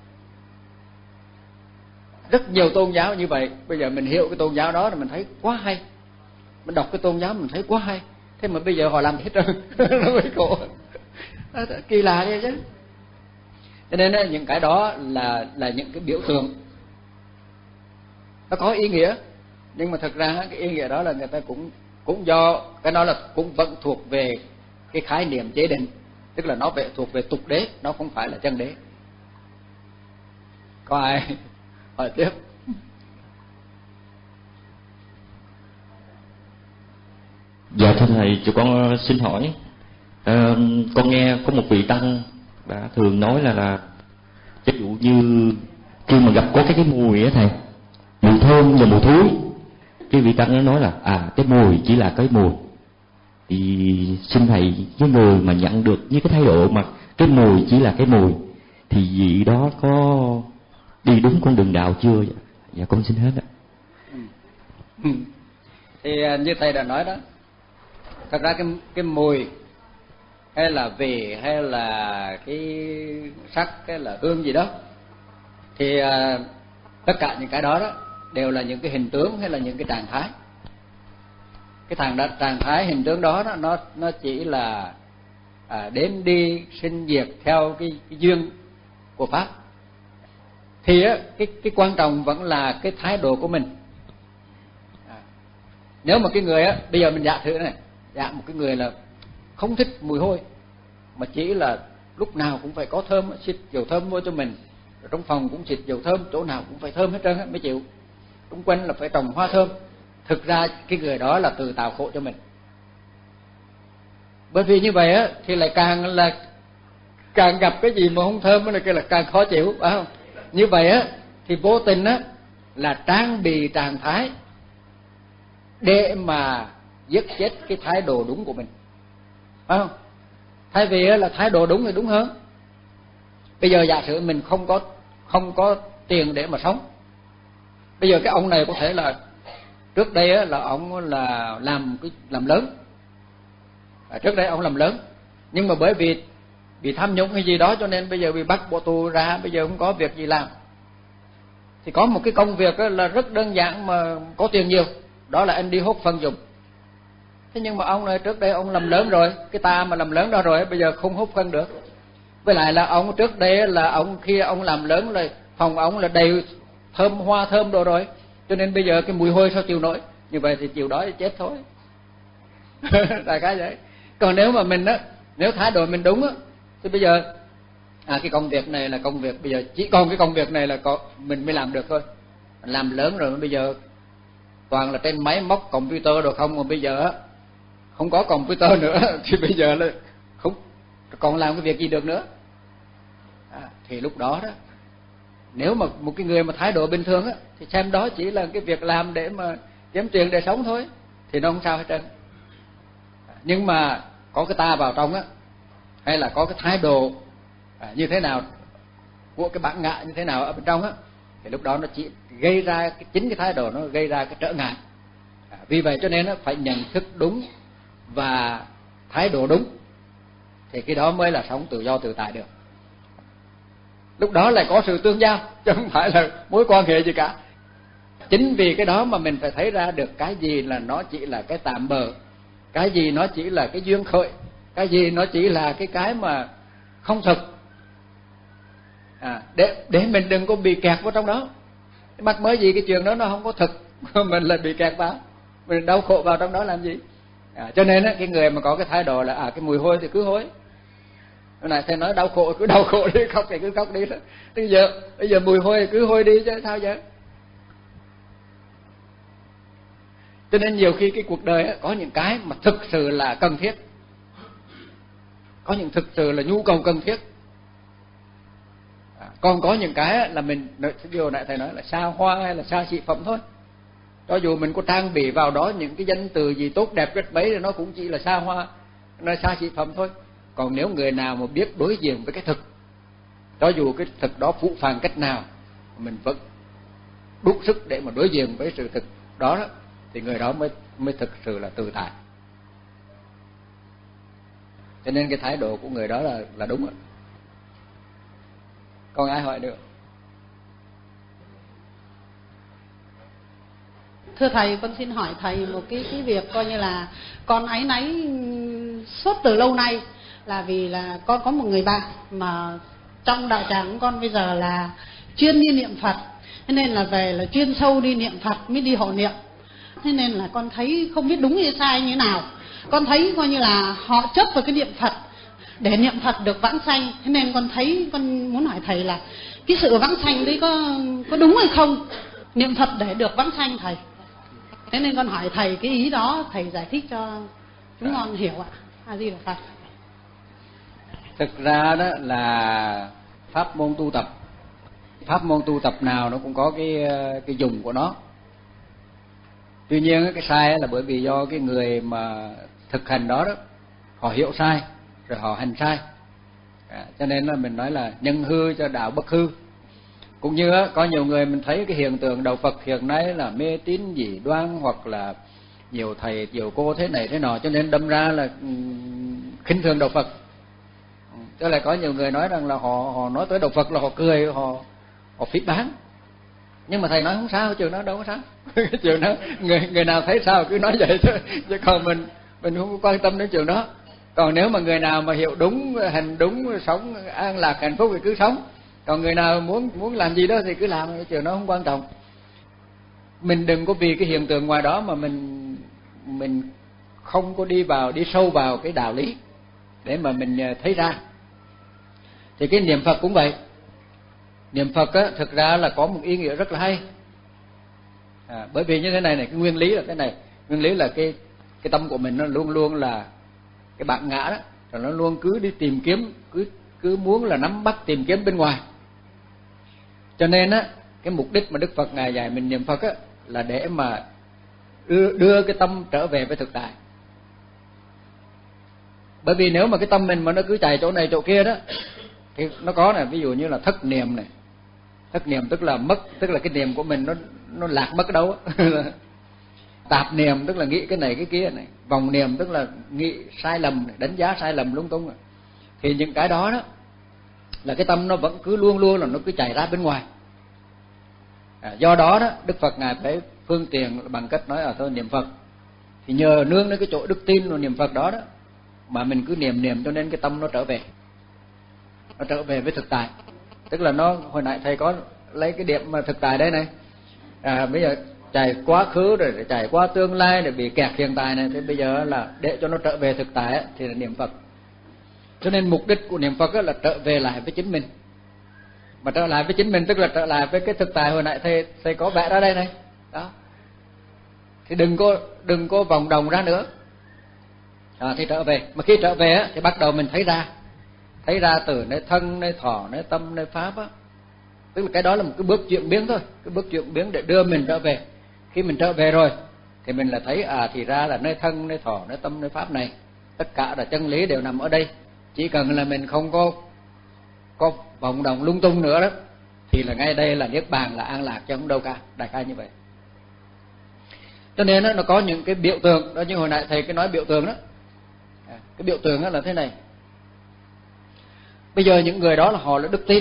Rất nhiều tôn giáo như vậy. Bây giờ mình hiểu cái tôn giáo đó là mình thấy quá hay, mình đọc cái tôn giáo mình thấy quá hay. Thế mà bây giờ họ làm hết trơn. Nó mới khổ. Kỳ lạ vậy chứ. Cho nên những cái đó là là những cái biểu tượng, nó có ý nghĩa, nhưng mà thật ra cái ý nghĩa đó là người ta cũng cũng do cái đó là cũng vẫn thuộc về cái khái niệm chế định, tức là nó về thuộc về tục đế, nó không phải là chân đế. Có ai hỏi tiếp? Dạ thưa thầy, cho con xin hỏi, à, con nghe có một vị tăng đã thường nói là là ví dụ như khi mà gặp có cái cái mùi á thầy, mùi thơm và mùi thối, cái vị tăng nó nói là à cái mùi chỉ là cái mùi. Thì xin thầy, với người mà nhận được với cái thái độ mà cái mùi chỉ là cái mùi, thì vị đó có đi đúng con đường đạo chưa? Dạ, dạ con xin hết ạ. Thì như thầy đã nói đó, thật ra cái cái mùi hay là vị hay là cái sắc hay là hương gì đó, thì à, tất cả những cái đó đó đều là những cái hình tướng hay là những cái trạng thái. Cái thằng đó, trạng thái hình tướng đó, đó nó nó chỉ là à, đến đi sinh diệt theo cái, cái duyên của pháp. Thì á, cái cái quan trọng vẫn là cái thái độ của mình. À, nếu mà cái người á, bây giờ mình giả thử này, giả một cái người là không thích mùi hôi, mà chỉ là lúc nào cũng phải có thơm, xịt dầu thơm vô cho mình, rồi trong phòng cũng xịt dầu thơm, chỗ nào cũng phải thơm hết trơn á mới chịu, xung quanh là phải trồng hoa thơm. Thực ra cái người đó là tự tạo khổ cho mình. Bởi vì như vậy á thì lại càng là càng gặp cái gì mà không thơm là cái là càng khó chịu, phải không? Như vậy á thì vô tình á là trang bị trạng thái để mà giết chết cái thái độ đúng của mình, phải không? Thay vì á là thái độ đúng thì đúng hơn. Bây giờ giả sử mình không có không có tiền để mà sống. Bây giờ cái ông này có thể là trước đây á, là ông là làm cái làm lớn, à, trước đây ông làm lớn, nhưng mà bởi vì bị tham nhũng hay gì đó cho nên bây giờ bị bắt bỏ tù ra, bây giờ không có việc gì làm. Thì có một cái công việc á, là rất đơn giản mà có tiền nhiều, đó là anh đi hốt phân dụng. Thế nhưng mà ông này trước đây ông làm lớn rồi, cái ta mà làm lớn đó rồi bây giờ không hốt phân được. Với lại là ông trước đây là ông khi ông làm lớn rồi phòng ông là đầy thơm hoa thơm đồ rồi, cho nên bây giờ cái mùi hôi sao chịu nổi. như vậy thì chịu đói chết thôi. Đại khái vậy. Còn nếu mà mình á, nếu thái độ mình đúng á, thì bây giờ à cái công việc này là công việc, bây giờ chỉ còn cái công việc này là có mình mới làm được thôi. Làm lớn rồi bây giờ toàn là trên máy móc computer rồi không, mà bây giờ á không có computer nữa thì bây giờ là không còn làm cái việc gì được nữa. À, thì lúc đó đó, nếu mà một cái người mà thái độ bình thường á, thì xem đó chỉ là cái việc làm để mà kiếm tiền để sống thôi, thì nó không sao hết trơn. Nhưng mà có cái ta vào trong á, hay là có cái thái độ à, như thế nào của cái bản ngã như thế nào ở bên trong á, thì lúc đó nó chỉ gây ra cái, chính cái thái độ nó gây ra cái trở ngại. À, vì vậy cho nên nó phải nhận thức đúng và thái độ đúng, thì cái đó mới là sống tự do tự tại được. Lúc đó lại có sự tương giao, chứ không phải là mối quan hệ gì cả. Chính vì cái đó mà mình phải thấy ra được cái gì là nó chỉ là cái tạm bợ, cái gì nó chỉ là cái duyên khởi, cái gì nó chỉ là cái cái mà không thực. À, để để mình đừng có bị kẹt vào trong đó. Mắc mới gì cái chuyện đó nó không có thực, mình lại bị kẹt vào, mình đau khổ vào trong đó làm gì. À, cho nên á, cái người mà có cái thái độ là à cái mùi hôi thì cứ hôi. Cái này thầy nói đau khổ cứ đau khổ đi, khóc thì cứ khóc đi. Bây giờ bây giờ mùi hôi thì cứ hôi đi chứ sao vậy? Cho nên nhiều khi cái cuộc đời á, có những cái mà thực sự là cần thiết, có những thực sự là nhu cầu cần thiết. À, còn có những cái là mình điều nãy thầy nói là xa hoa hay là xa xỉ phẩm thôi. Cho dù mình có trang bị vào đó những cái danh từ gì tốt đẹp rất mấy thì nó cũng chỉ là xa hoa, nó xa xỉ phẩm thôi. Còn nếu người nào mà biết đối diện với cái thực, cho dù cái thực đó phũ phàng cách nào, mình vẫn đủ sức để mà đối diện với sự thực đó, đó thì người đó mới mới thực sự là tự tại. Cho nên cái thái độ của người đó là là đúng rồi. Còn ai hỏi được? Thưa thầy, con xin hỏi thầy một cái cái việc coi như là con áy náy suốt từ lâu nay, là vì là con có một người bạn mà trong đạo tràng của con bây giờ là chuyên đi niệm Phật, thế nên là về là chuyên sâu đi niệm Phật mới đi hộ niệm. Thế nên là con thấy không biết đúng hay sai như thế nào. Con thấy coi như là họ chấp vào cái niệm Phật để niệm Phật được vãng sanh. Thế nên con thấy, con muốn hỏi thầy là cái sự vãng sanh đấy có có đúng hay không? Niệm Phật để được vãng sanh thầy. Thế nên con hỏi thầy cái ý đó, thầy giải thích cho chúng con hiểu ạ. A Di Đà Phật. Thực ra đó là pháp môn tu tập, pháp môn tu tập nào nó cũng có cái cái dùng của nó. Tuy nhiên cái sai là bởi vì do cái người mà thực hành đó đó họ hiểu sai rồi họ hành sai. À, cho nên là mình nói là nhân hư cho đạo bất hư. Cũng như á, có nhiều người mình thấy cái hiện tượng đạo Phật hiện nay là mê tín dị đoan, hoặc là nhiều thầy nhiều cô thế này thế nọ, cho nên đâm ra là khinh thường đạo Phật. Tức là có nhiều người nói rằng là họ họ nói tới đạo Phật là họ cười, họ họ phỉ báng. Nhưng mà thầy nói không sao, chuyện đó đâu có sao. Chuyện đó người người nào thấy sao cứ nói vậy thôi, chứ còn mình mình không quan tâm đến chuyện đó. Còn nếu mà người nào mà hiểu đúng, hành đúng, sống an lạc hạnh phúc thì cứ sống. Còn người nào muốn muốn làm gì đó thì cứ làm, cái chuyện đó không quan trọng. Mình đừng có vì cái hiện tượng ngoài đó mà mình mình không có đi vào đi sâu vào cái đạo lý để mà mình thấy ra. Thì cái niệm Phật cũng vậy. Niệm Phật á, thực ra là có một ý nghĩa rất là hay. À, bởi vì như thế này này, cái nguyên lý là cái này, nguyên lý là cái cái tâm của mình nó luôn luôn là cái bản ngã đó, rồi nó luôn cứ đi tìm kiếm, cứ cứ muốn là nắm bắt tìm kiếm bên ngoài. Cho nên á, cái mục đích mà Đức Phật ngài dạy mình niệm Phật á là để mà đưa, đưa cái tâm trở về với thực tại. Bởi vì nếu mà cái tâm mình mà nó cứ chạy chỗ này chỗ kia đó thì nó có này, ví dụ như là thất niệm này. Thất niệm tức là mất, tức là cái niệm của mình nó nó lạc mất ở đâu á. Tạp niệm tức là nghĩ cái này cái kia này, vòng niệm tức là nghĩ sai lầm này, đánh giá sai lầm lung tung này. Thì những cái đó đó là cái tâm nó vẫn cứ luôn luôn là nó cứ chạy ra bên ngoài. À, do đó đó Đức Phật ngài phải phương tiện bằng cách nói ở thôi niệm Phật. Thì nhờ nương đến cái chỗ đức tin và niệm Phật đó đó mà mình cứ niệm niệm cho nên cái tâm nó trở về, nó trở về với thực tại. Tức là nó, hồi nãy thầy có lấy cái điểm mà thực tại đây này. À, bây giờ chạy quá khứ rồi để chạy qua tương lai để bị kẹt hiện tại này, thì bây giờ là để cho nó trở về thực tại ấy, thì là niệm Phật. Cho nên mục đích của niệm Phật là trở về lại với chính mình. Mà trở lại với chính mình tức là trở lại với cái thực tại hồi nãy thầy thầy có vẽ ra đây này. Đó. Thì đừng có đừng có vòng đồng ra nữa. À, thì trở về. Mà khi trở về á, thì bắt đầu mình thấy ra, thấy ra từ nơi thân, nơi thọ, nơi tâm, nơi pháp á. Tức là cái đó là một cái bước chuyển biến thôi, cái bước chuyển biến để đưa mình trở về. Khi mình trở về rồi thì mình là thấy à thì ra là nơi thân, nơi thọ, nơi tâm, nơi pháp này tất cả là chân lý đều nằm ở đây. Chỉ cần là mình không có có vòng đồng lung tung nữa đó, thì là ngay đây là niết bàn, là an lạc chứ không đâu cả, đại khái như vậy. Cho nên đó, nó có những cái biểu tượng đó, như hồi nãy thầy cái nói biểu tượng đó. Cái biểu tượng đó là thế này. Bây giờ những người đó là họ là đức tin,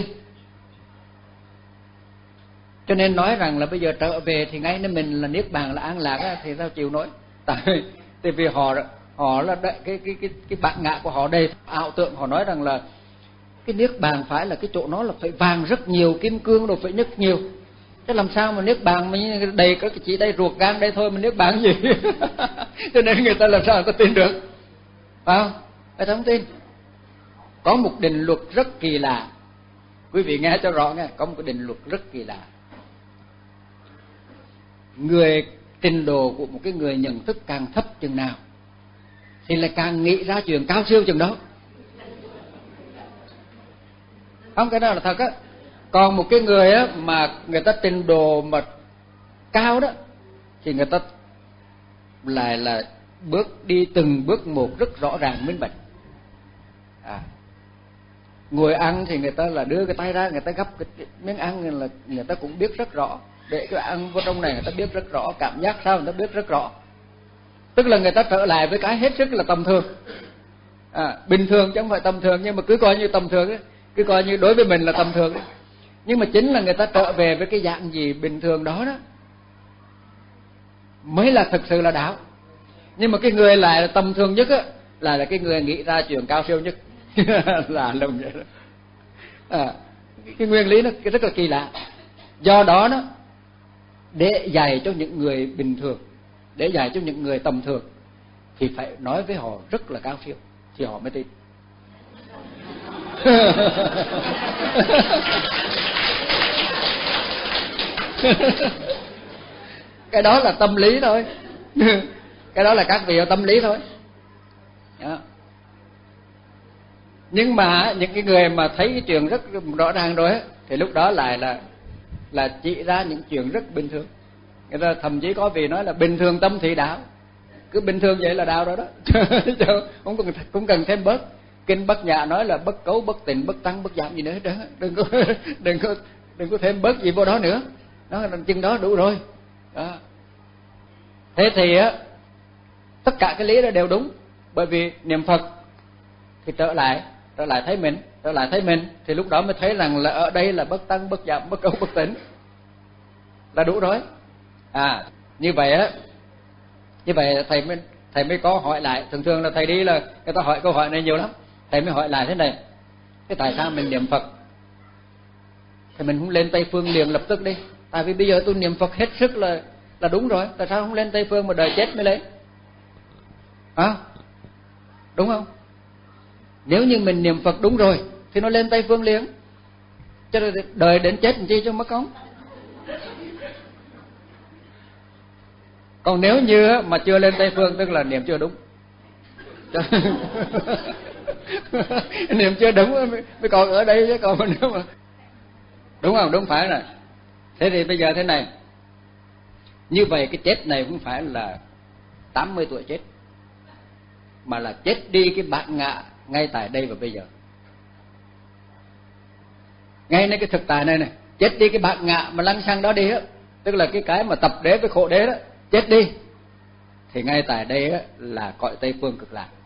cho nên nói rằng là bây giờ trở về thì ngay nơi mình là niết bàn, là an lạc á, thì sao chịu nổi. Tại tại vì họ họ là cái cái cái cái bản ngã của họ đây ảo tưởng, họ nói rằng là cái niết bàn phải là cái chỗ nó là phải vàng rất nhiều, kim cương đồ phải nhất nhiều. Thế làm sao mà niết bàn mình đầy có cái chỉ đây ruột gan đây thôi mà niết bàn gì? Cho nên người ta làm sao người ta tin được? Phải không? Người ta không tin. Có một định luật rất kỳ lạ. Quý vị nghe cho rõ nghe, có một cái định luật rất kỳ lạ. Người trình độ của một cái người nhận thức càng thấp chừng nào thì lại càng nghĩ ra chuyện cao siêu chừng đó. Không, cái đó là thật á. Còn một cái người á mà người ta trình độ mà cao đó thì người ta lại là bước đi từng bước một rất rõ ràng minh bạch. À, ngồi ăn thì người ta là đưa cái tay ra, người ta gấp cái miếng ăn là người ta cũng biết rất rõ, để cái ăn vào trong này người ta biết rất rõ, cảm giác sao người ta biết rất rõ. Tức là người ta trở lại với cái hết sức là tầm thường, à, bình thường chứ không phải tầm thường, nhưng mà cứ coi như tầm thường ấy, cứ coi như đối với mình là tầm thường ấy. Nhưng mà chính là người ta trở về với cái dạng gì bình thường đó đó mới là thực sự là đạo. Nhưng mà cái người lại là tầm thường nhất á là, là cái người nghĩ ra chuyện cao siêu nhất. Là lầm vậy đó. À, cái nguyên lý nó rất là kỳ lạ. Do đó đó, để dạy cho những người bình thường, để dạy cho những người tầm thường thì phải nói với họ rất là cao siêu thì họ mới tin. Cái đó là tâm lý thôi. Cái đó là các vị ở tâm lý thôi. Đó. Nhưng mà những cái người mà thấy cái chuyện rất rõ ràng rồi ấy, thì lúc đó lại là là chỉ ra những chuyện rất bình thường. Người ta thậm chí có vị nói là bình thường tâm thị đạo. Cứ bình thường vậy là đạo rồi đó. Không cần cũng cần thêm bớt. Kinh Bát Nhã nói là bất cấu, bất tịnh, bất tăng, bất giảm gì nữa hết đó. Đừng có đừng có đừng có thêm bớt gì vô đó nữa. Nó chừng đó đủ rồi. Đó. Thế thì á, tất cả cái lý đó đều đúng. Bởi vì niệm Phật thì trở lại, trở lại thấy mình, trở lại thấy mình thì lúc đó mới thấy rằng là ở đây là bất tăng, bất giảm, bất cấu, bất tịnh, là đủ rồi. À, như vậy á, như vậy thầy mới thầy mới có hỏi lại. Thường thường là thầy đi là người ta hỏi câu hỏi này nhiều lắm. Thầy mới hỏi lại thế này: thế tại sao mình niệm Phật thì mình không lên Tây Phương liền lập tức đi? Tại vì bây giờ tôi niệm Phật hết sức là là đúng rồi. Tại sao không lên Tây Phương mà đợi chết mới lấy? À, đúng không? Nếu như mình niệm Phật đúng rồi thì nó lên Tây Phương liền, cho nên đợi đến chết làm chi cho mất công. Còn nếu như mà chưa lên Tây Phương tức là niệm chưa đúng. Niệm chưa đúng mới còn ở đây chứ còn nếu mà đúng không? Đúng phải rồi. Thế thì bây giờ thế này, như vậy cái chết này không phải là tám mươi tuổi chết, mà là chết đi cái bản ngã ngay tại đây và bây giờ. Ngay nơi cái thực tại này này, chết đi cái bản ngã mà lăng xăng đó đi á, tức là cái cái mà tập đế với khổ đế đó, chết đi thì ngay tại đây á là cõi Tây Phương Cực Lạc.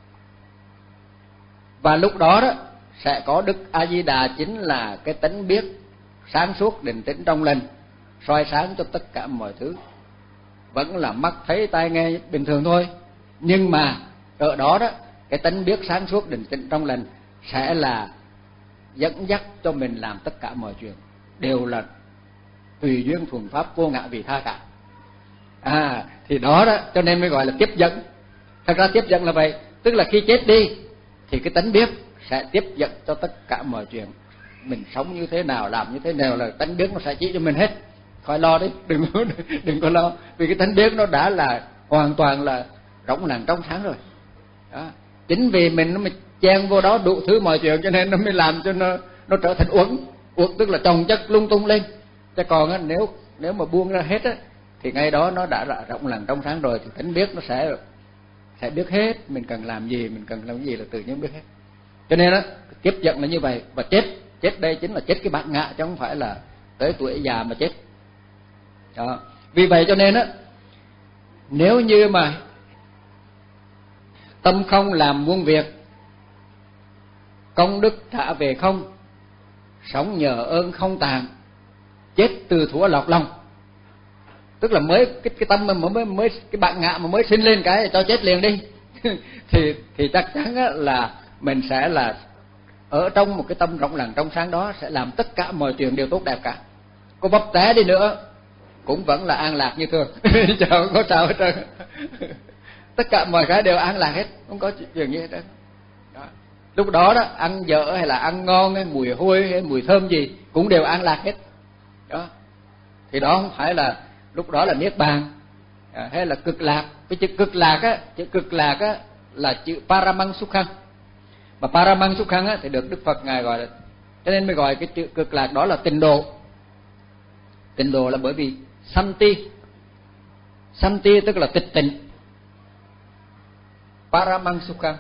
Và lúc đó đó sẽ có Đức A Di Đà chính là cái tánh biết sáng suốt định tĩnh trong lành, soi sáng cho tất cả mọi thứ. Vẫn là mắt thấy tai nghe bình thường thôi, nhưng mà ở đó đó cái tánh biết sáng suốt định tĩnh trong lành sẽ là dẫn dắt cho mình làm tất cả mọi chuyện, đều là tùy duyên thuần pháp vô ngã vị tha cả. thì đó đó cho nên mới gọi là tiếp dẫn. Thật ra tiếp dẫn là vậy, tức là khi chết đi thì cái tánh biết sẽ tiếp dẫn cho tất cả mọi chuyện, mình sống như thế nào, làm như thế nào là tánh biết nó sẽ chỉ cho mình hết. Khỏi lo đấy, đừng có đừng có lo, vì cái tánh biết nó đã là hoàn toàn là rỗng lặng trong sáng rồi. Đó. Chính vì mình nó mới chen vô đó đủ thứ mọi chuyện cho nên nó mới làm cho nó nó trở thành uẩn, uẩn tức là chồng chất lung tung lên. Chứ còn á, nếu nếu mà buông ra hết á thì ngay đó nó đã rộng lặng trong sáng rồi, thì tánh biết nó sẽ sẽ biết hết mình cần làm gì, mình cần làm gì là tự nhiên biết hết. Cho nên á tiếp dẫn là như vậy. Và chết chết đây chính là chết cái bản ngã, chứ không phải là tới tuổi già mà chết. Đó. Vì vậy cho nên á, nếu như mà tâm không làm muôn việc, công đức trả về không, sống nhờ ơn không tàn, chết từ thuở lọt lòng. Tức là mới cái cái tâm mà mới mới cái bản ngã mà mới sinh lên cái cho chết liền đi thì thì chắc chắn á, là mình sẽ là ở trong một cái tâm rộng lặng trong sáng đó, sẽ làm tất cả mọi chuyện đều tốt đẹp cả. Có bấp té đi nữa cũng vẫn là an lạc như thường chẳng có sao hết trơn. Tất cả mọi cái đều an lạc hết, không có chuyện gì hết trơn. Đó. Lúc đó đó ăn dở hay là ăn ngon hay mùi hôi hay mùi thơm gì cũng đều an lạc hết. Đó. Thì đó không phải là lúc đó là niết bàn à, hay là cực lạc. Cái chữ cực lạc á, chữ cực lạc á là chữ Paramang Sukhang. Mà Paramang Sukhang á thì được Đức Phật ngài gọi là, cho nên mới gọi cái chữ cực lạc đó là tịnh độ. Tịnh độ là bởi vì Santi, Santi tức là tịch tịnh. Paramang Sukhang,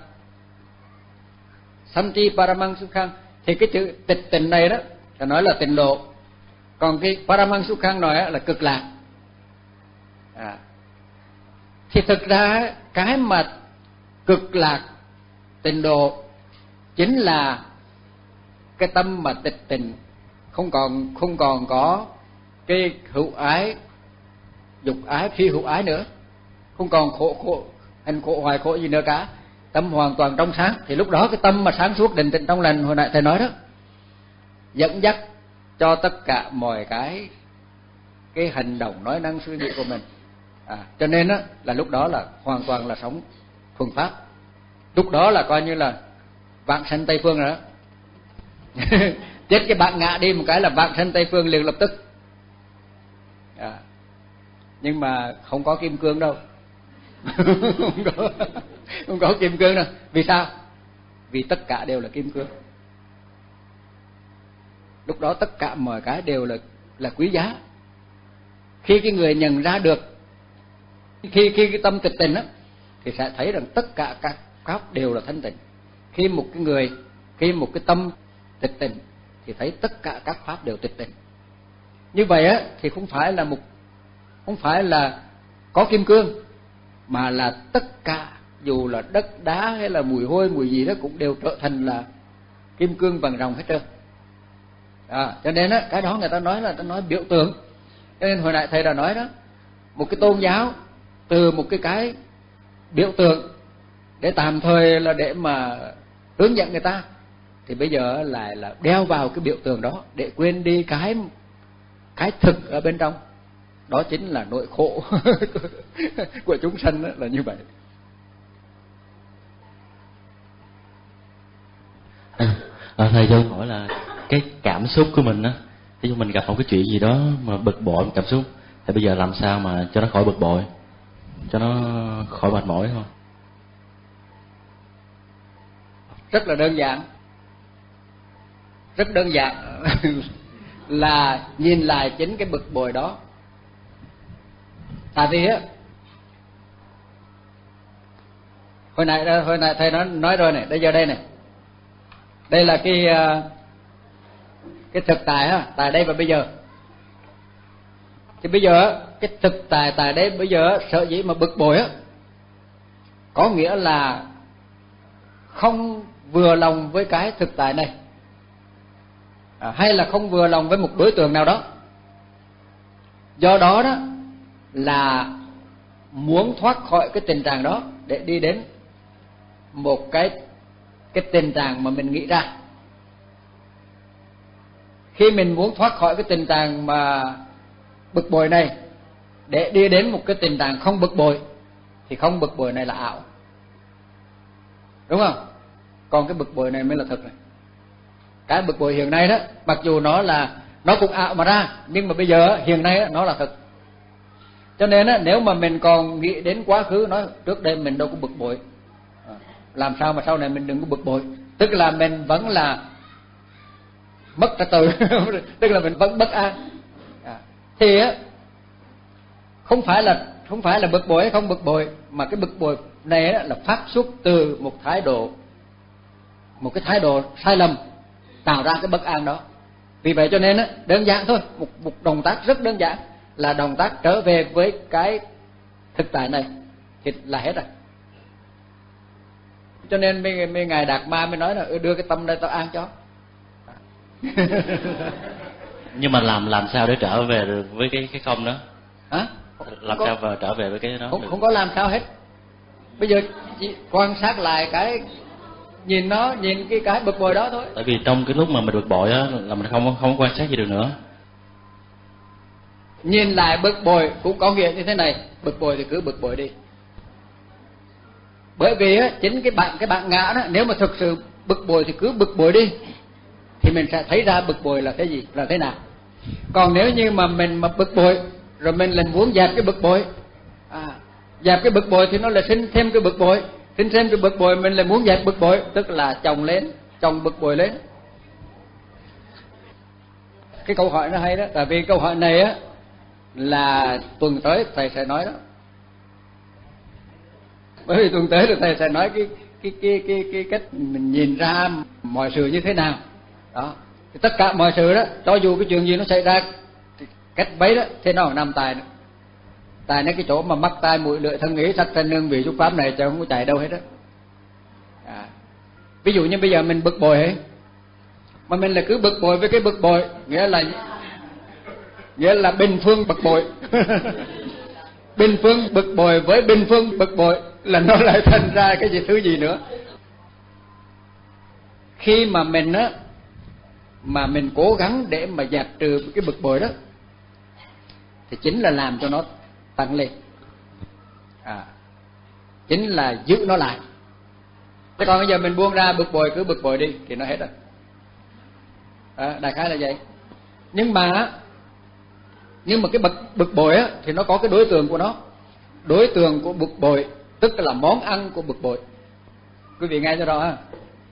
Santi Paramang Sukhang, thì cái chữ tịch tịnh này đó là nói là tịnh độ, còn cái Paramang Sukhang nói là cực lạc. À. Thì thực ra cái mà cực lạc tịnh độ chính là cái tâm mà tịch tịnh, không còn không còn có cái hữu ái, dục ái, phi hữu ái nữa, không còn khổ khổ hành khổ hoài khổ gì nữa cả, tâm hoàn toàn trong sáng. Thì lúc đó cái tâm mà sáng suốt định tĩnh trong lành hồi nãy thầy nói đó, dẫn dắt cho tất cả mọi cái cái hành động nói năng suy nghĩ của mình. À, cho nên á là lúc đó là hoàn toàn là sống thuần pháp. Lúc đó là coi như là vạn sanh Tây phương rồi đó. Chết cái bạn ngã đi một cái là vạn sanh Tây phương liền lập tức. À, nhưng mà không có kim cương đâu. không có không có kim cương đâu. Vì sao? Vì tất cả đều là kim cương. Lúc đó tất cả mọi cái đều là là quý giá. Khi cái người nhận ra được, khi khi cái tâm tịch tịnh á, thì sẽ thấy rằng tất cả các pháp đều là thanh tịnh. Khi một cái người, khi một cái tâm tịch tịnh thì thấy tất cả các pháp đều tịch tịnh. Như vậy á thì không phải là một, không phải là có kim cương, mà là tất cả, dù là đất đá hay là mùi hôi mùi gì đó cũng đều trở thành là kim cương vàng ròng hết trơn. À, cho nên á cái đó người ta nói là ta nói biểu tượng. Cho nên hồi nãy thầy đã nói đó, một cái tôn giáo từ một cái cái biểu tượng để tạm thời là để mà hướng dẫn người ta, thì bây giờ lại là đeo vào cái biểu tượng đó để quên đi cái cái thực ở bên trong. Đó chính là nỗi khổ của chúng sanh, là như vậy. À, à, thầy cho hỏi là cái cảm xúc của mình á, ví dụ mình gặp một cái chuyện gì đó mà bực bội cảm xúc, thì bây giờ làm sao mà cho nó khỏi bực bội, cho nó khỏi mệt mỏi không? Rất là đơn giản, rất đơn giản là nhìn lại chính cái bực bội đó. Tại vì á, hồi nãy hồi nãy thầy nói nói rồi này, bây giờ đây này, đây là cái cái thực tại á, tại đây và bây giờ. Thì bây giờ cái thực tại tại đây bây giờ sở dĩ mà bực bội á, có nghĩa là không vừa lòng với cái thực tại này, à, hay là không vừa lòng với một đối tượng nào đó. Do đó đó là muốn thoát khỏi cái tình trạng đó để đi đến một cái cái tình trạng mà mình nghĩ ra. Khi mình muốn thoát khỏi cái tình trạng mà bực bội này để đi đến một cái tình trạng không bực bội, thì không bực bội này là ảo, đúng không? Còn cái bực bội này mới là thật này. Cái bực bội hiện nay đó, mặc dù nó là nó cũng ảo mà ra, nhưng mà bây giờ hiện nay nó là thật. Cho nên nếu mà mình còn nghĩ đến quá khứ, nói trước đây mình đâu có bực bội, làm sao mà sau này mình đừng có bực bội, tức là mình vẫn là mất trật tự tức là mình vẫn bất an. À, thì á, không phải là không phải là bực bội hay không bực bội, mà cái bực bội này á, là phát xuất từ một thái độ một cái thái độ sai lầm tạo ra cái bất an đó. Vì vậy cho nên á, đơn giản thôi, một một động tác rất đơn giản là động tác trở về với cái thực tại này thì là hết rồi. Cho nên mấy, mấy ngài Đạt Ma mới nói là đưa cái tâm đây tao an cho. Nhưng mà làm làm sao để trở về được với cái cái không đó? Hả? Làm có, sao mà trở về với cái đó? Không, không có làm sao hết. Bây giờ chỉ quan sát lại cái, nhìn nó, nhìn cái cái bực bội đó thôi. Tại vì trong cái lúc mà mình bực bội á là mình không không quan sát gì được nữa. Nhìn lại bực bội cũng có nghĩa như thế này, bực bội thì cứ bực bội đi. Bởi vì á, chính cái bạn cái bạn ngã đó, nếu mà thực sự bực bội thì cứ bực bội đi, thì mình sẽ thấy ra bực bội là cái gì, là thế nào. Còn nếu như mà mình mà bực bội rồi mình lại muốn dẹp cái bực bội, à, dẹp cái bực bội thì nó lại sinh thêm cái bực bội, sinh thêm cái bực bội, mình lại muốn dẹp bực bội, tức là chồng lên, chồng bực bội lên. Cái câu hỏi nó hay đó, tại vì câu hỏi này á là tuần tới thầy sẽ nói đó. Bởi vì tuần tới thì thầy sẽ nói cái cái cái cái cái cách mình nhìn ra mọi sự như thế nào đó. Thì tất cả mọi sự đó, cho dù cái chuyện gì nó xảy ra, thì cách bấy đó thế nào nằm tài nữa. Tài nó cái chỗ mà mắt tai mũi lưỡi thân ý sắc thanh hương vị xúc pháp này, chứ không có chạy đâu hết đó. À, ví dụ như bây giờ mình bực bội ấy, mà mình là cứ bực bội với cái bực bội, nghĩa là nghĩa là bình phương bực bội. Bình phương bực bội với bình phương bực bội là nó lại thành ra cái gì thứ gì nữa. Khi mà mình á mà mình cố gắng để mà dẹp trừ cái bực bội đó, thì chính là làm cho nó tăng lên, à, chính là giữ nó lại. Thế còn bây giờ mình buông ra bực bội, cứ bực bội đi thì nó hết rồi. À, đại khái là vậy. Nhưng mà nhưng mà cái bực bực bội á thì nó có cái đối tượng của nó. Đối tượng của bực bội tức là món ăn của bực bội. Quý vị nghe cho rõ ha.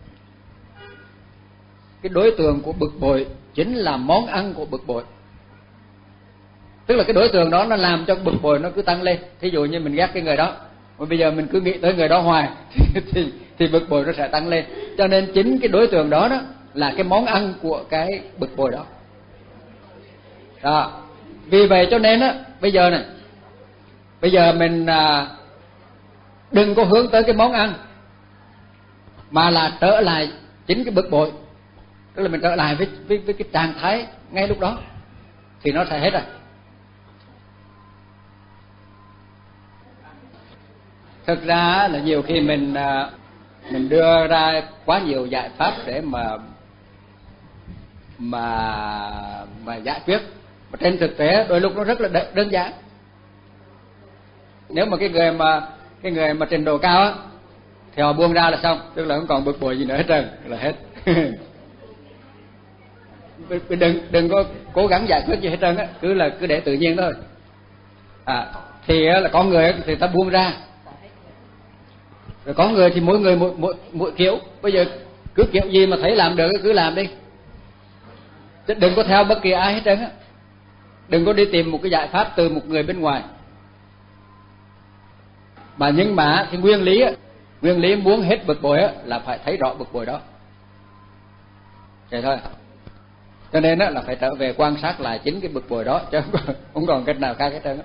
Cái đối tượng của bực bội chính là món ăn của bực bội. Tức là cái đối tượng đó nó làm cho bực bội nó cứ tăng lên. Thí dụ như mình ghét cái người đó, mà bây giờ mình cứ nghĩ tới người đó hoài thì, thì, thì bực bội nó sẽ tăng lên. Cho nên chính cái đối tượng đó đó là cái món ăn của cái bực bội đó. Đó. Vì vậy cho nên á, bây giờ này, bây giờ mình à, đừng có hướng tới cái món ăn, mà là trở lại chính cái bực bội. Tức là mình trở lại với, với, với cái trạng thái ngay lúc đó, thì nó sẽ hết rồi. Thực ra là nhiều khi mình à, mình đưa ra quá nhiều giải pháp để mà mà mà giải quyết, mà trên thực tế đôi lúc nó rất là đơn giản. Nếu mà cái người mà cái người mà trình độ cao á thì họ buông ra là xong, tức là không còn bực bội gì nữa hết trơn, là hết. đừng đừng có cố gắng giải quyết gì hết trơn á, cứ là cứ để tự nhiên thôi. À, thì là có người thì ta buông ra, rồi có người thì mỗi người mỗi mỗi, mỗi kiểu. Bây giờ cứ kiểu gì mà thấy làm được cứ làm đi, chứ đừng có theo bất kỳ ai hết trơn á. Đừng có đi tìm một cái giải pháp từ một người bên ngoài. Mà nhưng mà thì nguyên lý á, nguyên lý muốn hết bực bội á là phải thấy rõ bực bội đó. Vậy thôi. Cho nên á là phải trở về quan sát lại chính cái bực bội đó, chứ không còn, không còn cách nào khác hết trơn á.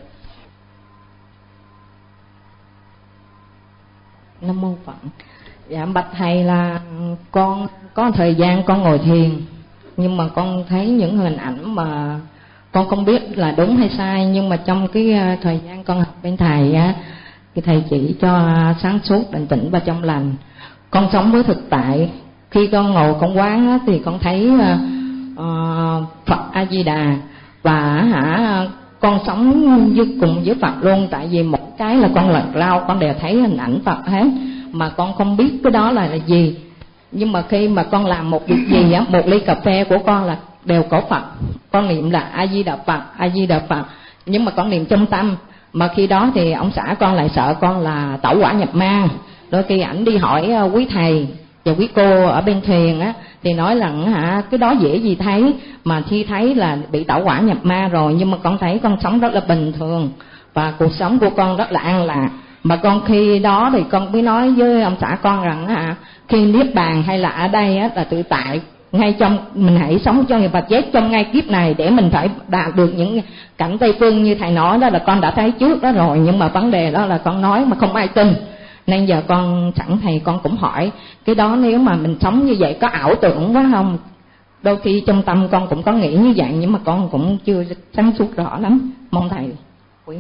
Nam mô Phật. Dạ bạch thầy, là con có thời gian con ngồi thiền, nhưng mà con thấy những hình ảnh mà con không biết là đúng hay sai, nhưng mà trong cái thời gian con học bên thầy á, thì thầy chỉ cho sáng suốt, định tĩnh và trong lành. Con sống với thực tại. Khi con ngồi con quán á, thì con thấy uh, Phật A Di Đà, và hả con sống với cùng với Phật luôn, tại vì một cái là con lật rau con đều thấy hình ảnh Phật hết, mà con không biết cái đó là, là gì. Nhưng mà khi mà con làm một việc gì á, một ly cà phê của con là đều có Phật, con niệm là A Di Đà Phật, A Di Đà Phật, nhưng mà con niệm trong tâm. Mà khi đó thì ông xã con lại sợ con là tẩu hỏa nhập ma. Đôi khi ảnh đi hỏi quý thầy và quý cô ở bên thuyền á, thì nói rằng hả cái đó dễ gì thấy, mà khi thấy là bị tẩu hỏa nhập ma rồi. Nhưng mà con thấy con sống rất là bình thường và cuộc sống của con rất là an lạc. Mà con khi đó thì con mới nói với ông xã con rằng hả, khi niết bàn hay là ở đây á, là tự tại ngay trong mình, hãy sống cho và chết trong ngay kiếp này để mình phải đạt được những cảnh Tây Phương như thầy nói đó, là con đã thấy trước đó rồi. Nhưng mà vấn đề đó là con nói mà không ai tin, nên giờ con sẵn thầy con cũng hỏi cái đó, nếu mà mình sống như vậy có ảo tưởng quá không? Đôi khi trong tâm con cũng có nghĩ như vậy, nhưng mà con cũng chưa sáng suốt rõ lắm, mong thầy khuyến.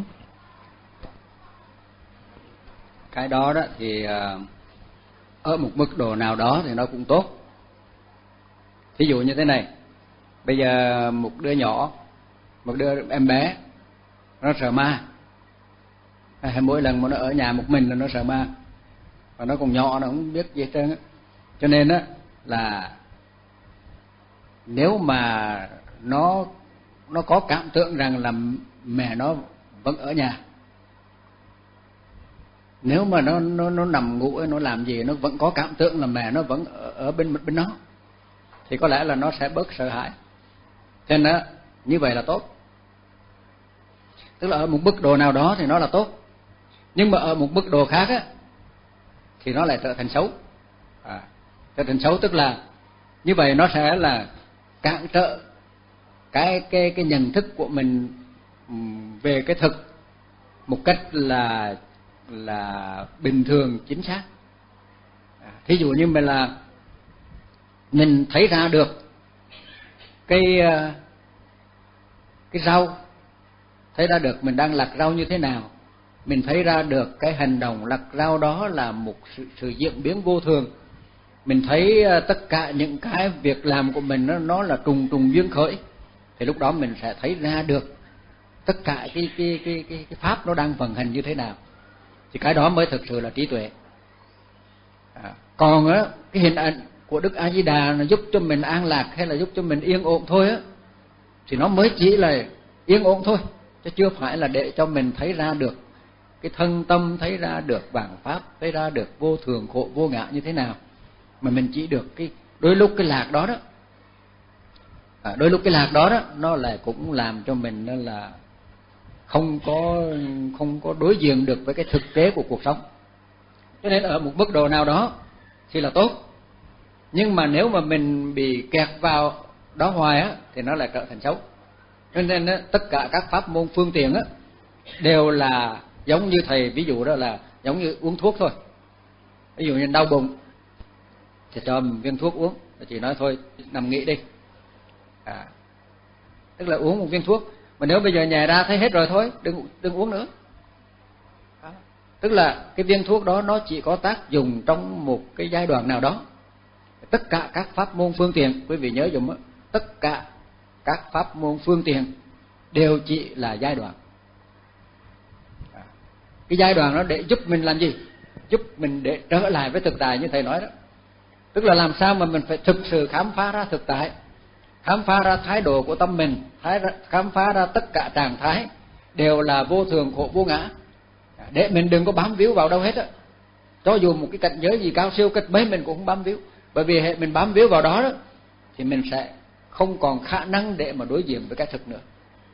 Cái đó đó thì ở một mức độ nào đó thì nó cũng tốt. Ví dụ như thế này, bây giờ một đứa nhỏ, một đứa em bé, nó sợ ma. Hay mỗi lần mà nó ở nhà một mình là nó sợ ma, và nó còn nhỏ, nó không biết gì hết trơn á. Cho nên á là nếu mà nó nó có cảm tưởng rằng là mẹ nó vẫn ở nhà, nếu mà nó nó nó nằm ngủ, nó làm gì nó vẫn có cảm tưởng là mẹ nó vẫn ở, ở bên bên nó, thì có lẽ là nó sẽ bớt sợ hãi. Cho nên á, như vậy là tốt. Tức là ở một mức độ nào đó thì nó là tốt, nhưng mà ở một mức độ khác á thì nó lại trở thành xấu. À, trở thành xấu tức là như vậy nó sẽ là cản trở cái cái cái nhận thức của mình về cái thực một cách là là bình thường chính xác. À, thí dụ như mình là mình thấy ra được cái cái rau, thấy ra được mình đang lặt rau như thế nào, mình thấy ra được cái hành động lặt rau đó là một sự, sự diễn biến vô thường, mình thấy tất cả những cái việc làm của mình nó, nó là trùng trùng duyên khởi, thì lúc đó mình sẽ thấy ra được tất cả cái cái cái cái, cái pháp nó đang vận hành như thế nào. Thì cái đó mới thực sự là trí tuệ. À, còn á cái hình ảnh của Đức A Di Đà nó giúp cho mình an lạc hay là giúp cho mình yên ổn thôi á, thì nó mới chỉ là yên ổn thôi, chứ chưa phải là để cho mình thấy ra được cái thân tâm, thấy ra được vạn pháp, thấy ra được vô thường khổ vô ngã như thế nào. Mà mình chỉ được cái đôi lúc cái lạc đó đó, à, đôi lúc cái lạc đó đó nó lại cũng làm cho mình nên là không có không có đối diện được với cái thực tế của cuộc sống. Cho nên ở một mức độ nào đó thì là tốt, nhưng mà nếu mà mình bị kẹt vào đó hoài á thì nó lại trở thành xấu. Cho nên á, tất cả các pháp môn phương tiện á đều là giống như thầy ví dụ đó là giống như uống thuốc thôi. Ví dụ như đau bụng thì cho mình viên thuốc uống, chỉ nói thôi nằm nghỉ đi, à, tức là uống một viên thuốc. Mà nếu bây giờ nhè ra thấy hết rồi thôi, đừng đừng uống nữa. À, tức là cái viên thuốc đó nó chỉ có tác dụng trong một cái giai đoạn nào đó. Tất cả các pháp môn phương tiện, quý vị nhớ dùm á, tất cả các pháp môn phương tiện đều chỉ là giai đoạn. À, cái giai đoạn đó để giúp mình làm gì? Giúp mình để trở lại với thực tại như thầy nói đó. Tức là làm sao mà mình phải thực sự khám phá ra thực tại, khám phá ra thái độ của tâm mình, khám phá ra tất cả trạng thái đều là vô thường khổ vô ngã, để mình đừng có bám víu vào đâu hết á. Cho dù một cái cảnh giới gì cao siêu cách mấy mình cũng không bám víu, bởi vì hệ mình bám víu vào đó đó thì mình sẽ không còn khả năng để mà đối diện với cái thực nữa.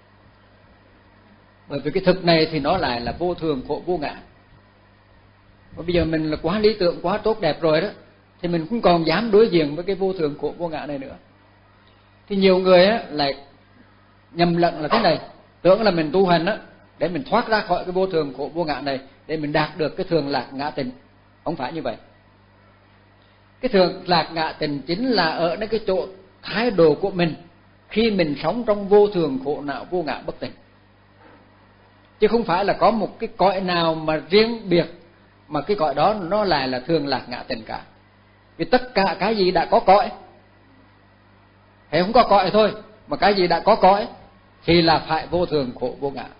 Bởi vì cái thực này thì nó lại là vô thường khổ vô ngã. Và bây giờ mình là quá lý tưởng, quá tốt đẹp rồi đó, thì mình cũng còn dám đối diện với cái vô thường khổ vô ngã này nữa. Thì nhiều người á lại nhầm lẫn là thế này, tưởng là mình tu hành á để mình thoát ra khỏi cái vô thường khổ vô ngã này, để mình đạt được cái thường lạc ngã tịnh. Không phải như vậy. Cái thường lạc ngã tịnh chính là ở cái chỗ thái độ của mình khi mình sống trong vô thường khổ não vô ngã bất tịnh, chứ không phải là có một cái cõi nào mà riêng biệt mà cái cõi đó nó lại là thường lạc ngã tịnh cả. Vì tất cả cái gì đã có cõi, hay không có cõi thôi, mà cái gì đã có cõi thì là phải vô thường khổ vô ngã.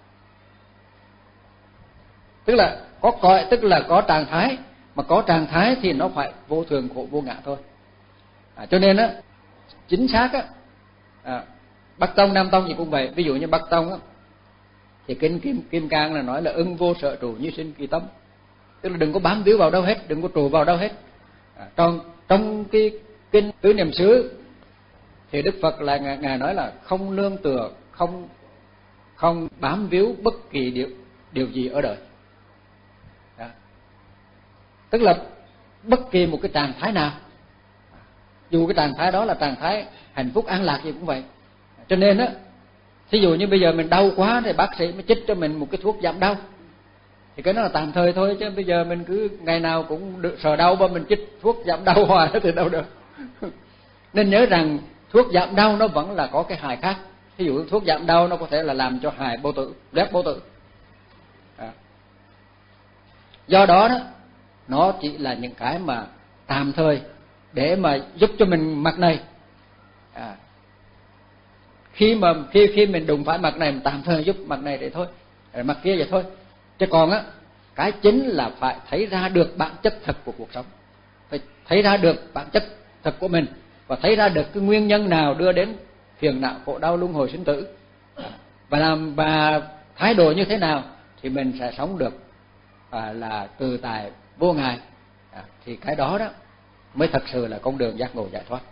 Tức là có cõi, tức là có trạng thái, mà có trạng thái thì nó phải vô thường khổ vô ngã thôi. À, cho nên á, chính xác á, à, Bắc Tông Nam Tông gì cũng vậy. Ví dụ như Bắc Tông á, thì kinh Kim Kim Cang là nói là ưng vô sở trụ như sinh kỳ tâm, tức là đừng có bám víu vào đâu hết, đừng có trụ vào đâu hết. À, trong trong cái kinh Tứ Niệm xứ thì Đức Phật là ngài, ngài nói là không nương tựa, không không bám víu bất kỳ điều điều gì ở đời. Đó. Tức là bất kỳ một cái trạng thái nào, dù cái trạng thái đó là trạng thái hạnh phúc an lạc gì cũng vậy. Cho nên á, thí dụ như bây giờ mình đau quá thì bác sĩ mới chích cho mình một cái thuốc giảm đau, thì cái đó là tạm thời thôi, chứ bây giờ mình cứ ngày nào cũng được sợ đau mà mình chích thuốc giảm đau hoài thì đâu được. Nên nhớ rằng thuốc giảm đau nó vẫn là có cái hại khác. Ví dụ thuốc giảm đau nó có thể là làm cho hại bao tử, ghép bao tử. À. Do đó đó, nó chỉ là những cái mà tạm thời để mà giúp cho mình mặt này. À. Khi mà khi khi mình đụng phải mặt này, mình tạm thời giúp mặt này để thôi, mặt kia vậy thôi. Chứ còn á, cái chính là phải thấy ra được bản chất thật của cuộc sống, phải thấy ra được bản chất thật của mình, và thấy ra được cái nguyên nhân nào đưa đến phiền não khổ đau luân hồi sinh tử, và làm và thái độ như thế nào thì mình sẽ sống được à, là tự tại vô ngại. À, thì cái đó đó mới thật sự là con đường giác ngộ giải thoát.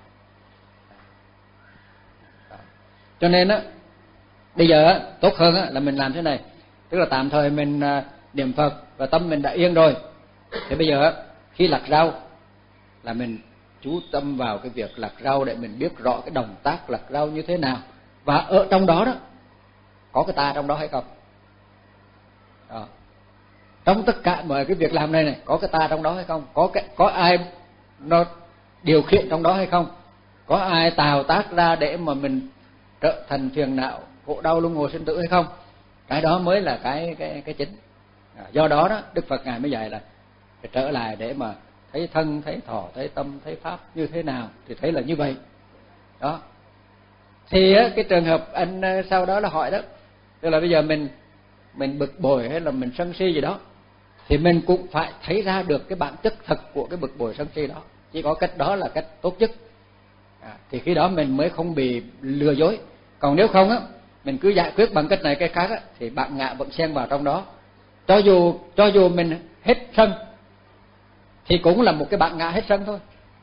Cho nên á, bây giờ á, tốt hơn á, là mình làm thế này, tức là tạm thời mình à, niệm Phật và tâm mình đã yên rồi, thì bây giờ á, khi lặt rau là mình chú tâm vào cái việc lặt rau để mình biết rõ cái động tác lặt rau như thế nào, và ở trong đó đó có cái ta trong đó hay không. Đó. Trong tất cả mọi cái việc làm này này có cái ta trong đó hay không, có cái có ai nó điều khiển trong đó hay không, có ai tạo tác ra để mà mình trở thành phiền não khổ đau luân hồi sinh tử hay không. Cái đó mới là cái cái cái chính. À, do đó đó Đức Phật ngài mới dạy là phải trở lại để mà thấy thân, thấy thọ, thấy tâm, thấy pháp như thế nào thì thấy là như vậy. Đó. Thì á, cái trường hợp anh sau đó là hỏi đó, tức là bây giờ mình mình bực bội hay là mình sân si gì đó, thì mình cũng phải thấy ra được cái bản chất thật của cái bực bội sân si đó. Chỉ có cách đó là cách tốt nhất. À, thì khi đó mình mới không bị lừa dối. Còn nếu không á, mình cứ giải quyết bằng cách này cái khác á, thì bạn ngạ vẫn xen vào trong đó. Cho dù cho dù mình hết sân thì cũng là một cái bạn ngạ hết sân thôi,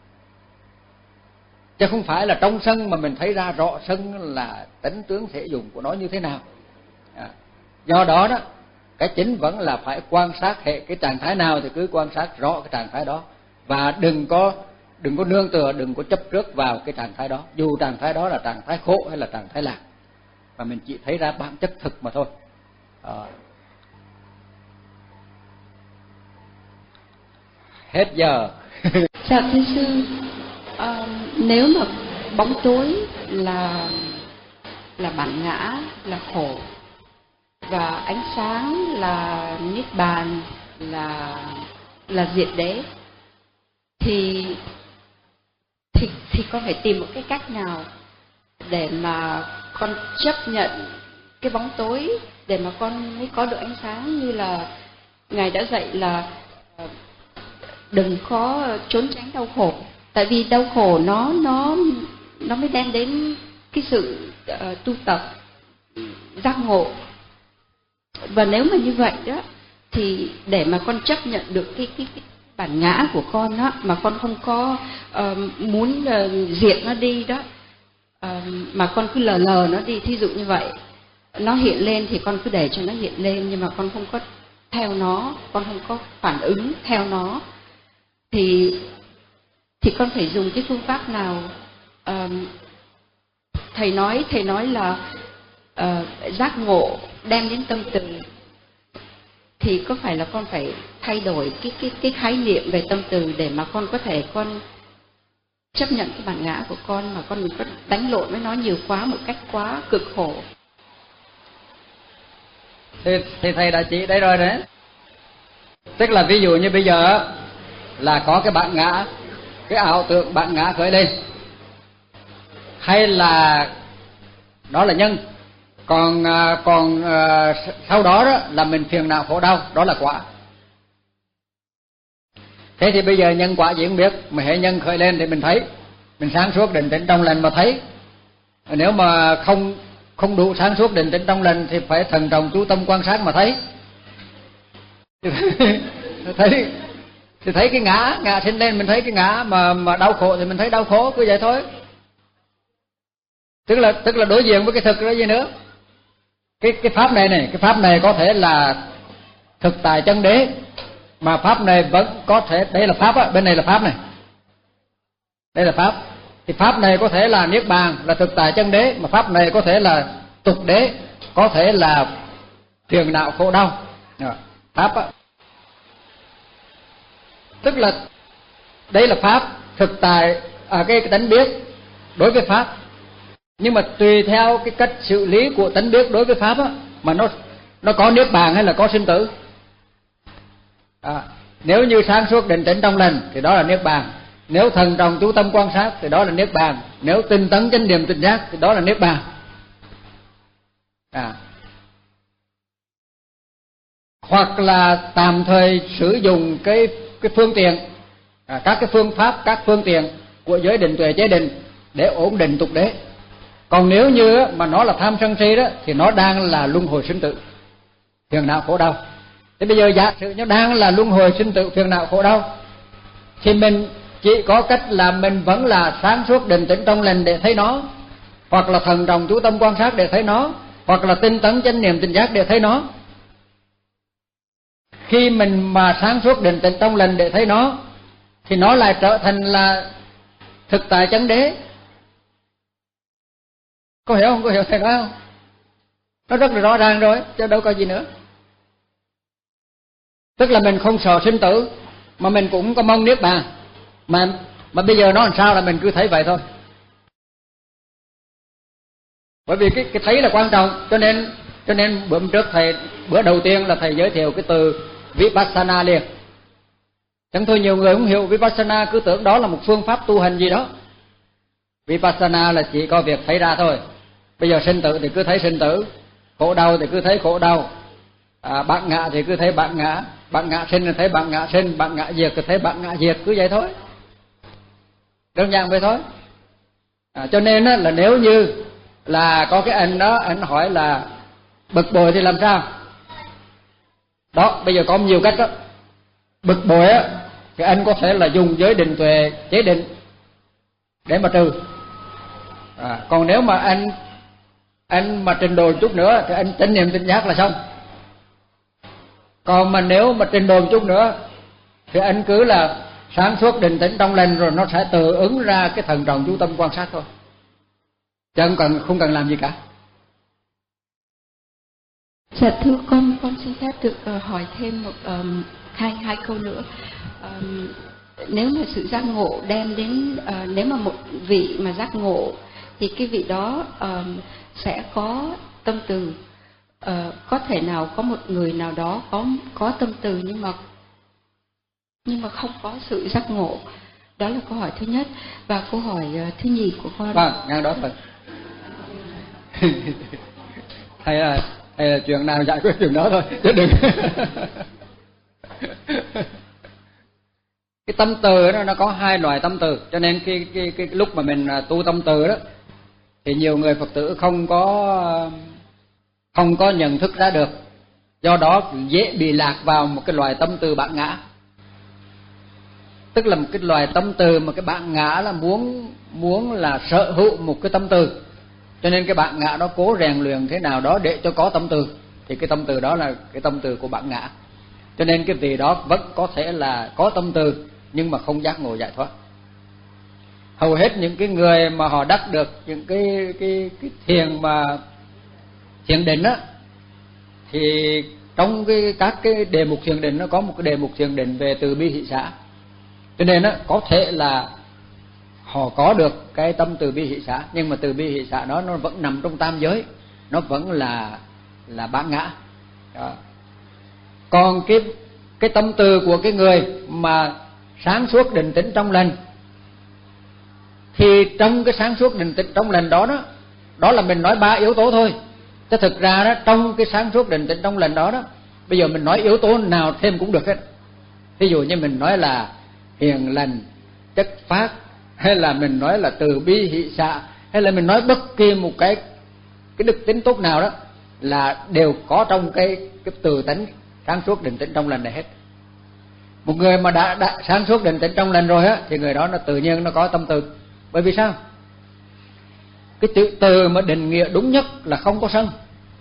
chứ không phải là trong sân mà mình thấy ra rõ sân là tính tướng thể dụng của nó như thế nào. À, do đó đó cái chính vẫn là phải quan sát hệ cái trạng thái nào thì cứ quan sát rõ cái trạng thái đó, và đừng có đừng có nương tựa, đừng có chấp trước vào cái trạng thái đó, dù trạng thái đó là trạng thái khổ hay là trạng thái lạc, mà mình chỉ thấy ra bản chất thực mà thôi. À. Hết giờ. Chào thưa sư, à, nếu mà bóng tối là là bản ngã, là khổ, và ánh sáng là niết bàn, là là diệt đế, thì thì thì con phải tìm một cái cách nào để mà con chấp nhận cái bóng tối để mà con mới có được ánh sáng, như là ngài đã dạy là đừng có trốn tránh đau khổ, tại vì đau khổ nó nó nó mới đem đến cái sự uh, tu tập giác ngộ. Và nếu mà như vậy đó thì để mà con chấp nhận được cái cái, cái bản ngã của con đó, mà con không có uh, muốn uh, diệt nó đi đó, uh, mà con cứ lờ lờ nó đi, thí dụ như vậy, nó hiện lên thì con cứ để cho nó hiện lên, nhưng mà con không có theo nó, con không có phản ứng theo nó, thì thì con phải dùng cái phương pháp nào? Uh, thầy nói thầy nói là uh, giác ngộ đem đến tâm từ, thì có phải là con phải thay đổi cái cái cái khái niệm về tâm từ để mà con có thể con chấp nhận cái bản ngã của con, mà con đừng có đánh lộn với nó nhiều quá, một cách quá cực khổ. Thì, thì thầy đã chỉ đây rồi đấy. Tức là ví dụ như bây giờ là có cái bản ngã, cái ảo tưởng bản ngã khởi lên, hay là đó là nhân, còn còn sau đó đó là mình phiền não khổ đau, đó là quả. Thế thì bây giờ nhân quả gì không biết, mà hệ nhân khởi lên thì mình thấy, mình sáng suốt định tĩnh trong lành mà thấy. Nếu mà không không đủ sáng suốt định tĩnh trong lành thì phải thần trọng chú tâm quan sát mà thấy. thấy thì thấy cái ngã ngã sinh lên, mình thấy cái ngã, mà mà đau khổ thì mình thấy đau khổ, cứ vậy thôi. Tức là tức là đối diện với cái thực đó gì nữa. Cái cái pháp này này, cái pháp này có thể là thực tại chân đế, mà pháp này vẫn có thể, đây là pháp á, bên này là pháp này, đây là pháp, thì pháp này có thể là niết bàn, là thực tại chân đế, mà pháp này có thể là tục đế, có thể là phiền não khổ đau. Pháp á, tức là đây là pháp thực tại, à, cái, cái tánh biết đối với pháp, nhưng mà tùy theo cái cách xử lý của tánh biết đối với pháp á, mà nó nó có niết bàn hay là có sinh tử. À, nếu như sáng suốt định tĩnh trong lành thì đó là niết bàn, nếu thần trọng chú tâm quan sát thì đó là niết bàn, nếu tinh tấn chánh niệm tỉnh giác thì đó là niết bàn. À, hoặc là tạm thời sử dụng cái cái phương tiện, à, các cái phương pháp, các phương tiện của giới định tuệ chế định để ổn định tục đế. Còn nếu như mà nó là tham sân si đó thì nó đang là luân hồi sinh tử, phiền não khổ đau. Thế bây giờ giả sử nó đang là luân hồi sinh tử, phiền não khổ đau, thì mình chỉ có cách là mình vẫn là sáng suốt định tĩnh trong lành để thấy nó, hoặc là thần trọng chú tâm quan sát để thấy nó, hoặc là tinh tấn chánh niệm tỉnh giác để thấy nó. Khi mình mà sáng suốt định tĩnh trong lành để thấy nó thì nó lại trở thành là thực tại chân đế. Có hiểu không? Có hiểu thầy nói không? Nó rất là rõ ràng rồi, chứ đâu có gì nữa. Tức là mình không sợ sinh tử, mà mình cũng có mong niết bàn, mà mà bây giờ nó làm sao là mình cứ thấy vậy thôi. Bởi vì cái cái thấy là quan trọng, cho nên cho nên bữa trước thầy, bữa đầu tiên là thầy giới thiệu cái từ Vipassana liền. Chẳng thôi nhiều người không hiểu Vipassana, cứ tưởng đó là một phương pháp tu hành gì đó. Vipassana là chỉ có việc thấy ra thôi. Bây giờ sinh tử thì cứ thấy sinh tử, khổ đau thì cứ thấy khổ đau, à, bạn ngã thì cứ thấy bạn ngã, bạn ngã sinh thì thấy bạn ngã sinh, bạn ngã diệt thì thấy bạn ngã diệt, cứ vậy thôi. Đơn giản vậy thôi. À, cho nên á, là nếu như là có cái anh đó, anh hỏi là bực bội thì làm sao? Đó, bây giờ có nhiều cách đó. Bực bội á, thì anh có thể là dùng giới định tuệ chế định để mà trừ. À, còn nếu mà anh anh mà trình độ chút nữa thì anh chánh niệm tỉnh giác là xong. Còn mà nếu mà trình độ chút nữa thì anh cứ là sáng suốt định tĩnh trong lành, rồi nó sẽ tự ứng ra cái thần trọng chú tâm quan sát thôi, chứ không cần không cần làm gì cả. Dạ thưa con, con xin phép được uh, hỏi thêm một um, hai hai câu nữa. Um, nếu mà sự giác ngộ đem đến, uh, nếu mà một vị mà giác ngộ thì cái vị đó um, sẽ có tâm từ. Uh, có thể nào có một người nào đó có có tâm từ nhưng mà nhưng mà không có sự giác ngộ. Đó là câu hỏi thứ nhất. Và câu hỏi uh, thứ nhì của con. Vâng, ngang đó thôi. Hay là hay là chuyện nào giải quyết chuyện đó thôi, chứ đừng. Cái tâm từ đó nó có hai loại tâm từ, cho nên cái cái cái lúc mà mình tu tâm từ đó thì nhiều người Phật tử không có không có nhận thức ra được, do đó dễ bị lạc vào một cái loại tâm từ bản ngã. Tức là một cái loài tâm từ mà cái bản ngã là muốn muốn là sở hữu một cái tâm từ, cho nên cái bản ngã đó cố rèn luyện thế nào đó để cho có tâm từ, thì cái tâm từ đó là cái tâm từ của bản ngã. Cho nên cái vị đó vẫn có thể là có tâm từ nhưng mà không giác ngộ giải thoát. Hầu hết những cái người mà họ đắc được những cái cái cái thiền mà thiền định á, thì trong cái các cái đề mục thiền định nó có một cái đề mục thiền định về từ bi hỷ xả. Cho nên á, có thể là họ có được cái tâm từ bi hỷ xả, nhưng mà từ bi hỷ xả đó nó vẫn nằm trong tam giới, nó vẫn là là bản ngã. Đó. Còn cái cái tâm từ của cái người mà sáng suốt định tĩnh trong lành, thì trong cái sáng suốt định tĩnh trong lành đó đó, đó là mình nói ba yếu tố thôi. Chứ thực ra đó, trong cái sáng suốt định tĩnh trong lành đó đó, bây giờ mình nói yếu tố nào thêm cũng được hết. Ví dụ như mình nói là hiền lành, chất phát, hay là mình nói là từ bi hỷ xả, hay là mình nói bất kỳ một cái cái đức tính tốt nào đó, là đều có trong cái cái từ tánh sáng suốt định tĩnh trong lành này hết. Một người mà đã, đã sáng suốt định tĩnh trong lành rồi á, thì người đó nó tự nhiên nó có tâm từ. Bởi vì sao? Cái từ, từ mà định nghĩa đúng nhất là không có sân,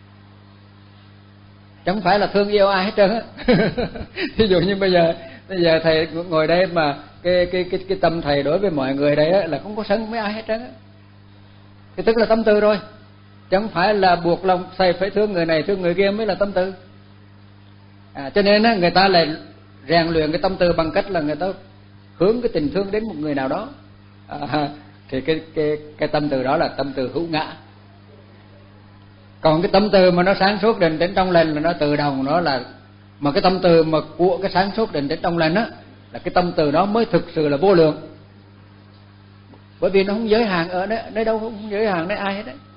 chẳng phải là thương yêu ai hết trơn á. Ví dụ như bây giờ bây giờ thầy ngồi đây mà cái cái cái cái tâm thầy đối với mọi người đây á, là không có sân với ai hết trơn á, thì tức là tâm từ rồi, chẳng phải là buộc lòng thầy phải thương người này thương người kia mới là tâm từ. À, cho nên á, người ta lại rèn luyện cái tâm từ bằng cách là người ta hướng cái tình thương đến một người nào đó. À, thì cái cái cái tâm từ đó là tâm từ hữu ngã. Còn cái tâm từ mà nó sáng suốt định tĩnh trong lành là nó tự động, nó là mà cái tâm từ mà của cái sáng suốt định tĩnh trong lành á, là cái tâm từ đó mới thực sự là vô lượng. Bởi vì nó không giới hạn ở đấy, nơi đâu không giới hạn nơi ai hết đấy.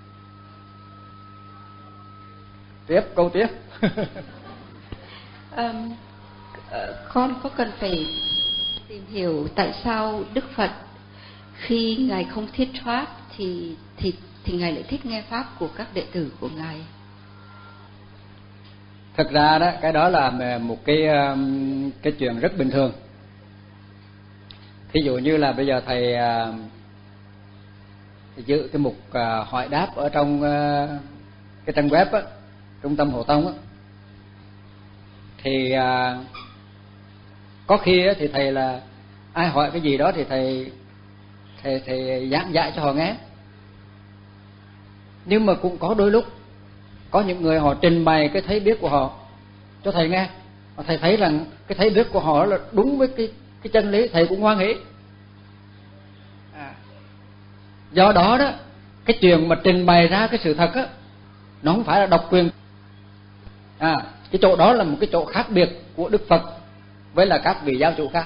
Tiếp câu tiếp. um, con có cần phải tìm hiểu tại sao Đức Phật khi ngài không thiết thoát thì thì thì ngài lại thích nghe pháp của các đệ tử của ngài? Thật ra đó, cái đó là một cái cái chuyện rất bình thường. Thí dụ như là bây giờ thầy giữ cái mục hỏi đáp ở trong cái trang web á, Trung tâm Hộ Tông á, thì có khi á, thì thầy là ai hỏi cái gì đó thì thầy thầy thầy giảng dạy cho họ nghe. Nhưng mà cũng có đôi lúc có những người họ trình bày cái thấy biết của họ cho thầy nghe, và thầy thấy rằng cái thấy biết của họ là đúng với cái cái chân lý, thầy cũng hoan hỷ. À, do đó đó, cái chuyện mà trình bày ra cái sự thật á, nó không phải là độc quyền. À, cái chỗ đó là một cái chỗ khác biệt của Đức Phật với là các vị giáo chủ khác.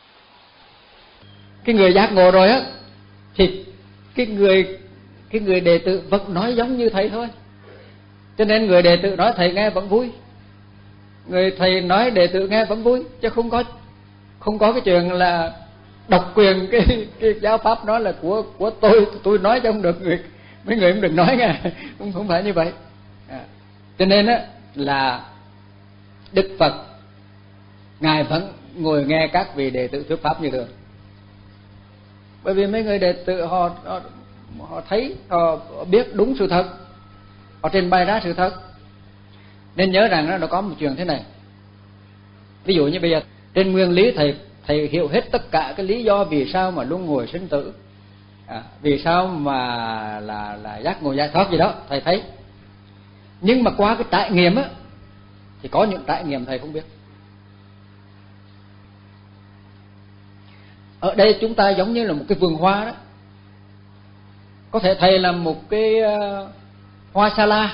Cái người giác ngộ rồi á, thì cái người cái người đệ tử vẫn nói giống như thầy thôi, cho nên người đệ tử nói thầy nghe vẫn vui, người thầy nói đệ tử nghe vẫn vui, chứ không có không có cái chuyện là độc quyền cái, cái giáo pháp nói là của của tôi tôi nói cho không được, người mấy người không được nói nghe. Không không phải như vậy. À, cho nên á là Đức Phật ngài vẫn ngồi nghe các vị đệ tử thuyết pháp như thường, bởi vì mấy người đệ tử họ họ, họ thấy, họ biết đúng sự thật, họ trình bày ra sự thật. Nên nhớ rằng nó có một chuyện thế này. Ví dụ như bây giờ trên nguyên lý thầy thầy hiểu hết tất cả cái lý do vì sao mà luân hồi sinh tử, à, vì sao mà là là giác ngộ giải thoát gì đó thầy thấy. Nhưng mà qua cái trải nghiệm á, thì có những trải nghiệm thầy không biết. Ở đây chúng ta giống như là một cái vườn hoa đó. Có thể thầy là một cái uh, hoa sa la,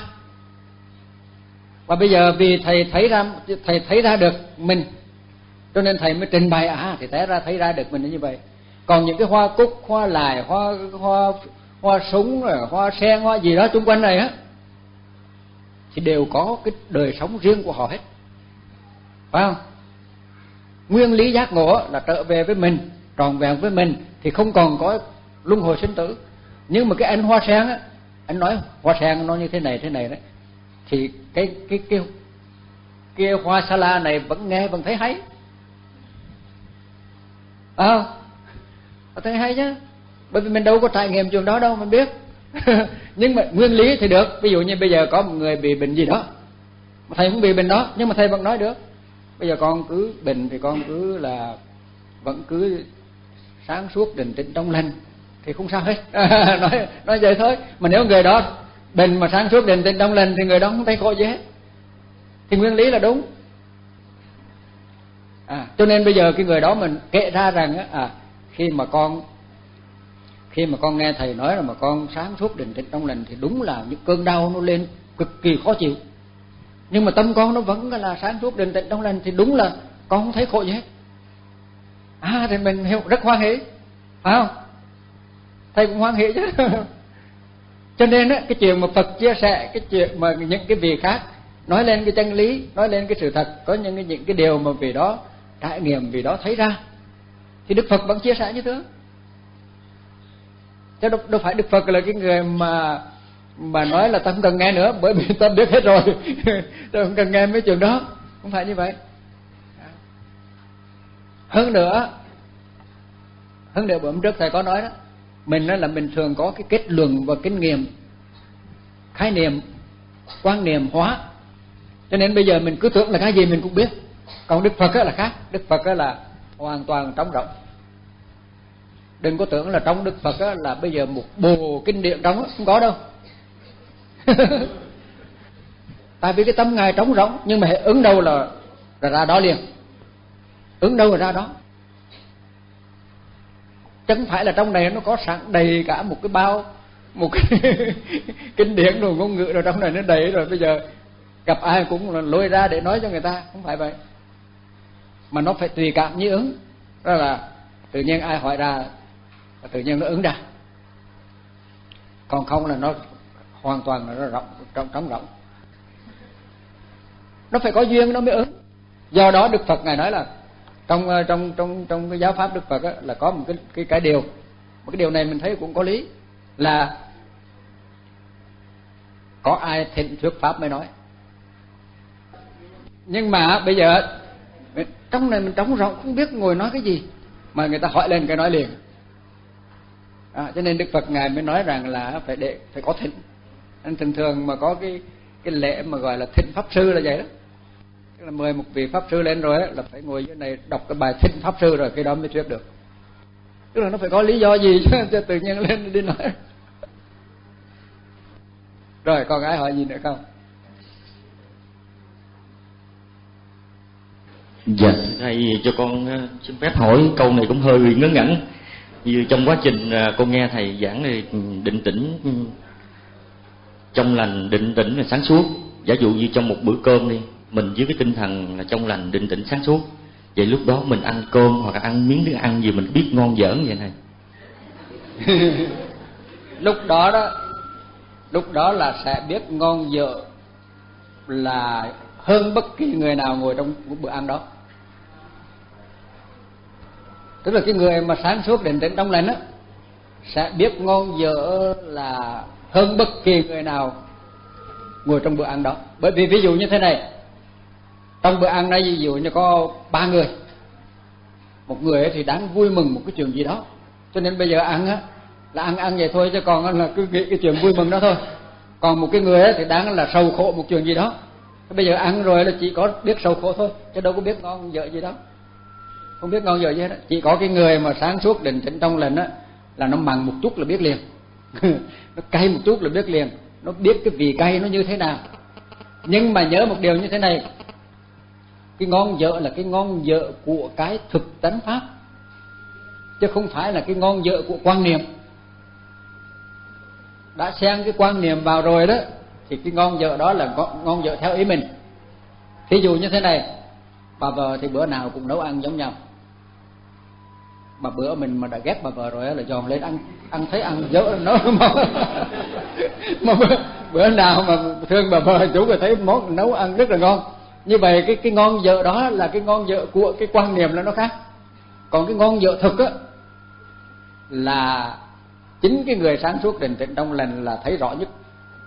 và bây giờ vì thầy thấy ra thầy thấy ra được mình, cho nên thầy mới trình bày, à thì té ra thấy ra được mình là như vậy. Còn những cái hoa cúc, hoa lài, hoa hoa hoa súng, hoa sen, hoa gì đó xung quanh này á, thì đều có cái đời sống riêng của họ hết, phải không? Nguyên lý giác ngộ là trở về với mình, tròn vẹn với mình, thì không còn có luân hồi sinh tử. Nhưng mà cái anh hoa sen á, anh nói hoa sen nó như thế này thế này đấy, thì cái cái cái cái hoa sa la này vẫn nghe vẫn thấy hay, à, thấy hay chứ, bởi vì mình đâu có trải nghiệm chuyện đó đâu mình biết. Nhưng mà nguyên lý thì được. Ví dụ như bây giờ có một người bị bệnh gì đó, mà thầy không bị bệnh đó, nhưng mà thầy vẫn nói được. Bây giờ con cứ bệnh thì con cứ là vẫn cứ sáng suốt định tĩnh trong lành thì không sao hết. nói nói vậy thôi. Mà nếu người đó bệnh mà sáng suốt định tĩnh trong lành thì người đó không thấy khổ gì hết, thì nguyên lý là đúng. À, cho nên bây giờ cái người đó mình kể ra rằng á, à, khi mà con khi mà con nghe thầy nói là mà con sáng suốt định tĩnh trong lành thì đúng là những cơn đau nó lên cực kỳ khó chịu, nhưng mà tâm con nó vẫn là sáng suốt định tĩnh trong lành thì đúng là con không thấy khổ gì hết. À thì mình hiểu rất hoan hỷ, phải không? Thầy cũng hoan hỷ chứ. Cho nên á, cái chuyện mà Phật chia sẻ cái chuyện mà những cái vị khác nói lên cái chân lý, nói lên cái sự thật, có những cái những cái điều mà vì đó trải nghiệm, vì đó thấy ra, thì Đức Phật vẫn chia sẻ như thế. Chứ đâu, đâu phải Đức Phật là cái người mà mà nói là ta không cần nghe nữa, bởi vì ta biết hết rồi, ta không cần nghe mấy chuyện đó, không phải như vậy. Hơn nữa, hơn nữa bữa hôm trước thầy có nói đó, mình nói là mình thường có cái kết luận và kinh nghiệm, khái niệm, quan niệm hóa, cho nên bây giờ mình cứ tưởng là cái gì mình cũng biết. Còn Đức Phật là khác, Đức Phật là hoàn toàn trống rỗng. Đừng có tưởng là trong Đức Phật là bây giờ một bộ kinh điển trống, không có đâu. Tại vì cái tâm Ngài trống rỗng, nhưng mà ứng đâu là, là ra đó liền, ứng đâu là ra đó. Chẳng phải là trong này nó có sẵn đầy cả một cái bao, một cái kinh điển rồi ngôn ngữ rồi trong này nó đầy rồi, bây giờ gặp ai cũng là lôi ra để nói cho người ta, không phải vậy. Mà nó phải tùy cảm như ứng, đó là tự nhiên ai hỏi ra tự nhiên nó ứng ra, còn không là nó hoàn toàn là nó rộng, trống trống rỗng. Nó phải có duyên nó mới ứng. Do đó Đức Phật Ngài nói là trong trong trong trong cái giáo pháp Đức Phật á, là có một cái cái cái điều, một cái điều này mình thấy cũng có lý, là có ai thịnh thuyết pháp mới nói. Nhưng mà bây giờ trong này mình trống rỗng không biết ngồi nói cái gì, mà người ta hỏi lên cái nói liền. À, cho nên Đức Phật Ngài mới nói rằng là phải để phải có thịnh. Nên thường thường mà có cái cái lễ mà gọi là thịnh pháp sư là vậy đó, tức là mời một vị pháp sư lên rồi ấy, là phải ngồi dưới này đọc cái bài thịnh pháp sư rồi cái đó mới thuyết được. Tức là nó phải có lý do gì chứ, cho tự nhiên lên đi nói. Rồi còn ai hỏi gì nữa không? Dạ thầy cho con xin phép hỏi câu này cũng hơi ngớ ngẩn. Như trong quá trình con nghe thầy giảng thì định tĩnh trong lành, định tĩnh là sáng suốt. Giả dụ như trong một bữa cơm đi, mình với cái tinh thần là trong lành, định tĩnh, sáng suốt, vậy lúc đó mình ăn cơm hoặc là ăn miếng thức ăn gì mình biết ngon dở vậy này. Lúc đó đó, lúc đó là sẽ biết ngon dở là hơn bất kỳ người nào ngồi trong một bữa ăn đó. Tức là cái người mà sáng suốt định tĩnh trong lành á sẽ biết ngon dở là hơn bất kỳ người nào ngồi trong bữa ăn đó. Bởi vì ví dụ như thế này, trong bữa ăn này ví dụ như có ba người, một người thì đáng vui mừng một cái chuyện gì đó, cho nên bây giờ ăn á là ăn ăn vậy thôi, chứ còn là cứ nghĩ cái chuyện vui mừng đó thôi. Còn một cái người thì đáng là sầu khổ một chuyện gì đó, bây giờ ăn rồi là chỉ có biết sầu khổ thôi, chứ đâu có biết ngon dở gì đó, không biết ngon dở gì hết. Chỉ có cái người mà sáng suốt định tĩnh trong lành á là nó mặn một chút là biết liền. Nó cay một chút là biết liền, nó biết cái vị cay nó như thế nào. Nhưng mà nhớ một điều như thế này, cái ngon dở là cái ngon dở của cái thực tánh pháp, chứ không phải là cái ngon dở của quan niệm. Đã xen cái quan niệm vào rồi đó thì cái ngon dở đó là ngon dở theo ý mình. Ví dụ như thế này, bà vợ thì bữa nào cũng nấu ăn giống nhau, mà bữa mình mà đã ghét bà vợ rồi là dòm lên ăn, ăn thấy ăn dở nó mà, mà bữa, bữa nào mà thương bà vợ chủ rồi thấy món nấu ăn rất là ngon. Như vậy cái cái ngon dở đó là cái ngon dở của cái quan niệm là nó khác. Còn cái ngon dở thực á là chính cái người sáng suốt định tĩnh trong lành là thấy rõ nhất.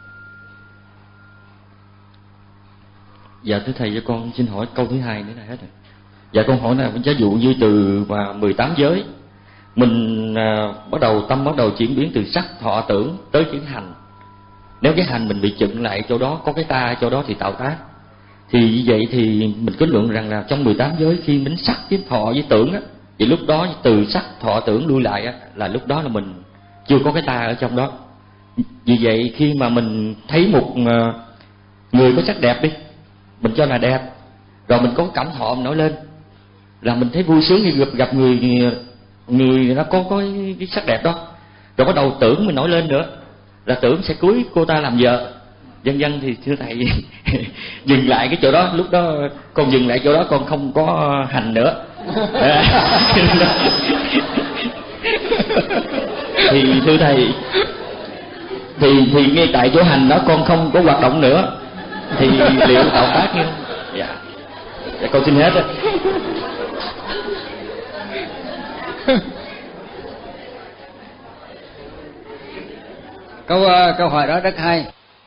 Dạ thưa thầy, cho con xin hỏi câu thứ hai nữa này hết rồi. Dạ con hỏi là ví dụ như từ và mười tám giới mình à, bắt đầu tâm bắt đầu chuyển biến từ sắc thọ tưởng tới chữ hành. Nếu cái hành mình bị chững lại chỗ đó, có cái ta chỗ đó thì tạo tác. Thì như vậy thì mình kết luận rằng là trong mười tám giới khi mình sắc với thọ với tưởng á, thì lúc đó từ sắc thọ tưởng lui lại á, là lúc đó là mình chưa có cái ta ở trong đó. Vì vậy khi mà mình thấy một người có sắc đẹp đi, mình cho là đẹp, rồi mình có cảm thọ mình nổi lên, là mình thấy vui sướng khi gặp, gặp người người nó có có cái sắc đẹp đó. Rồi bắt đầu tưởng mình nổi lên nữa, là tưởng sẽ cưới cô ta làm vợ. Dân dân thì thưa thầy dừng lại cái chỗ đó, lúc đó con dừng lại chỗ đó, con không có hành nữa. Thì thưa thầy, thì thì ngay tại chỗ hành đó con không có hoạt động nữa thì liệu tạo tác như không? Dạ. Dạ con xin hết á. câu uh, câu hỏi đó rất hay.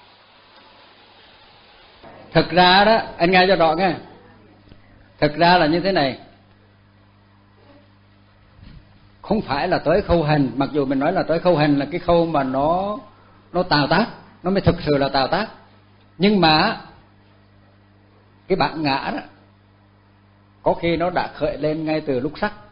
Thực ra đó, anh nghe cho rõ nghe. Thực ra là như thế này. Không phải là tới khâu hành, mặc dù mình nói là tới khâu hành là cái khâu mà nó nó tạo tác, nó mới thực sự là tạo tác. Nhưng mà cái bản ngã đó có khi nó đã khởi lên ngay từ lúc sắc.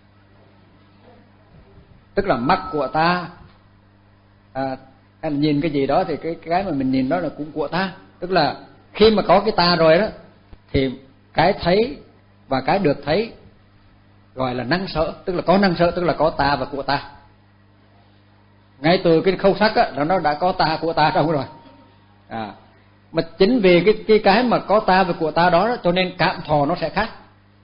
Tức là mắt của ta à, anh nhìn cái gì đó thì cái cái mà mình nhìn đó là cũng của ta. Tức là khi mà có cái ta rồi đó thì cái thấy và cái được thấy gọi là năng sở, tức là có năng sở, tức là có ta và của ta. Ngay từ cái khâu sắc á là nó đã có ta của ta trong rồi. À, mà chính vì cái cái cái mà có ta và của ta đó, đó cho nên cảm thọ nó sẽ khác.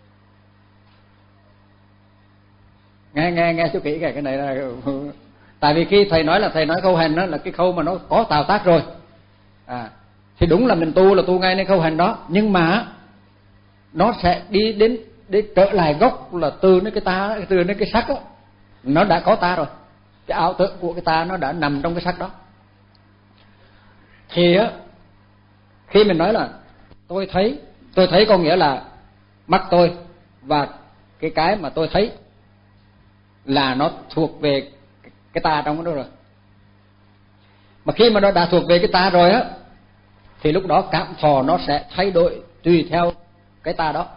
Nghe nghe nghe chú kỹ cái cái này là tại vì khi thầy nói là thầy nói khâu hành đó là cái khâu mà nó có tạo tác rồi. À, thì đúng là mình tu là tu ngayในkhâu hành đó, nhưng mà nó sẽ đi đến để trở lại gốc là từ nơi cái ta, từ nơi cái sắc đó, nó đã có ta rồi. Cái ảo tưởng của cái ta nó đã nằm trong cái sắc đó. Thì á, khi mình nói là tôi thấy, tôi thấy có nghĩa là mắt tôi và cái cái mà tôi thấy là nó thuộc về cái ta trong đó rồi. Mà khi mà nó đã thuộc về cái ta rồi á, thì lúc đó cảm thọ nó sẽ thay đổi tùy theo cái ta đó.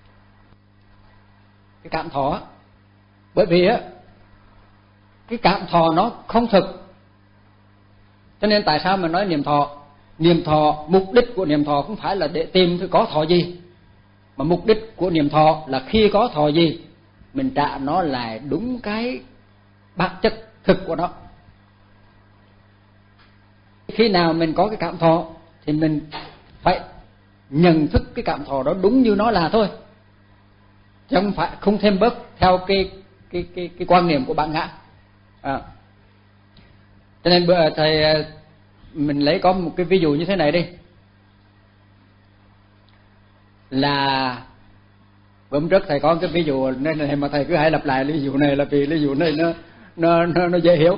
Cái cảm thọ, bởi vì á cái cảm thọ nó không thực, cho nên tại sao mình nói niệm thọ? Niệm thọ, mục đích của niệm thọ không phải là để tìm thử có thọ gì, mà mục đích của niệm thọ là khi có thọ gì mình trả nó lại đúng cái bản chất thực của nó. Khi nào mình có cái cảm thọ thì mình phải nhận thức cái cảm thọ đó đúng như nó là thôi, chứ không phải không thêm bớt theo cái cái cái cái quan niệm của bản ngã. À, cho nên bữa thầy mình lấy có một cái ví dụ như thế này đi, là hôm trước thầy có cái ví dụ nên này mà thầy cứ hay lặp lại ví dụ này là vì ví dụ này nó nó nó, nó dễ hiểu.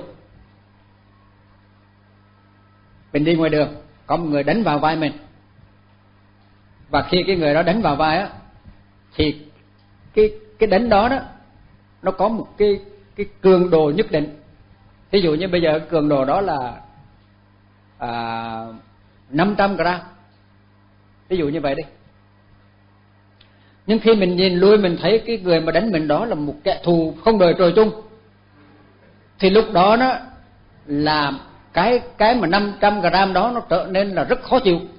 Mình đi ngoài đường có một người đánh vào vai mình, và khi cái người đó đánh vào vai á thì cái cái đánh đó đó nó có một cái cái cường độ nhất định. Ví dụ như bây giờ cường độ đó là à, năm trăm gram, ví dụ như vậy đi. Nhưng khi mình nhìn lui mình thấy cái người mà đánh mình đó là một kẻ thù không đời trời chung, thì lúc đó nó là cái cái mà năm trăm gram đó nó trở nên là rất khó chịu.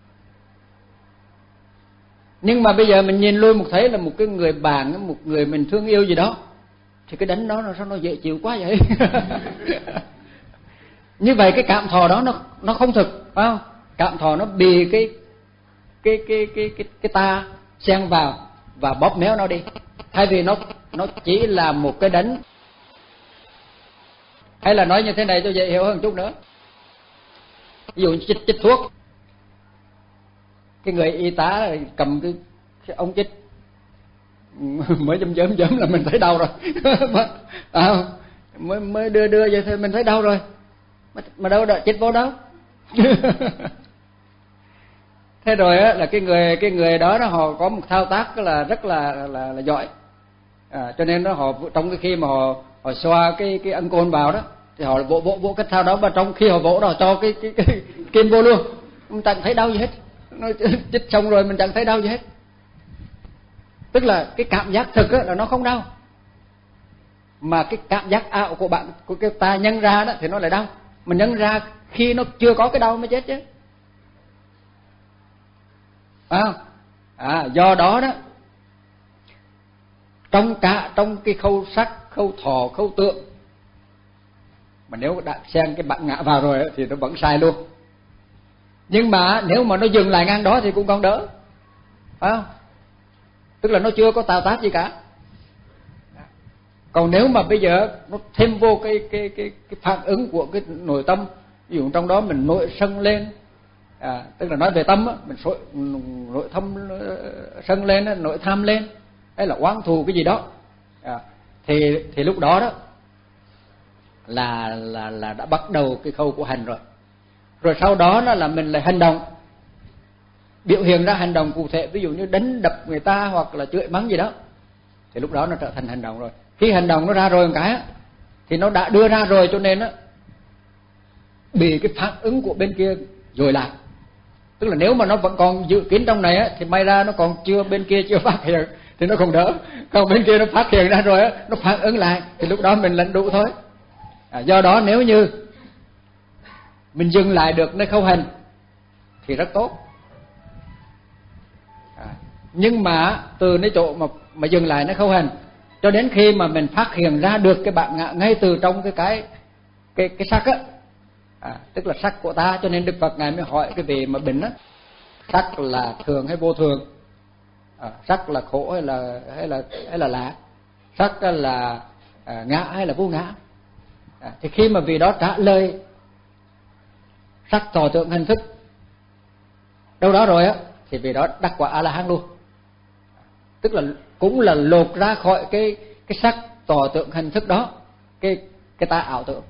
Nhưng mà bây giờ mình nhìn lui một thấy là một cái người bạn, một người mình thương yêu gì đó, thì cái đánh đó nó sao nó dễ chịu quá vậy. Như vậy cái cảm thọ đó nó nó không thực, phải không? Cảm thọ nó bị cái cái cái cái cái cái ta xen vào và bóp méo nó đi, thay vì nó nó chỉ là một cái đánh. Hay là nói như thế này cho dễ hiểu hơn chút nữa, ví dụ chích chích thuốc, cái người y tá cầm cái, cái ống chích mới chấm chấm chấm là mình thấy đau rồi. À, mới mới đưa đưa vậy thôi mình thấy đau rồi, mà, mà đâu đợi chích vô đâu. Thế rồi á là cái người cái người đó nó họ có một thao tác là rất là là, là giỏi, à, cho nên nó họ trong cái khi mà họ họ xoa cái cái ân côn vào đó thì họ vỗ vỗ vỗ cái thao đó, mà trong khi họ vỗ đó cho cái cái, cái kim vô luôn, mình chẳng thấy đau gì hết. Nó chích xong rồi mình chẳng thấy đau gì hết. Tức là cái cảm giác thực á là nó không đau, mà cái cảm giác ảo của bạn, của cái ta nhân ra đó thì nó lại đau. Mình nhân ra khi nó chưa có cái đau mới chết chứ, phải không? À, do đó đó trong cả trong cái khâu sắc, khâu thọ, khâu tượng, mà nếu đã xen cái bản ngã vào rồi thì nó vẫn sai luôn. Nhưng mà nếu mà nó dừng lại ngang đó thì cũng còn đỡ, phải không? Tức là nó chưa có tạo tác gì cả. Còn nếu mà bây giờ nó thêm vô cái cái cái cái phản ứng của cái nội tâm ví dụ trong đó mình nổi sân lên, à, tức là nói về tâm á, mình sôi, nội thâm sân lên, nội tham lên, hay là oán thù cái gì đó, à, thì thì lúc đó đó là là là đã bắt đầu cái khâu của hành rồi. Rồi sau đó nó là mình lại hành động, biểu hiện ra hành động cụ thể, ví dụ như đánh đập người ta hoặc là chửi mắng gì đó, thì lúc đó nó trở thành hành động rồi. Khi hành động nó ra rồi một cái á, thì nó đã đưa ra rồi, cho nên á bị cái phản ứng của bên kia dội lại. Tức là nếu mà nó vẫn còn dự kiến trong này á, thì may ra nó còn chưa, bên kia chưa phát hiện thì nó còn đỡ. Còn bên kia nó phát hiện ra rồi á, nó phản ứng lại, thì lúc đó mình lãnh đủ thôi. À, do đó nếu như mình dừng lại được nơi khâu hành thì rất tốt. À, nhưng mà từ nơi chỗ mà mà dừng lại nơi khâu hành cho đến khi mà mình phát hiện ra được cái bản ngã ngay từ trong cái cái cái cái sắc á, à, tức là sắc của ta, cho nên Đức Phật ngài mới hỏi cái về mà bệnh á, sắc là thường hay vô thường, à, sắc là khổ hay là hay là hay là lạ, sắc là à, ngã hay là vô ngã. À, thì khi mà vì đó trả lời sắc thọ tưởng hành thức đâu đó rồi á, thì vì đó đắc quả A La Hán luôn. Tức là cũng là lột ra khỏi cái cái sắc tỏ tượng hành thức đó, cái cái ta ảo tưởng.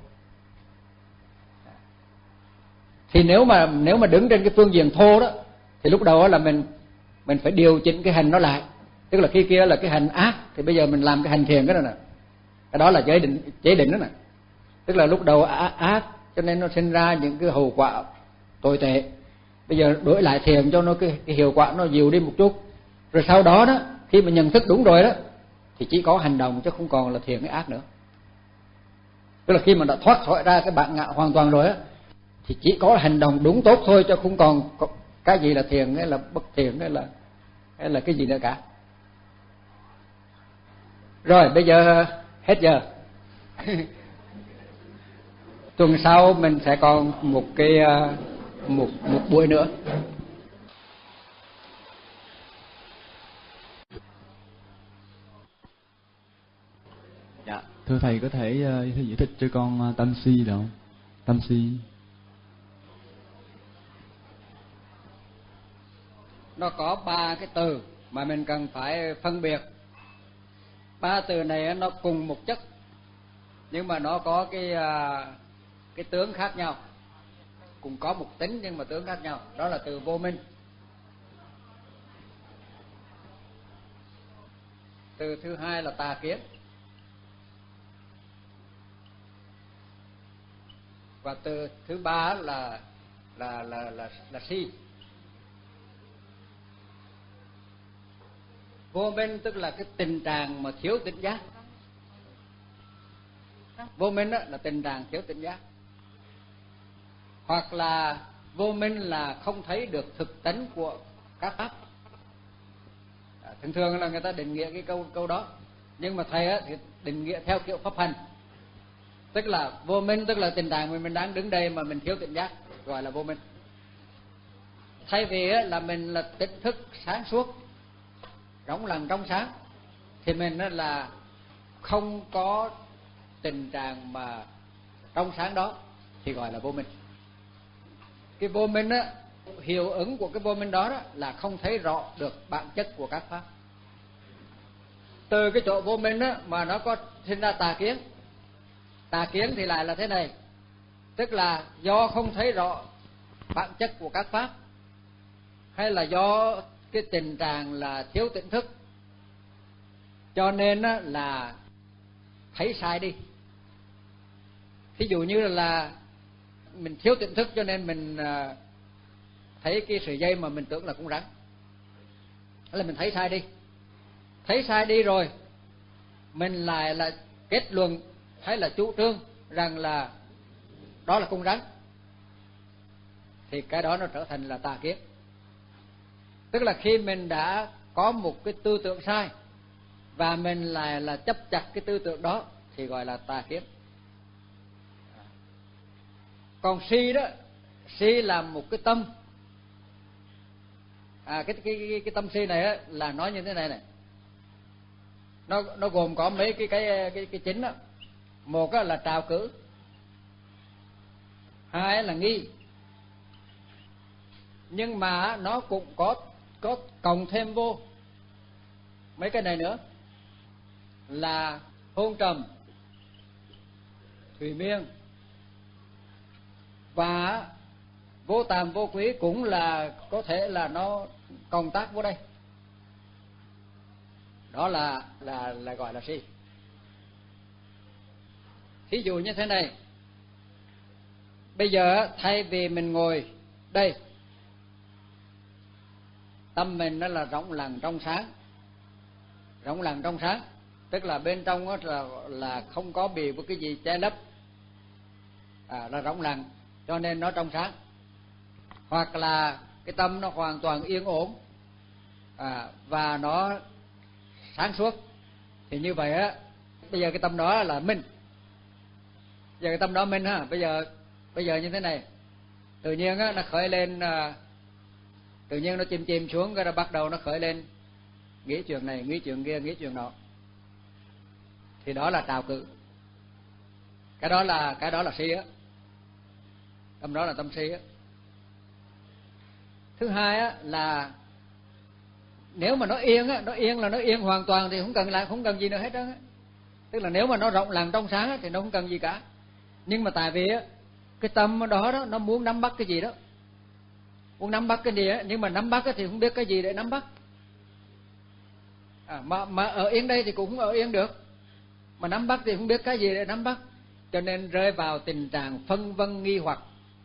Thì nếu mà nếu mà đứng trên cái phương diện thô đó, thì lúc đầu là mình mình phải điều chỉnh cái hành nó lại. Tức là khi kia là cái hành ác, thì bây giờ mình làm cái hành thiện cái đó nè, cái đó là chế định chế định đó nè. Tức là lúc đầu ác, cho nên nó sinh ra những cái hậu quả tồi tệ. Bây giờ đổi lại thiện cho nó cái, cái hiệu quả nó dịu đi một chút. Rồi sau đó đó, khi mà nhận thức đúng rồi đó, thì chỉ có hành động chứ không còn là thiện hay ác nữa. Tức là khi mà đã thoát khỏi ra cái bản ngã hoàn toàn rồi á, thì chỉ có hành động đúng tốt thôi, chứ không còn cái gì là thiện hay là bất thiện hay là hay là cái gì nữa cả. Rồi bây giờ hết giờ. Tuần sau mình sẽ còn một cái một một buổi nữa. Dạ, thưa thầy có thể uh, giải thích cho con uh, tâm si được không? Tâm si. Nó có ba cái từ mà mình cần phải phân biệt. Ba từ này nó cùng một chất, nhưng mà nó có cái cái tướng khác nhau, cùng có một tính nhưng mà tướng khác nhau. Đó là từ vô minh. Từ thứ hai là tà kiến. Và từ thứ ba là là là là là si. Vô minh tức là cái tình trạng mà thiếu tỉnh giác. Vô minh đó là tình trạng thiếu tỉnh giác. Hoặc là vô minh là không thấy được thực tánh của các pháp. À, thường thường là người ta định nghĩa cái câu câu đó, nhưng mà thầy á, thì định nghĩa theo kiểu pháp hành. Tức là vô minh tức là tình trạng mà mình đang đứng đây mà mình thiếu tỉnh giác, gọi là vô minh. Thay vì á, là mình là tỉnh thức sáng suốt, rỗng lặng trong sáng, thì mình á, là không có tình trạng mà trong sáng đó, thì gọi là vô minh. Cái vô minh á, hiệu ứng của cái vô minh đó, đó là không thấy rõ được bản chất của các pháp. Từ cái chỗ vô minh á, mà nó có sinh ra tà kiến. Tà kiến thì lại là thế này, tức là do không thấy rõ bản chất của các pháp, hay là do cái tình trạng là thiếu tỉnh thức, cho nên á, là thấy sai đi. Thí dụ như là mình thiếu tỉnh thức cho nên mình thấy cái sợi dây mà mình tưởng là con rắn, đó là mình thấy sai đi. Thấy sai đi rồi mình lại là kết luận hay là chủ trương rằng là đó là con rắn, thì cái đó nó trở thành là tà kiến. Tức là khi mình đã có một cái tư tưởng sai và mình lại là chấp chặt cái tư tưởng đó thì gọi là tà kiến. Còn si đó, si là một cái tâm. À, cái, cái cái cái tâm si này á, là nói như thế này này. Nó nó gồm có mấy cái cái cái cái chính đó. Một á, là trào cử. hai là nghi. Nhưng mà nó cũng có có cộng thêm vô mấy cái này nữa là hôn trầm, thủy miên và vô tàm vô quý, cũng là có thể là nó cộng tác vô đây. Đó là là là gọi là si. Thí dụ như thế này, bây giờ thay vì mình ngồi đây, tâm mình nó là rộng lặng trong sáng, rộng lặng trong sáng, tức là bên trong đó là là không có bị một cái gì che lấp, à, là rộng lặng, cho nên nó trong sáng. Hoặc là cái tâm nó hoàn toàn yên ổn, à, và nó sáng suốt, thì như vậy á, bây giờ cái tâm đó là minh. Giờ cái tâm đó minh ha, bây giờ bây giờ như thế này, tự nhiên á nó khởi lên, à, tự nhiên nó chìm chìm xuống, cái nó bắt đầu nó khởi lên nghĩ chuyện này, nghĩ chuyện kia, nghĩ chuyện đó, thì đó là trào cự. Cái đó là cái đó là si á, tâm đó là tâm si á. Thứ hai á là nếu mà nó yên á, nó yên là nó yên hoàn toàn thì không cần lại không cần gì nữa hết á. Tức là nếu mà nó rộng lặng trong sáng á, thì nó không cần gì cả. Nhưng mà tại vì á, cái tâm đó đó nó muốn nắm bắt cái gì đó, muốn nắm bắt cái gì á, nhưng mà nắm bắt á thì không biết cái gì để nắm bắt. À, mà mà ở yên đây thì cũng không ở yên được, mà nắm bắt thì không biết cái gì để nắm bắt, cho nên rơi vào tình trạng phân vân nghi hoặc.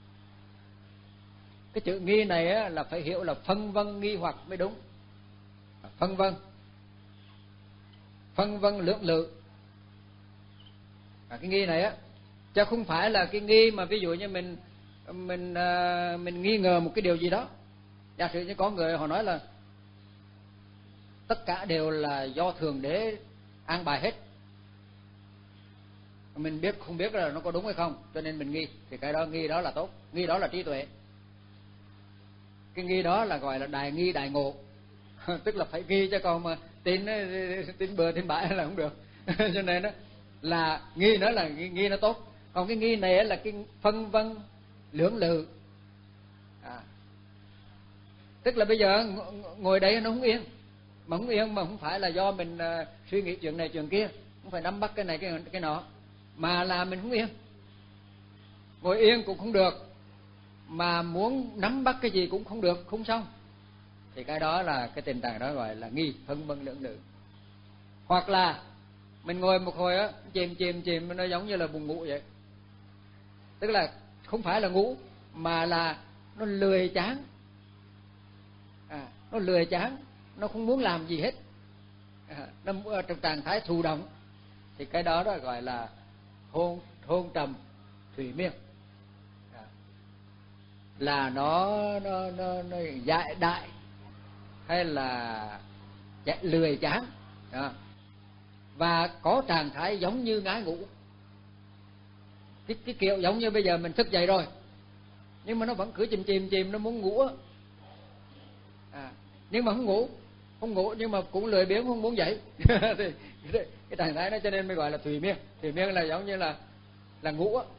Cái chữ nghi này á, là phải hiểu là phân vân nghi hoặc mới đúng. Phân vân, phân vân lưỡng lự, à, cái nghi này á, chứ không phải là cái nghi mà ví dụ như mình mình uh, mình nghi ngờ một cái điều gì đó. Giả sử như có người họ nói là tất cả đều là do Thượng Đế an bài hết, mình biết không biết là nó có đúng hay không, cho nên mình nghi, thì cái đó nghi đó là tốt, nghi đó là trí tuệ. Cái nghi đó là gọi là đại nghi đại ngộ. Tức là phải nghi, chứ còn mà tin tin bừa tin bãi là không được. Cho nên đó là nghi nó là nghi, nghi nó tốt. Còn cái nghi này là cái phân vân lưỡng lự, à, tức là bây giờ ngồi đây nó không yên, mà không yên mà không phải là do mình uh, suy nghĩ chuyện này chuyện kia, không phải nắm bắt cái này cái cái nọ, mà là mình không yên. Ngồi yên cũng không được, mà muốn nắm bắt cái gì cũng không được, không xong, thì cái đó là cái tình trạng đó gọi là nghi, phân vân lưỡng lự. Hoặc là mình ngồi một hồi á, chìm chìm chìm nó giống như là buồn ngủ vậy, tức là không phải là ngủ mà là nó lười chán, à, nó lười chán, nó không muốn làm gì hết, à, nó ở trong trạng thái thụ động, thì cái đó đó gọi là hôn hôn trầm thủy miên, à, là nó nó nó, nó dại đại hay là lười chán, à, và có trạng thái giống như ngái ngủ. Cái, cái kiểu giống như bây giờ mình thức dậy rồi, nhưng mà nó vẫn cứ chìm chìm chìm, nó muốn ngủ á, à, nhưng mà không ngủ, không ngủ nhưng mà cũng lười biếng không muốn dậy. Thì cái trạng thái đó cho nên mới gọi là thủy miên. Thủy miên là giống như là là ngủ á.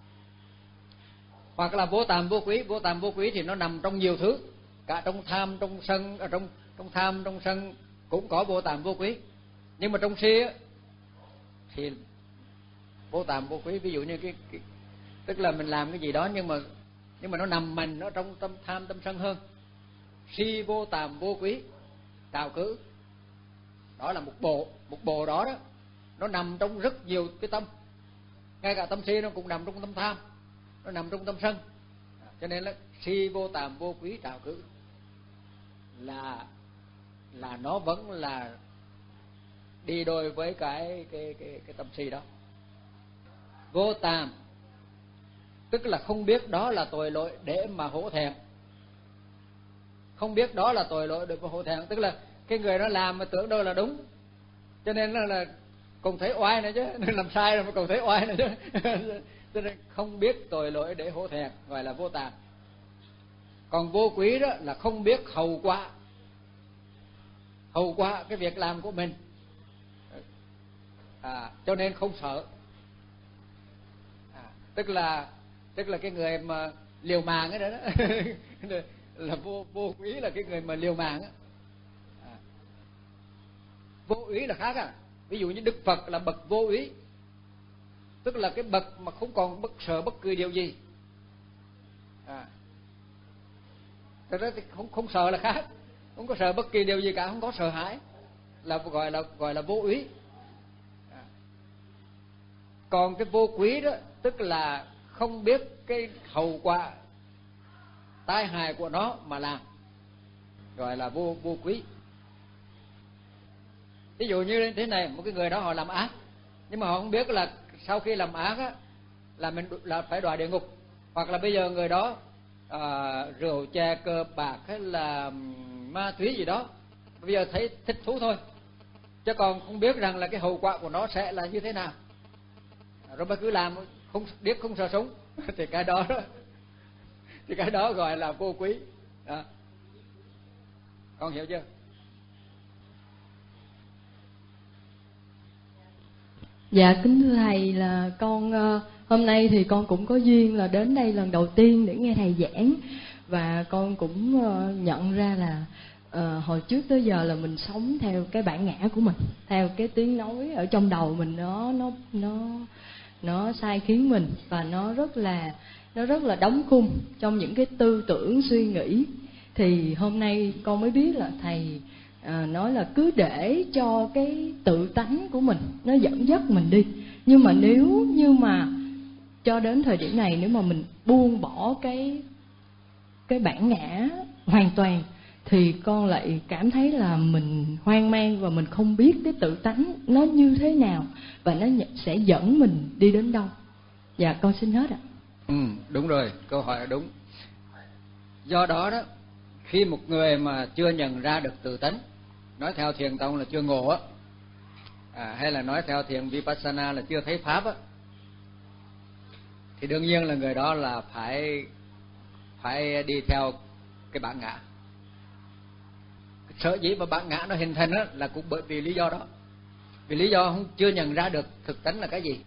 Hoặc là vô tàm vô quý. Vô tàm vô quý thì nó nằm trong nhiều thứ, cả trong tham, trong sân, ở trong trong tham, trong sân cũng có vô tàm vô quý. Nhưng mà trong si á thì vô tàm vô quý, ví dụ như cái, cái tức là mình làm cái gì đó nhưng mà nhưng mà nó nằm mình nó trong tâm tham tâm sân hơn. Si vô tàm vô quý trào cử, đó là một bộ, một bộ đó đó nó nằm trong rất nhiều cái tâm, ngay cả tâm si nó cũng nằm trong tâm tham, nó nằm trong tâm sân, cho nên là si vô tàm vô quý trào cử là là nó vẫn là đi đôi với cái cái cái cái tâm si đó. Vô tàm tức là không biết đó là tội lỗi để mà hổ thẹn, không biết đó là tội lỗi để mà hổ thẹn, tức là cái người đó làm mà tưởng đâu là đúng, cho nên là, là còn thấy oai nữa chứ, nên làm sai rồi mà còn thấy oai nữa chứ. Cho nên không biết tội lỗi để hổ thẹn gọi là vô tàm. Còn vô quý đó là không biết hậu quả, hậu quả cái việc làm của mình, à, cho nên không sợ, à, tức là tức là cái người mà liều mạng ấy đó, đó. Là vô vô úy là cái người mà liều mạng á. À. Vô úy là khác à. Ví dụ như Đức Phật là bậc vô úy, tức là cái bậc mà không còn bất sợ bất cứ điều gì. À. Thật ra thì không không sợ là khác, không có sợ bất kỳ điều gì cả, không có sợ hãi, là gọi là gọi là vô úy. À. Còn cái vô quý đó tức là không biết cái hậu quả tai hại của nó mà làm, gọi là vô vô quý. Ví dụ như thế này, một cái người đó họ làm ác, nhưng mà họ không biết là sau khi làm ác á, là mình là phải đọa địa ngục, hoặc là bây giờ người đó à, rượu chè cờ bạc hay là ma túy gì đó, bây giờ thấy thích thú thôi, chứ còn không biết rằng là cái hậu quả của nó sẽ là như thế nào, rồi mà cứ làm không biết không sợ sống thì cái đó thì cái đó gọi là vô quý đó. Con hiểu chưa? Dạ kính thưa thầy, là con hôm nay thì con cũng có duyên là đến đây lần đầu tiên để nghe thầy giảng, và con cũng nhận ra là uh, hồi trước tới giờ là mình sống theo cái bản ngã của mình, theo cái tiếng nói ở trong đầu mình, nó nó nó nó sai khiến mình, và nó rất là nó rất là đóng khung trong những cái tư tưởng suy nghĩ. Thì hôm nay con mới biết là thầy à, nói là cứ để cho cái tự tánh của mình nó dẫn dắt mình đi, nhưng mà nếu như mà cho đến thời điểm này, nếu mà mình buông bỏ cái cái bản ngã hoàn toàn, thì con lại cảm thấy là mình hoang mang và mình không biết cái tự tánh nó như thế nào và nó sẽ dẫn mình đi đến đâu. Dạ con xin hết ạ. Ừ, đúng rồi, câu hỏi là đúng. Do đó đó, khi một người mà chưa nhận ra được tự tánh, nói theo thiền tông là chưa ngộ á, à, hay là nói theo thiền Vipassana là chưa thấy pháp á, thì đương nhiên là người đó là phải phải đi theo cái bản ngã. Sở dĩ mà bản ngã nó hình thành á là cũng bởi vì lý do đó, vì lý do không chưa nhận ra được thực tánh là cái gì,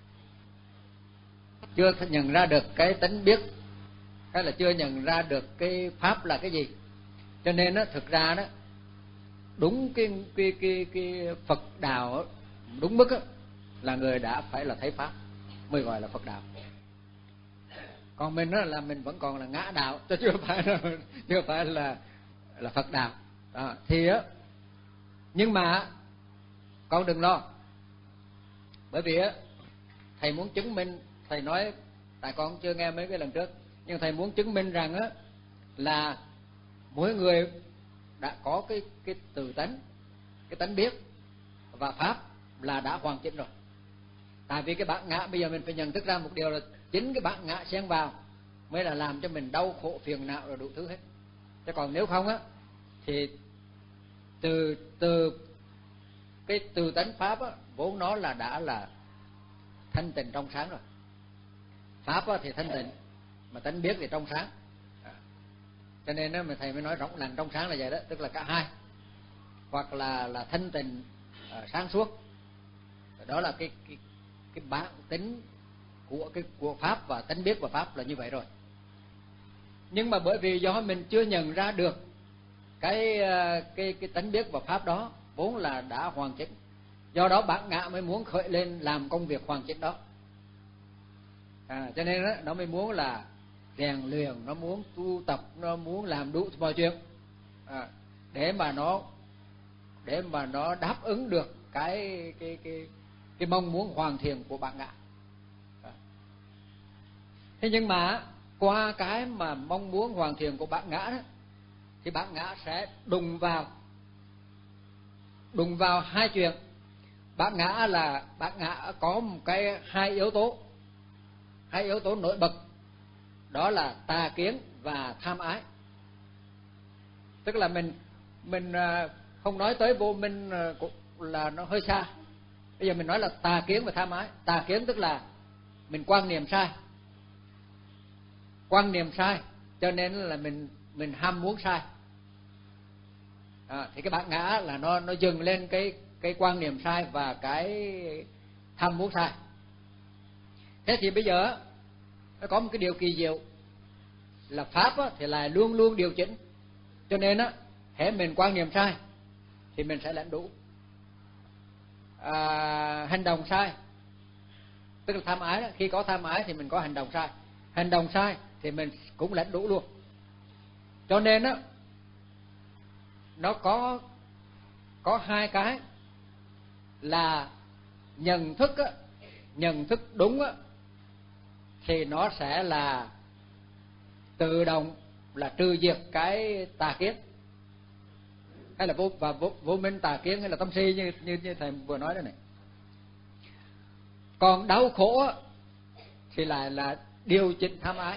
chưa nhận ra được cái tánh biết, hay là chưa nhận ra được cái pháp là cái gì. Cho nên á, thực ra đó, đúng cái cái cái cái Phật đạo đó, đúng mức đó, là người đã phải là thấy pháp mới gọi là Phật đạo. Còn mình đó là mình vẫn còn là ngã đạo, chứ chưa phải là chưa phải là là Phật đạo. Đó, thì á, nhưng mà con đừng lo, bởi vì á thầy muốn chứng minh, thầy nói tại con chưa nghe mấy cái lần trước, nhưng thầy muốn chứng minh rằng á là mỗi người đã có cái cái tự tánh, cái tánh biết và pháp là đã hoàn chỉnh rồi. Tại vì cái bản ngã bây giờ mình phải nhận thức ra một điều là chính cái bản ngã xen vào mới là làm cho mình đau khổ phiền não rồi đủ thứ hết. Chứ còn nếu không á thì từ từ cái từ tánh pháp á, vốn nó là đã là thanh tịnh trong sáng rồi. Pháp á thì thanh tịnh, mà tánh biết thì trong sáng. À. Cho nên đó mà thầy mới nói rộng lặng trong sáng là vậy đó, tức là cả hai, hoặc là là thanh tịnh à, sáng suốt. Đó là cái cái cái bản tính của cái của pháp, và tánh biết và pháp là như vậy rồi. Nhưng mà bởi vì do mình chưa nhận ra được cái cái cái tánh biết và pháp đó vốn là đã hoàn chỉnh, do đó bản ngã mới muốn khởi lên làm công việc hoàn chỉnh đó. À, cho nên đó, nó mới muốn là rèn luyện, nó muốn tu tập, nó muốn làm đủ mọi chuyện à, để mà nó để mà nó đáp ứng được cái cái cái cái mong muốn hoàn thiện của bản ngã. À. Thế nhưng mà qua cái mà mong muốn hoàn thiện của bản ngã đó, thì bản ngã sẽ đụng vào đụng vào hai chuyện. Bản ngã là bản ngã có một cái hai yếu tố, hai yếu tố nổi bật, đó là tà kiến và tham ái. Tức là mình mình không nói tới vô minh là nó hơi xa. Bây giờ mình nói là tà kiến và tham ái. Tà kiến tức là mình quan niệm sai, quan niệm sai, cho nên là mình mình ham muốn sai. À, thì cái bản ngã là nó nó dừng lên cái cái quan niệm sai và cái tham muốn sai. Thế thì bây giờ nó có một cái điều kỳ diệu là pháp á, thì là luôn luôn điều chỉnh. Cho nên á, hễ mình quan niệm sai thì mình sẽ lãnh đủ. À, hành động sai, tức là tham ái đó, khi có tham ái thì mình có hành động sai, hành động sai thì mình cũng lãnh đủ luôn. Cho nên á, nó có có hai cái là nhận thức á, nhận thức đúng á, thì nó sẽ là tự động là trừ diệt cái tà kiến, hay là vô và vô, vô minh tà kiến, hay là tâm si như như như thầy vừa nói đó này. Còn đau khổ á, thì lại là điều chỉnh tham ái.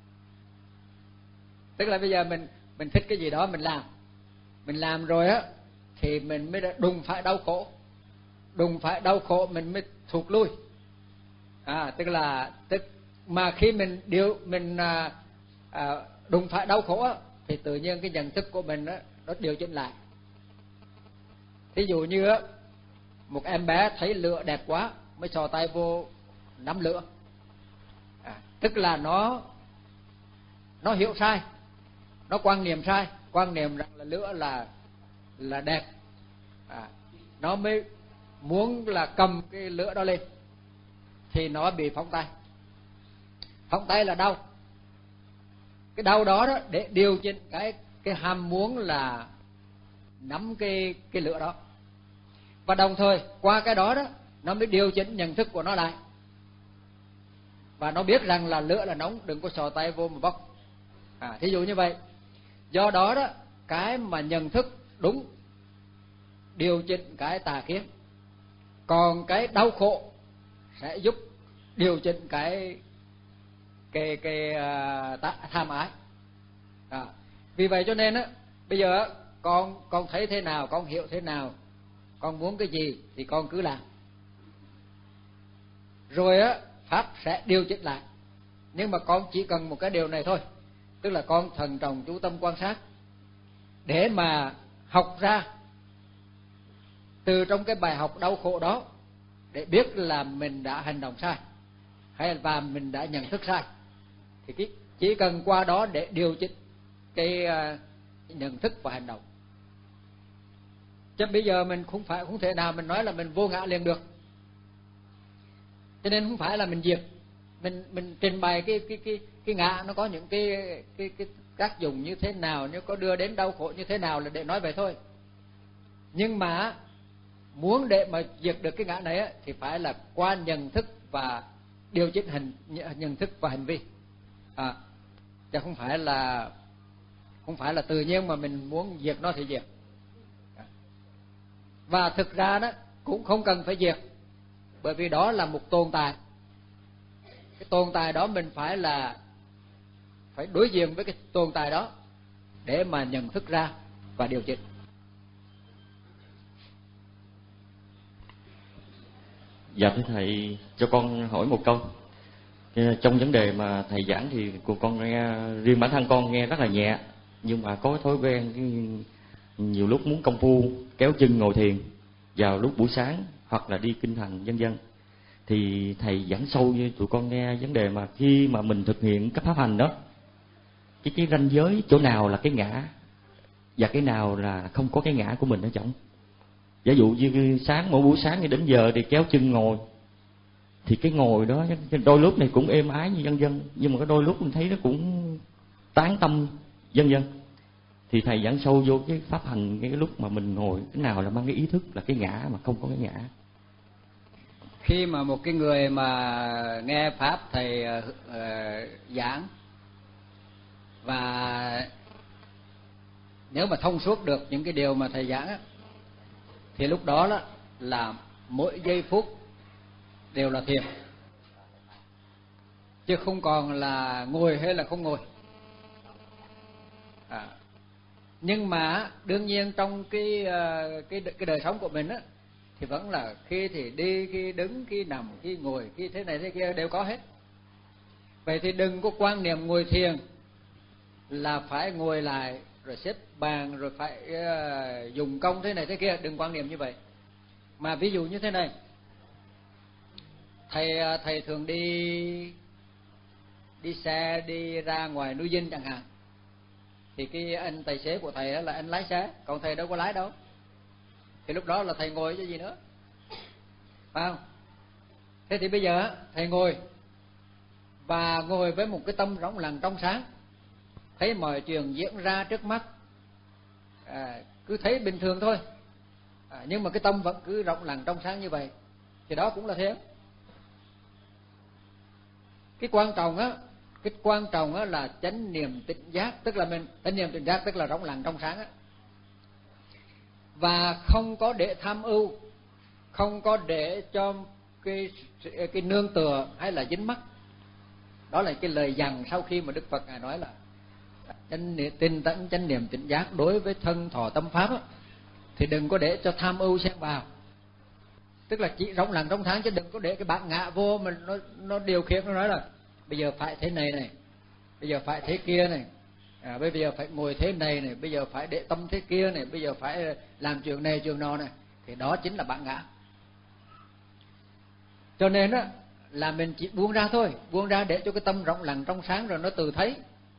Tức là bây giờ mình mình thích cái gì đó mình làm, mình làm rồi á thì mình mới đùng phải đau khổ, đùng phải đau khổ mình mới thụt lui. À, tức là tức mà khi mình điều mình à, à, đùng phải đau khổ á, thì tự nhiên cái nhận thức của mình á, nó điều chỉnh lại. Thí dụ như á, một em bé thấy lửa đẹp quá mới sò tay vô nắm lửa, à, tức là nó nó hiểu sai, nó quan niệm sai, quan niệm rằng là lửa là là đẹp, à, nó mới muốn là cầm cái lửa đó lên thì nó bị phóng tay. Phóng tay là đau. Cái đau đó đó để điều chỉnh cái cái ham muốn là nắm cái cái lửa đó, và đồng thời qua cái đó đó nó mới điều chỉnh nhận thức của nó lại, và nó biết rằng là lửa là nóng, đừng có sò tay vô mà bốc. À, thí dụ như vậy. Do đó đó, cái mà nhận thức đúng điều chỉnh cái tà kiến, còn cái đau khổ sẽ giúp điều chỉnh cái cái cái uh, tham ái. À, vì vậy cho nên á, bây giờ con con thấy thế nào, con hiểu thế nào, con muốn cái gì thì con cứ làm, rồi á pháp sẽ điều chỉnh lại. Nhưng mà con chỉ cần một cái điều này thôi, tức là con thận trọng chú tâm quan sát để mà học ra từ trong cái bài học đau khổ đó, để biết là mình đã hành động sai hay và mình đã nhận thức sai, thì chỉ cần qua đó để điều chỉnh cái, cái nhận thức và hành động. Chứ bây giờ mình không phải không thể nào mình nói là mình vô ngã liền được. Cho nên không phải là mình diệt, mình mình trình bày cái cái cái cái ngã nó có những cái cái cái tác dụng như thế nào, nếu có đưa đến đau khổ như thế nào là để nói vậy thôi. Nhưng mà muốn để mà diệt được cái ngã này á, thì phải là qua nhận thức và điều chỉnh hành nhận thức và hành vi. À, chứ không phải là không phải là tự nhiên mà mình muốn diệt nó thì diệt. Và thực ra đó cũng không cần phải diệt, bởi vì đó là một tồn tại. Cái tồn tại đó mình phải là phải đối diện với cái tồn tại đó để mà nhận thức ra và điều chỉnh. Dạ thưa thầy, cho con hỏi một câu. Trong vấn đề mà thầy giảng thì của con nghe, riêng bản thân con nghe rất là nhẹ, nhưng mà có thói quen nhiều lúc muốn công phu kéo chân ngồi thiền vào lúc buổi sáng hoặc là đi kinh hành vân vân. Thì thầy giảng sâu như tụi con nghe vấn đề mà khi mà mình thực hiện các pháp hành đó, cái cái ranh giới chỗ nào là cái ngã và cái nào là không có cái ngã của mình ở trong. Giả dụ như sáng mỗi buổi sáng như đến giờ thì kéo chân ngồi, thì cái ngồi đó đôi lúc này cũng êm ái như vân vân, nhưng mà có đôi lúc mình thấy nó cũng tán tâm vân vân. Thì thầy giảng sâu vô cái pháp hành, cái lúc mà mình ngồi cái nào là mang cái ý thức là cái ngã mà không có cái ngã. Khi mà một cái người mà nghe pháp thầy uh, uh, giảng và nếu mà thông suốt được những cái điều mà thầy giảng á, thì lúc đó, đó là mỗi giây phút đều là thiền, chứ không còn là ngồi hay là không ngồi. À, nhưng mà đương nhiên trong cái cái cái đời sống của mình á, thì vẫn là khi thì đi, khi đứng, khi nằm, khi ngồi, khi thế này thế kia đều có hết. Vậy thì đừng có quan niệm ngồi thiền là phải ngồi lại rồi xếp bàn rồi phải uh, dùng công thế này thế kia, đừng quan niệm như vậy. Mà ví dụ như thế này, thầy thầy thường đi đi xe đi ra ngoài núi Dinh chẳng hạn, thì cái anh tài xế của thầy đó là anh lái xe, còn thầy đâu có lái đâu, thì lúc đó là thầy ngồi chứ gì nữa, phải không? Thế thì bây giờ thầy ngồi và ngồi với một cái tâm rỗng lặng trong sáng, thấy mọi chuyện diễn ra trước mắt, à, cứ thấy bình thường thôi, à, nhưng mà cái tâm vẫn cứ rộng lặng trong sáng như vậy, thì đó cũng là thiền. Cái quan trọng á, cái quan trọng á là chánh niệm tỉnh giác, tức là mình chánh niệm tỉnh giác tức là rộng lặng trong sáng á, và không có để tham ưu, không có để cho cái cái nương tựa hay là dính mắc. Đó là cái lời dặn sau khi mà Đức Phật ngài nói là chánh niệm tinh tấn chánh niệm tỉnh giác đối với thân thọ tâm pháp á, thì đừng có để cho tham ưu xen vào, tức là chỉ rộng lặng trong sáng, chứ đừng có để cái bản ngã vô mà nó nó điều khiển, nó nói là bây giờ phải thế này này, bây giờ phải thế kia này, à, bây giờ phải ngồi thế này này, bây giờ phải để tâm thế kia này, bây giờ phải làm chuyện này chuyện nọ này, thì đó chính là bản ngã. Cho nên á là mình chỉ buông ra thôi, buông ra để cho cái tâm rộng lặng trong sáng rồi nó tự thấy.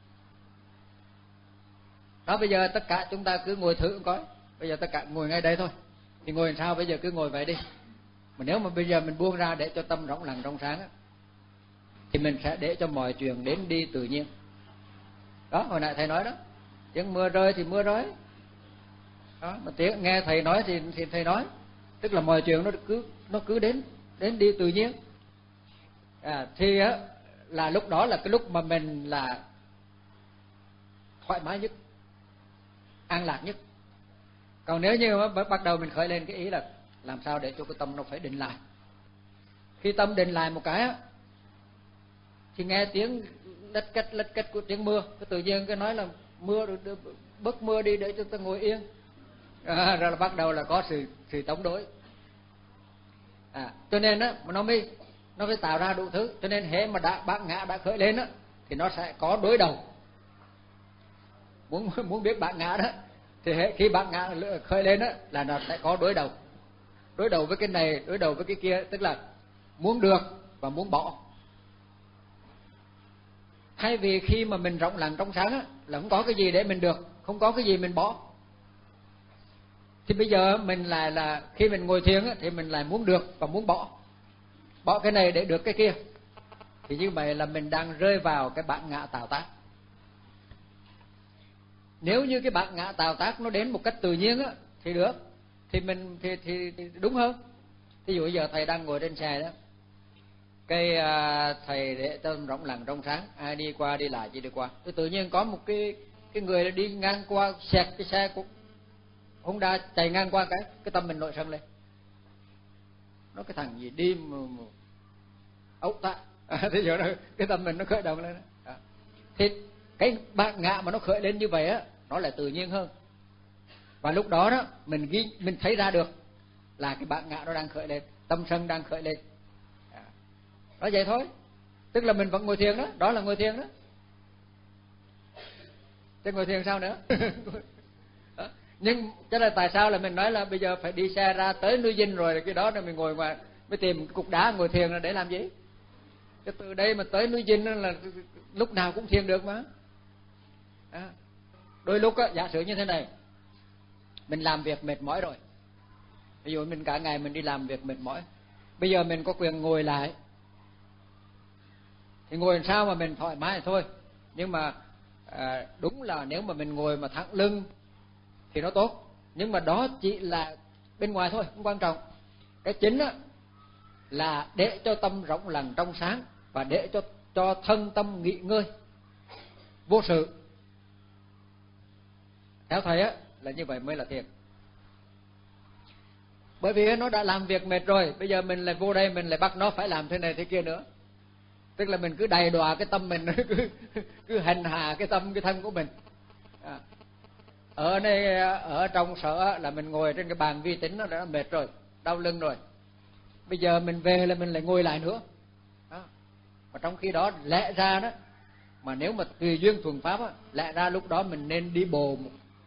Đó, bây giờ tất cả chúng ta cứ ngồi thử coi, bây giờ tất cả ngồi ngay đây thôi, thì ngồi làm sao bây giờ cứ ngồi vậy đi. Mà nếu mà bây giờ mình buông ra để cho tâm rộng lặng trong sáng á, thì mình sẽ để cho mọi chuyện đến đi tự nhiên. Đó, hồi nãy thầy nói đó, tiếng mưa rơi thì mưa rơi. Đó, mà tiếng nghe thầy nói thì, thì thầy nói, tức là mọi chuyện nó cứ nó cứ đến đến đi tự nhiên. À, thì á là lúc đó là cái lúc mà mình là thoải mái nhất, an lạc nhất. Còn nếu như mà bắt đầu mình khởi lên cái ý là làm sao để cho cái tâm nó phải định lại, khi tâm định lại một cái á, thì nghe tiếng lách cách lách cách của tiếng mưa, cái tự nhiên cái nói là mưa, bớt mưa đi để cho ta ngồi yên, à, rồi là bắt đầu là có sự sự chống đối. À, cho nên á mà nó mới nó mới tạo ra đủ thứ. Cho nên hễ mà đã bản ngã đã khởi lên á thì nó sẽ có đối đầu. Muốn muốn biết bản ngã đó thì hễ khi bản ngã khởi lên á là nó sẽ có đối đầu. Đối đầu với cái này, đối đầu với cái kia, tức là muốn được và muốn bỏ. Thay vì khi mà mình rộng lặng trong sáng á là không có cái gì để mình được, không có cái gì mình bỏ, thì bây giờ mình lại là khi mình ngồi thiền á thì mình lại muốn được và muốn bỏ, bỏ cái này để được cái kia, thì như vậy là mình đang rơi vào cái bản ngã tạo tác. Nếu như cái bản ngã tạo tác nó đến một cách tự nhiên á thì được, thì mình thì, thì, thì đúng hơn. Ví dụ bây giờ thầy đang ngồi trên xe đó, cái à, thầy để tâm rộng lặng trong sáng, ai đi qua đi lại chỉ đi qua, thì tự nhiên có một cái cái người đi ngang qua xẹt cái xe của Honda chạy ngang qua, cái cái tâm mình nổi sân lên, nó cái thằng gì đi mà, mà ấu ta, à, thì giờ đó cái tâm mình nó khởi động lên đó. À, thì cái bản ngã mà nó khởi lên như vậy á, nó lại tự nhiên hơn. Và lúc đó đó mình ghi mình thấy ra được là cái bản ngã nó đang khởi lên, tâm sân đang khởi lên. À, nói vậy thôi, tức là mình vẫn ngồi thiền đó, đó là ngồi thiền đó, chứ ngồi thiền sao nữa. Đó. Nhưng cho nên tại sao là mình nói là bây giờ phải đi xe ra tới núi Dinh rồi cái đó là mình ngồi ngoài mới tìm cái cục đá ngồi thiền là để làm gì? Cái từ đây mà tới núi Dinh là lúc nào cũng thiền được mà. À, đôi lúc á, giả sử như thế này, mình làm việc mệt mỏi rồi, ví dụ mình cả ngày mình đi làm việc mệt mỏi, bây giờ mình có quyền ngồi lại thì ngồi làm sao mà mình thoải mái thôi. Nhưng mà à, đúng là nếu mà mình ngồi mà thẳng lưng thì nó tốt, nhưng mà đó chỉ là bên ngoài thôi, không quan trọng. Cái chính á là để cho tâm rộng lặng trong sáng và để cho cho thân tâm nghỉ ngơi vô sự. Theo thầy á là như vậy mới là thiền. Bởi vì nó đã làm việc mệt rồi, bây giờ mình lại vô đây mình lại bắt nó phải làm thế này thế kia nữa, tức là mình cứ đầy đọa cái tâm mình, cứ cứ hành hạ cái tâm cái thân của mình. À, ở đây ở trong sở là mình ngồi trên cái bàn vi tính, nó đã mệt rồi, đau lưng rồi, bây giờ mình về là mình lại ngồi lại nữa. Đó. Mà trong khi đó lẽ ra đó, mà nếu mà tùy duyên thuần pháp á, lẽ ra lúc đó mình nên đi bộ,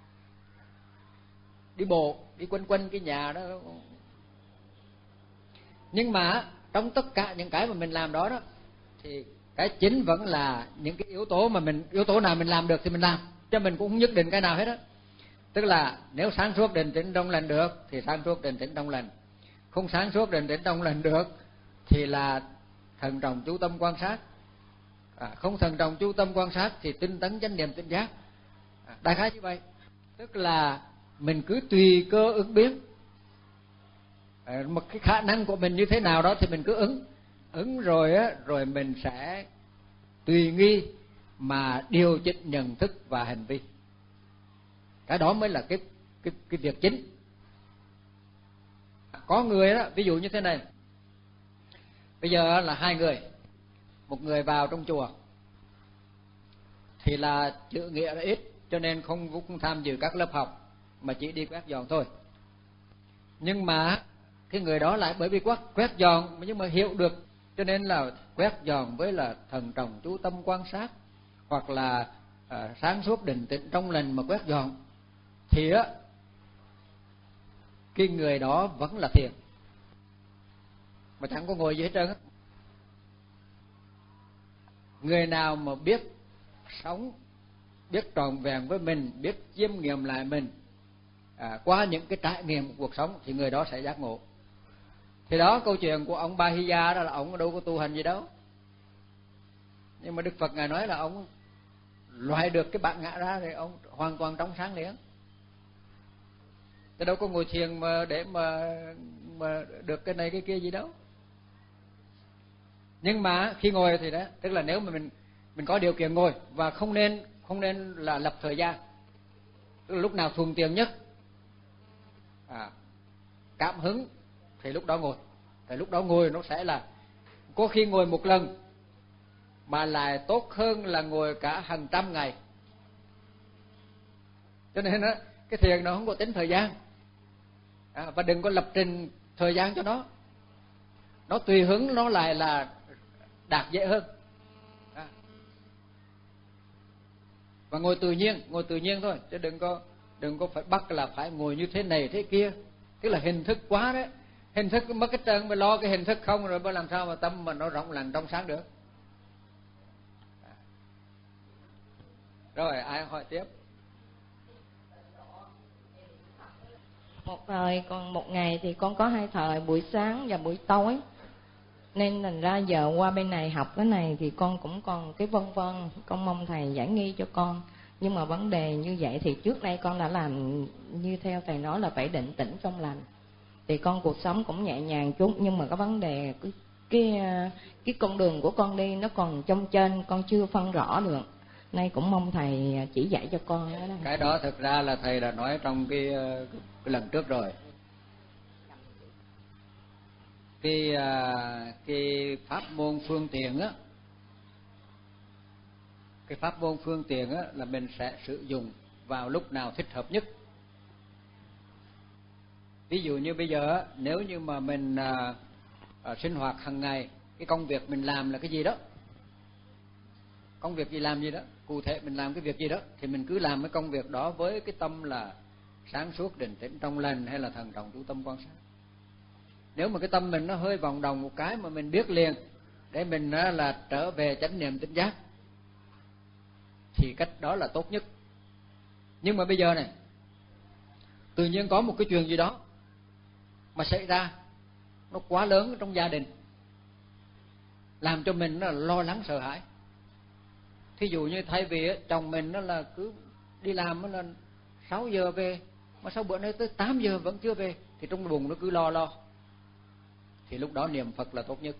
đi bộ đi quanh quanh cái nhà đó. Nhưng mà trong tất cả những cái mà mình làm đó đó thì Cái chính vẫn là những cái yếu tố mà mình, yếu tố nào mình làm được thì mình làm, chứ mình cũng không nhất định cái nào hết á. Tức là nếu sáng suốt định tĩnh trong lành được thì sáng suốt định tĩnh trong lành, không sáng suốt định tĩnh trong lành được thì là thận trọng chú tâm quan sát, à, không thận trọng chú tâm quan sát thì tinh tấn chánh niệm tỉnh giác, à, đại khái như vậy. Tức là mình cứ tùy cơ ứng biến, à, một cái khả năng của mình như thế nào đó thì mình cứ ứng ứng rồi á, rồi mình sẽ tùy nghi mà điều chỉnh nhận thức và hành vi. Cái đó mới là cái cái cái việc chính. Có người đó, ví dụ như thế này, bây giờ là hai người, một người vào trong chùa thì là chữ nghĩa là ít, cho nên không cũng tham dự các lớp học mà chỉ đi quét dọn thôi. Nhưng mà cái người đó lại bởi vì quét quét dọn nhưng mà hiểu được, cho nên là quét dọn với là thần trọng chú tâm quan sát, hoặc là à, sáng suốt định tĩnh trong lành mà quét dọn, thì á cái người đó vẫn là thiền mà chẳng có ngồi gì hết trơn á. Người nào mà biết sống, biết trọn vẹn với mình, biết chiêm nghiệm lại mình à, qua những cái trải nghiệm của cuộc sống thì người đó sẽ giác ngộ. Thì đó, câu chuyện của ông Bahiya đó là ông đâu có tu hành gì đâu, nhưng mà Đức Phật ngài nói là ông loại được cái bản ngã ra thì ông hoàn toàn trong sáng liền. Chứ đâu có ngồi thiền mà để mà mà được cái này cái kia gì đâu. Nhưng mà khi ngồi thì đó, tức là nếu mà mình mình có điều kiện ngồi, và không nên không nên là lập thời gian, tức là lúc nào thuận tiện nhất, à, cảm hứng thì lúc đó ngồi. Thì lúc đó ngồi nó sẽ là, có khi ngồi một lần mà lại tốt hơn là ngồi cả hàng trăm ngày. Cho nên đó, cái thiền nó không có tính thời gian, à, và đừng có lập trình thời gian cho nó. Nó tùy hứng nó lại là đạt dễ hơn, à. Và ngồi tự nhiên, ngồi tự nhiên thôi, chứ đừng có đừng có phải bắt là phải ngồi như thế này thế kia, tức là hình thức quá đấy. Hình thức mất cái trơn, mới lo cái hình thức không rồi mới làm sao mà tâm mà nó rộng lặng trong sáng được. À. Rồi ai hỏi tiếp? Một thời còn một ngày thì con có hai thời, buổi sáng và buổi tối, nên thành ra giờ qua bên này học cái này thì con cũng còn cái vân vân, con mong thầy giải nghi cho con. Nhưng mà vấn đề như vậy thì trước đây con đã làm như theo thầy nói là phải định tĩnh trong lành, thì con cuộc sống cũng nhẹ nhàng chút. Nhưng mà cái vấn đề cái cái, cái con đường của con đi nó còn trong trên, con chưa phân rõ được, nay cũng mong thầy chỉ dạy cho con đó. Cái đó thực ra là thầy đã nói trong cái, cái lần trước rồi. Cái cái pháp môn phương tiện á, cái pháp môn phương tiện á là mình sẽ sử dụng vào lúc nào thích hợp nhất. Ví dụ như bây giờ nếu như mà mình à, à, sinh hoạt hàng ngày, cái công việc mình làm là cái gì đó, công việc gì làm gì đó, cụ thể mình làm cái việc gì đó, thì mình cứ làm cái công việc đó với cái tâm là sáng suốt định tĩnh trong lành hay là thần trọng chú tâm quan sát. Nếu mà cái tâm mình nó hơi vòng đồng một cái mà mình biết liền để mình là trở về chánh niệm tỉnh giác thì cách đó là tốt nhất. Nhưng mà bây giờ này, tự nhiên có một cái chuyện gì đó mà xảy ra nó quá lớn trong gia đình, làm cho mình nó lo lắng sợ hãi. Thí dụ như thay vì chồng mình nó là cứ đi làm nó là sáu giờ về, mà sao bữa nay tới tám giờ vẫn chưa về, thì trong bụng nó cứ lo lo, thì lúc đó niệm Phật là tốt nhất.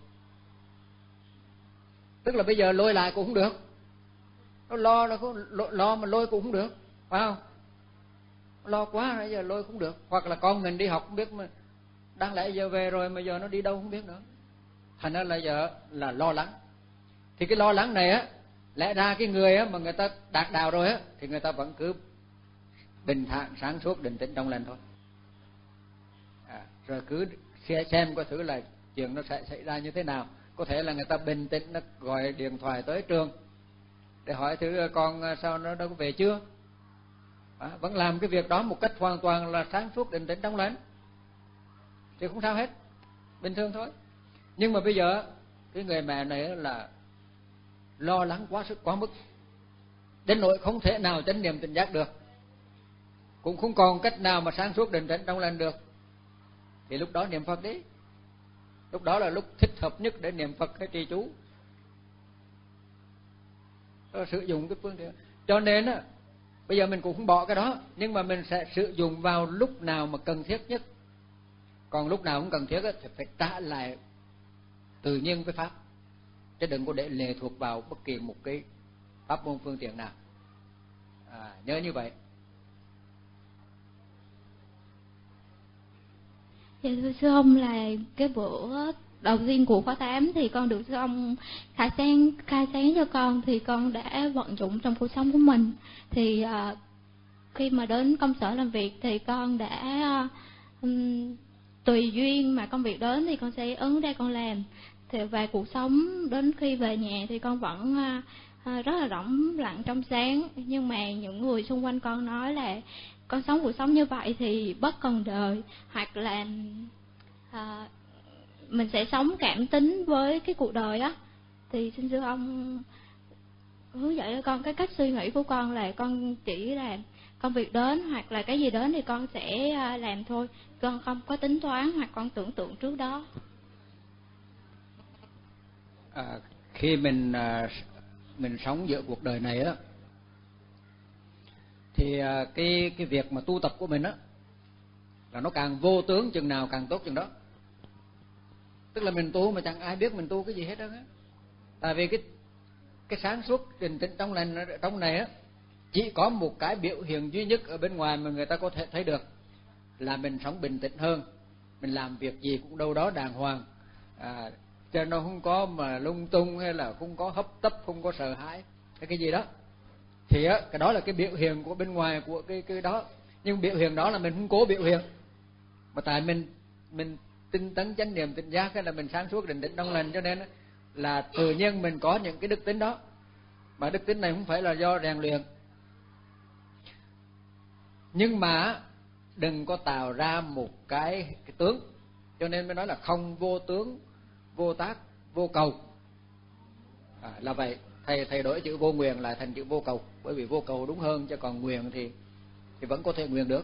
Tức là bây giờ lôi lại cũng không được, nó lo là không, lo, lo mà lôi cũng không được, phải không? Lo quá nãy giờ lôi cũng được. Hoặc là con mình đi học không biết mà đáng lẽ giờ về rồi mà giờ nó đi đâu không biết nữa, thành ra là giờ là lo lắng. Thì cái lo lắng này á, lẽ ra cái người á mà người ta đạt đạo rồi á thì người ta vẫn cứ bình thản sáng suốt định tĩnh trong lành thôi, à, rồi cứ xem coi thử là chuyện nó sẽ xảy ra như thế nào. Có thể là người ta bình tĩnh, nó gọi điện thoại tới trường để hỏi thử con sao nó đâu có về chưa, à, vẫn làm cái việc đó một cách hoàn toàn là sáng suốt định tĩnh trong lành thì không sao hết, bình thường thôi. Nhưng mà bây giờ cái người mẹ này là lo lắng quá sức quá mức, đến nỗi không thể nào chánh niệm tỉnh giác được, cũng không còn cách nào mà sáng suốt định tĩnh trong lành được, thì lúc đó niệm Phật đi. Lúc đó là lúc thích hợp nhất để niệm Phật hay trì chú. Đó, sử dụng cái phương tiện. Cho nên á, bây giờ mình cũng không bỏ cái đó, nhưng mà mình sẽ sử dụng vào lúc nào mà cần thiết nhất. Còn lúc nào không cần thiết á, thì phải trả lại tự nhiên với pháp, chứ đừng có để lệ thuộc vào bất kỳ một cái pháp môn phương tiện nào. À, nhớ như vậy. Dạ thưa sư ông, là cái bữa đầu tiên của khóa tám thì con được sư ông khai sáng khai sáng cho con, thì con đã vận dụng trong cuộc sống của mình. Thì uh, khi mà đến công sở làm việc thì con đã uh, tùy duyên mà công việc đến thì con sẽ ứng ra con làm. Thì về cuộc sống đến khi về nhà thì con vẫn uh, uh, rất là rỗng lặng trong sáng, nhưng mà những người xung quanh con nói là con sống cuộc sống như vậy thì bất cần đời, hoặc là à, mình sẽ sống cảm tính với cái cuộc đời á. Thì xin sư ông hướng dẫn cho con cái cách suy nghĩ của con, là con chỉ là công việc đến hoặc là cái gì đến thì con sẽ làm thôi, con không có tính toán hoặc con tưởng tượng trước đó. À, khi mình mình sống giữa cuộc đời này á, thì cái cái việc mà tu tập của mình á là nó càng vô tướng chừng nào càng tốt chừng đó. Tức là mình tu mà chẳng ai biết mình tu cái gì hết đó á. Tại vì cái cái sáng suốt định tĩnh trong lành trong này á, chỉ có một cái biểu hiện duy nhất ở bên ngoài mà người ta có thể thấy được, là mình sống bình tĩnh hơn, mình làm việc gì cũng đâu đó đàng hoàng, à, cho nó không có mà lung tung hay là không có hấp tấp, không có sợ hãi hay cái gì đó. Thì á, cái đó là cái biểu hiện của bên ngoài của cái cái đó. Nhưng biểu hiện đó là mình không cố biểu hiện, mà tại mình mình tinh tấn chánh niệm tỉnh giác, hay là mình sáng suốt định tĩnh trong lành, cho nên là tự nhiên mình có những cái đức tính đó. Mà đức tính này không phải là do rèn luyện. Nhưng mà đừng có tạo ra một cái, cái tướng. Cho nên mới nói là không vô tướng, vô tác, vô cầu. À, là vậy. Thầy thầy đổi chữ vô nguyện lại thành chữ vô cầu, bởi vì vô cầu đúng hơn, chứ còn nguyện thì thì vẫn có thể nguyện được.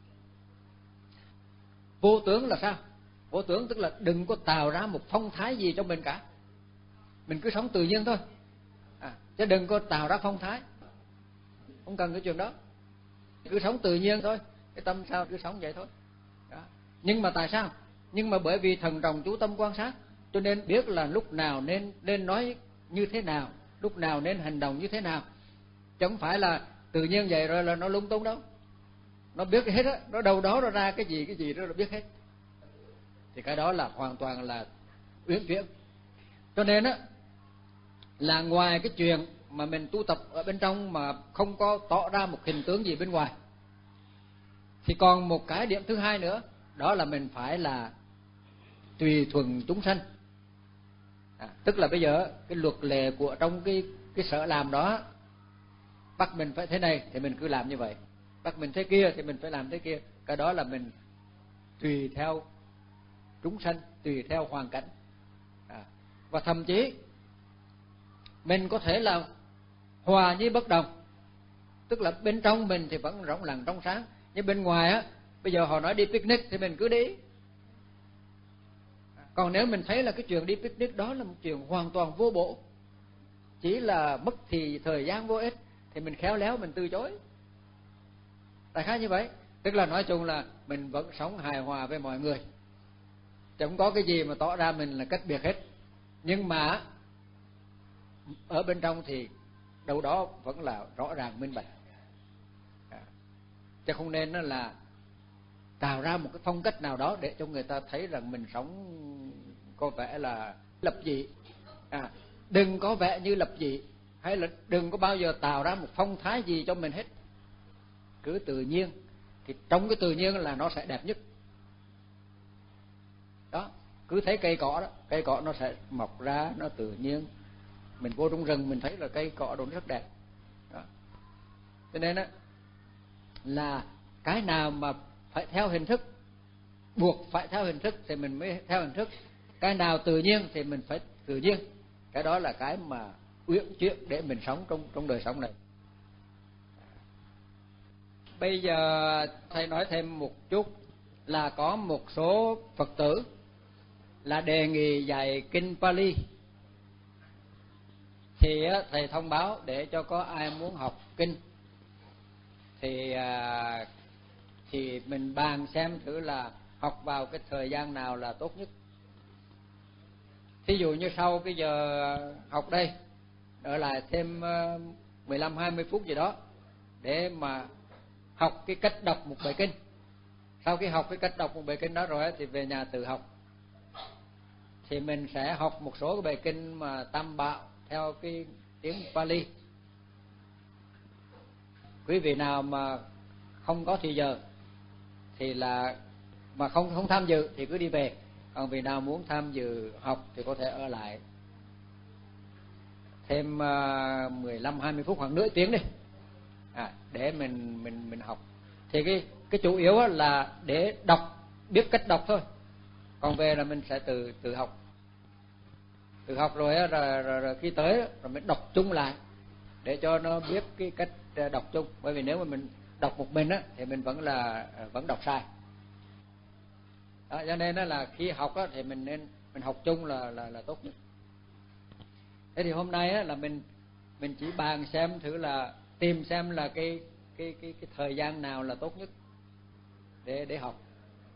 Vô tướng là sao? Vô tướng tức là đừng có tạo ra một phong thái gì cho mình cả, mình cứ sống tự nhiên thôi, à, chứ đừng có tạo ra phong thái, không cần cái chuyện đó, cứ sống tự nhiên thôi, cái tâm sao cứ sống vậy thôi đó. Nhưng mà tại sao? Nhưng mà bởi vì thần trọng chú tâm quan sát, cho nên biết là lúc nào nên nên nói như thế nào, lúc nào nên hành động như thế nào, chứ không phải là tự nhiên vậy rồi là nó lung tung đâu. Nó biết hết á, nó đâu đó nó ra cái gì cái gì đó nó biết hết, thì cái đó là hoàn toàn là uyển chuyển. Cho nên á, là ngoài cái chuyện mà mình tu tập ở bên trong mà không có tỏ ra một hình tướng gì bên ngoài, thì còn một cái điểm thứ hai nữa, đó là mình phải là tùy thuận chúng sanh. À, tức là bây giờ cái luật lệ của trong cái cái sở làm đó bắt mình phải thế này thì mình cứ làm như vậy, bắt mình thế kia thì mình phải làm thế kia. Cái đó là mình tùy theo chúng sanh, tùy theo hoàn cảnh. À, và thậm chí mình có thể là hòa nhi bất đồng, tức là bên trong mình thì vẫn rộng lặng trong sáng, nhưng bên ngoài á, bây giờ họ nói đi picnic thì mình cứ đi. Còn nếu mình thấy là cái chuyện đi picnic đó là một chuyện hoàn toàn vô bổ, chỉ là mất thì thời gian vô ích, thì mình khéo léo mình từ chối. Đại khái như vậy. Tức là nói chung là mình vẫn sống hài hòa với mọi người, chẳng có cái gì mà tỏ ra mình là cách biệt hết. Nhưng mà ở bên trong thì đâu đó vẫn là rõ ràng minh bạch, à, chứ không nên là tạo ra một cái phong cách nào đó để cho người ta thấy rằng mình sống có vẻ là lập dị. À, đừng có vẻ như lập dị, hay là đừng có bao giờ tạo ra một phong thái gì cho mình hết, cứ tự nhiên. Thì trong cái tự nhiên là nó sẽ đẹp nhất đó. Cứ thấy cây cỏ đó, cây cỏ nó sẽ mọc ra, nó tự nhiên. Mình vô trong rừng mình thấy là cây cỏ đó rất đẹp đó. Cho nên á, là cái nào mà phải theo hình thức, buộc phải theo hình thức thì mình mới theo hình thức. Cái nào tự nhiên thì mình phải tự nhiên. Cái đó là cái mà uyển chuyển để mình sống trong trong đời sống này. Bây giờ thầy nói thêm một chút là có một số Phật tử là đề nghị dạy kinh Pali, thì thầy thông báo để cho có ai muốn học kinh thì thì mình bàn xem thử là học vào cái thời gian nào là tốt nhất. Ví dụ như sau cái giờ học đây ở lại thêm mười lăm hai mươi phút gì đó để mà học cái cách đọc một bài kinh. Sau khi học cái cách đọc một bài kinh đó rồi thì về nhà tự học. Thì mình sẽ học một số cái bài kinh mà tam bảo theo cái tiếng Pali. Quý vị nào mà không có thì giờ thì là mà không không tham dự thì cứ đi về. Còn vị nào muốn tham dự học thì có thể ở lại thêm mười lăm hai mươi phút hoặc nửa tiếng đi, à, để mình mình mình học. Thì cái cái chủ yếu là để đọc, biết cách đọc thôi. Còn về là mình sẽ tự tự học. Tự học rồi, rồi, rồi, rồi khi tới rồi mình đọc chung lại để cho nó biết cái cách đọc chung. Bởi vì nếu mà mình đọc một mình á thì mình vẫn là vẫn đọc sai. Đó, cho nên đó là khi học á thì mình nên mình học chung là là là tốt nhất. Thế thì hôm nay á là mình mình chỉ bàn xem thử là tìm xem là cái cái cái cái thời gian nào là tốt nhất để để học.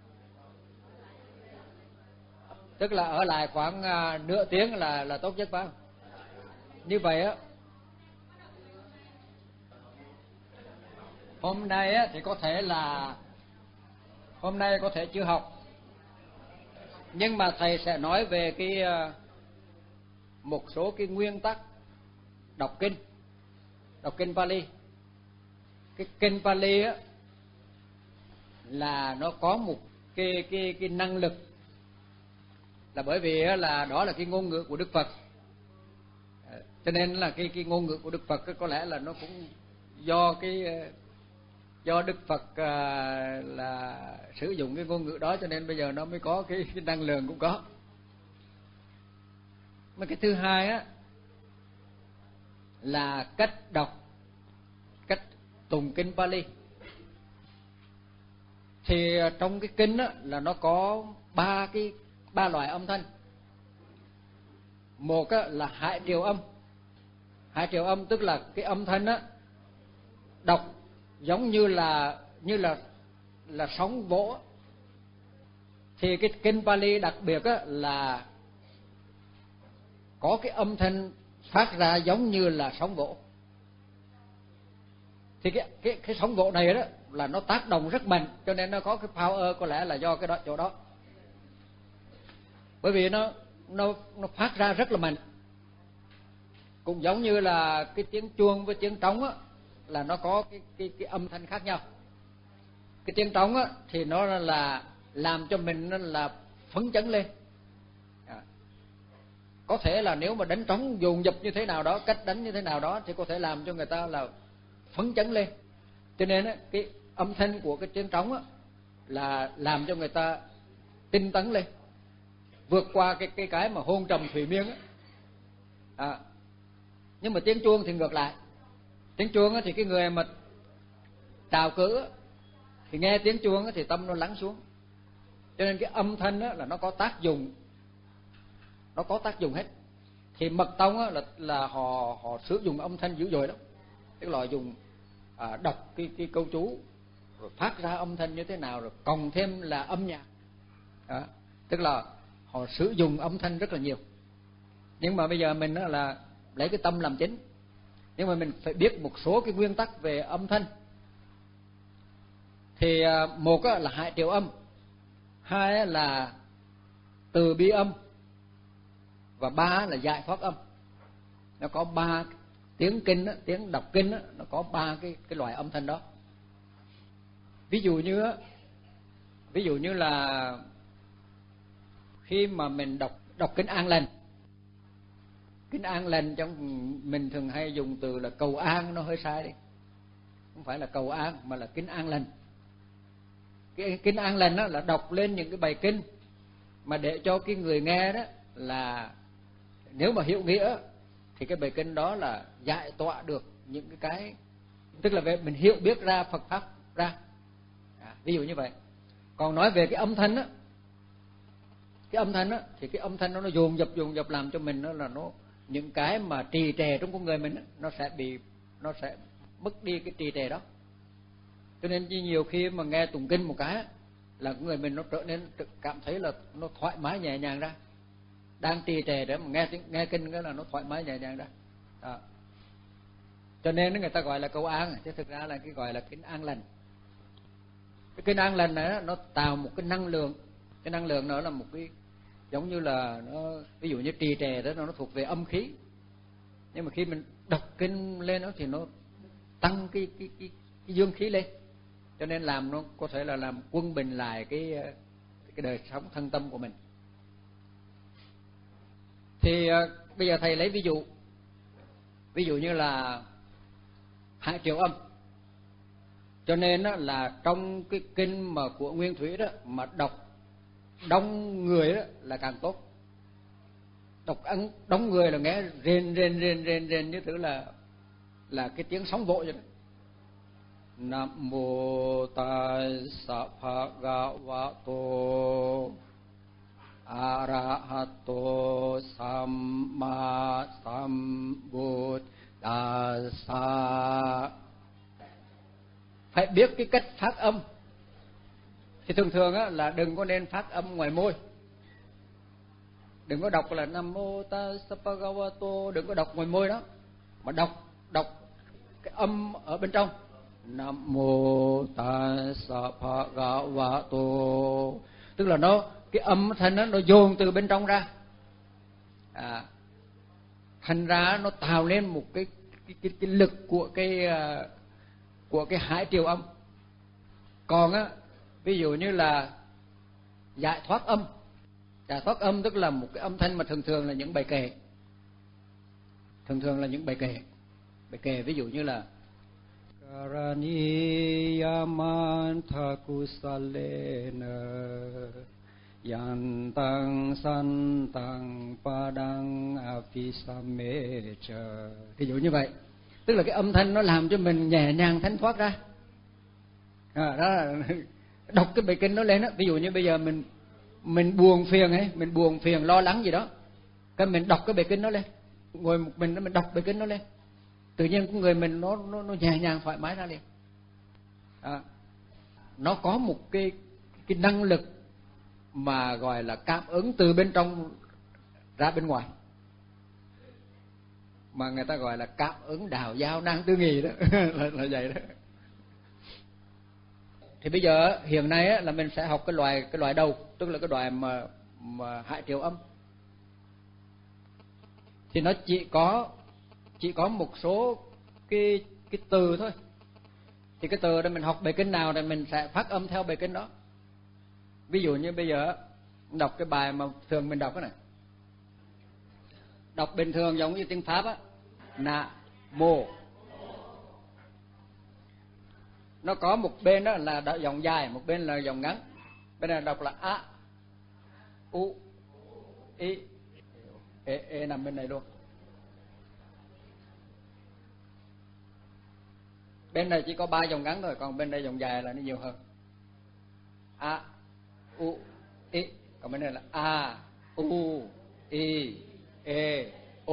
Tức là ở lại khoảng uh, nửa tiếng là là tốt nhất phải không? Như vậy á, hôm nay á thì có thể là hôm nay có thể chưa học, nhưng mà thầy sẽ nói về cái uh, một số cái nguyên tắc đọc kinh, đọc kinh Pali. Cái kinh Pali á là nó có một cái cái cái năng lực, là bởi vì là đó là cái ngôn ngữ của Đức Phật, cho nên là cái cái ngôn ngữ của Đức Phật có lẽ là nó cũng do cái do Đức Phật là sử dụng cái ngôn ngữ đó cho nên bây giờ nó mới có cái, cái năng lượng cũng có. Mà cái thứ hai á là cách đọc, cách tụng kinh Pali. Thì trong cái kinh á là nó có ba cái ba loại âm thanh. Một á là hải triều âm. Hải triều âm tức là cái âm thanh á đọc giống như là như là là sóng vỗ. Thì cái kinh Pali đặc biệt á là có cái âm thanh phát ra giống như là sóng vỗ. Thì cái cái cái sóng vỗ này đó là nó tác động rất mạnh, cho nên nó có cái power, có lẽ là do cái đó chỗ đó. Bởi vì nó nó nó phát ra rất là mạnh. Cũng giống như là cái tiếng chuông với tiếng trống á là nó có cái cái cái âm thanh khác nhau. Cái tiếng trống á thì nó là làm cho mình nó là phấn chấn lên. À. Có thể là nếu mà đánh trống dồn dập như thế nào đó, cách đánh như thế nào đó thì có thể làm cho người ta là phấn chấn lên. Cho nên á cái âm thanh của cái tiếng trống á là làm cho người ta tinh tấn lên, vượt qua cái cái cái mà hôn trầm thủy miên á. À. Nhưng mà tiếng chuông thì ngược lại. Tiếng chuông á thì cái người mà trào cử thì nghe tiếng chuông á thì tâm nó lắng xuống. Cho nên cái âm thanh á là nó có tác dụng, nó có tác dụng hết. Thì mật tông á là là họ họ sử dụng âm thanh dữ dội lắm. Tức là dùng à, đọc cái cái câu chú rồi phát ra âm thanh như thế nào, rồi cộng thêm là âm nhạc. Đó. Tức là họ sử dụng âm thanh rất là nhiều. Nhưng mà bây giờ mình đó là lấy cái tâm làm chính. Nhưng mà mình phải biết một số cái nguyên tắc về âm thanh. Thì một là hải triều âm, hai là từ bi âm, và ba là giải thoát âm. Nó có ba tiếng kinh đó, tiếng đọc kinh đó, nó có ba cái cái loại âm thanh đó. Ví dụ như ví dụ như là khi mà mình đọc đọc kinh an lành, kinh an lành trong mình thường hay dùng từ là cầu an, nó hơi sai đi, không phải là cầu an mà là kinh an lành. Cái kinh an lành đó là đọc lên những cái bài kinh mà để cho cái người nghe đó là nếu mà hiểu nghĩa thì cái bài kinh đó là giải tỏa được những cái cái tức là về mình hiểu biết ra Phật pháp ra, à, ví dụ như vậy. Còn nói về cái âm thanh á, cái âm thanh á thì cái âm thanh đó nó dồn dập dồn dập làm cho mình nó là nó những cái mà trì trệ trong con người mình á, nó sẽ bị nó sẽ mất đi cái trì trệ đó. Cho nên nhiều khi mà nghe tụng kinh một cái là người mình nó trở nên cảm thấy là nó thoải mái nhẹ nhàng ra, đang trì trệ để mà nghe nghe kinh cái là nó thoải mái nhẹ nhàng ra. Đó. Cho nên người ta gọi là câu an, chứ thực ra là cái gọi là kinh an lành. Cái kinh an lành này nó tạo một cái năng lượng, cái năng lượng đó là một cái giống như là nó ví dụ như trì trệ đó nó thuộc về âm khí, nhưng mà khi mình đọc kinh lên đó thì nó tăng cái cái cái, cái dương khí lên, cho nên làm nó có thể là làm quân bình lại cái cái đời sống thân tâm của mình. Thì uh, bây giờ thầy lấy ví dụ ví dụ như là hai triệu âm. Cho nên đó là trong cái kinh mà của Nguyên Thủy đó mà đọc đông người đó là càng tốt. Đọc ăn đông người là nghe rên rên rên rên rên như thứ là là cái tiếng sóng vỗ vậy đó. Nam mô Tassa Bhagavato Arahato Samma Sambuddhassa. Phải biết cái cách phát âm. Thì thường thường á, là đừng có nên phát âm ngoài môi. Đừng có đọc là Nam mô Tassa Bhagavato, đừng có đọc ngoài môi đó, mà đọc đọc cái âm ở bên trong. Nam mô Tassa Bhagavato, tức là nó cái âm thanh đó, nó dồn từ bên trong ra, à, thành ra nó tạo nên một cái cái, cái, cái lực của cái của cái hải triều âm. Còn á, ví dụ như là giải thoát âm, giải thoát âm tức là một cái âm thanh mà thường thường là những bài kệ, thường thường là những bài kệ, bài kệ ví dụ như là Karaniyamanthā kusalena yantang santang padang apisamecha. Ví dụ như vậy, tức là cái âm thanh nó làm cho mình nhẹ nhàng thánh thoát ra. À, đó là đọc cái bài kinh nó lên đó. Ví dụ như bây giờ mình mình buồn phiền ấy, mình buồn phiền lo lắng gì đó, cái mình đọc cái bài kinh nó lên, ngồi một mình mình đọc bài kinh nó lên, tự nhiên con người mình nó nó, nó nhẹ nhàng thoải mái ra liền. À, nó có một cái cái năng lực mà gọi là cảm ứng từ bên trong ra bên ngoài, mà người ta gọi là cảm ứng đào giao năng tư nghì đó. là, là vậy đó. Thì bây giờ hiện nay á, là mình sẽ học cái loại cái loại đầu, tức là cái loại mà mà hải triều âm. Thì nó chỉ có chỉ có một số cái cái từ thôi. Thì cái từ đó mình học bài kinh nào thì mình sẽ phát âm theo bài kinh đó. Ví dụ như bây giờ đọc cái bài mà thường mình đọc cái này, đọc bình thường giống như tiếng Pháp á, na mô, nó có một bên đó là dòng dài, một bên là dòng ngắn. Bên này đọc là a u i e, e nằm bên này luôn. Bên này chỉ có ba dòng ngắn thôi, còn bên đây dòng dài là nó nhiều hơn. A u i, còn bên này là a u i e o,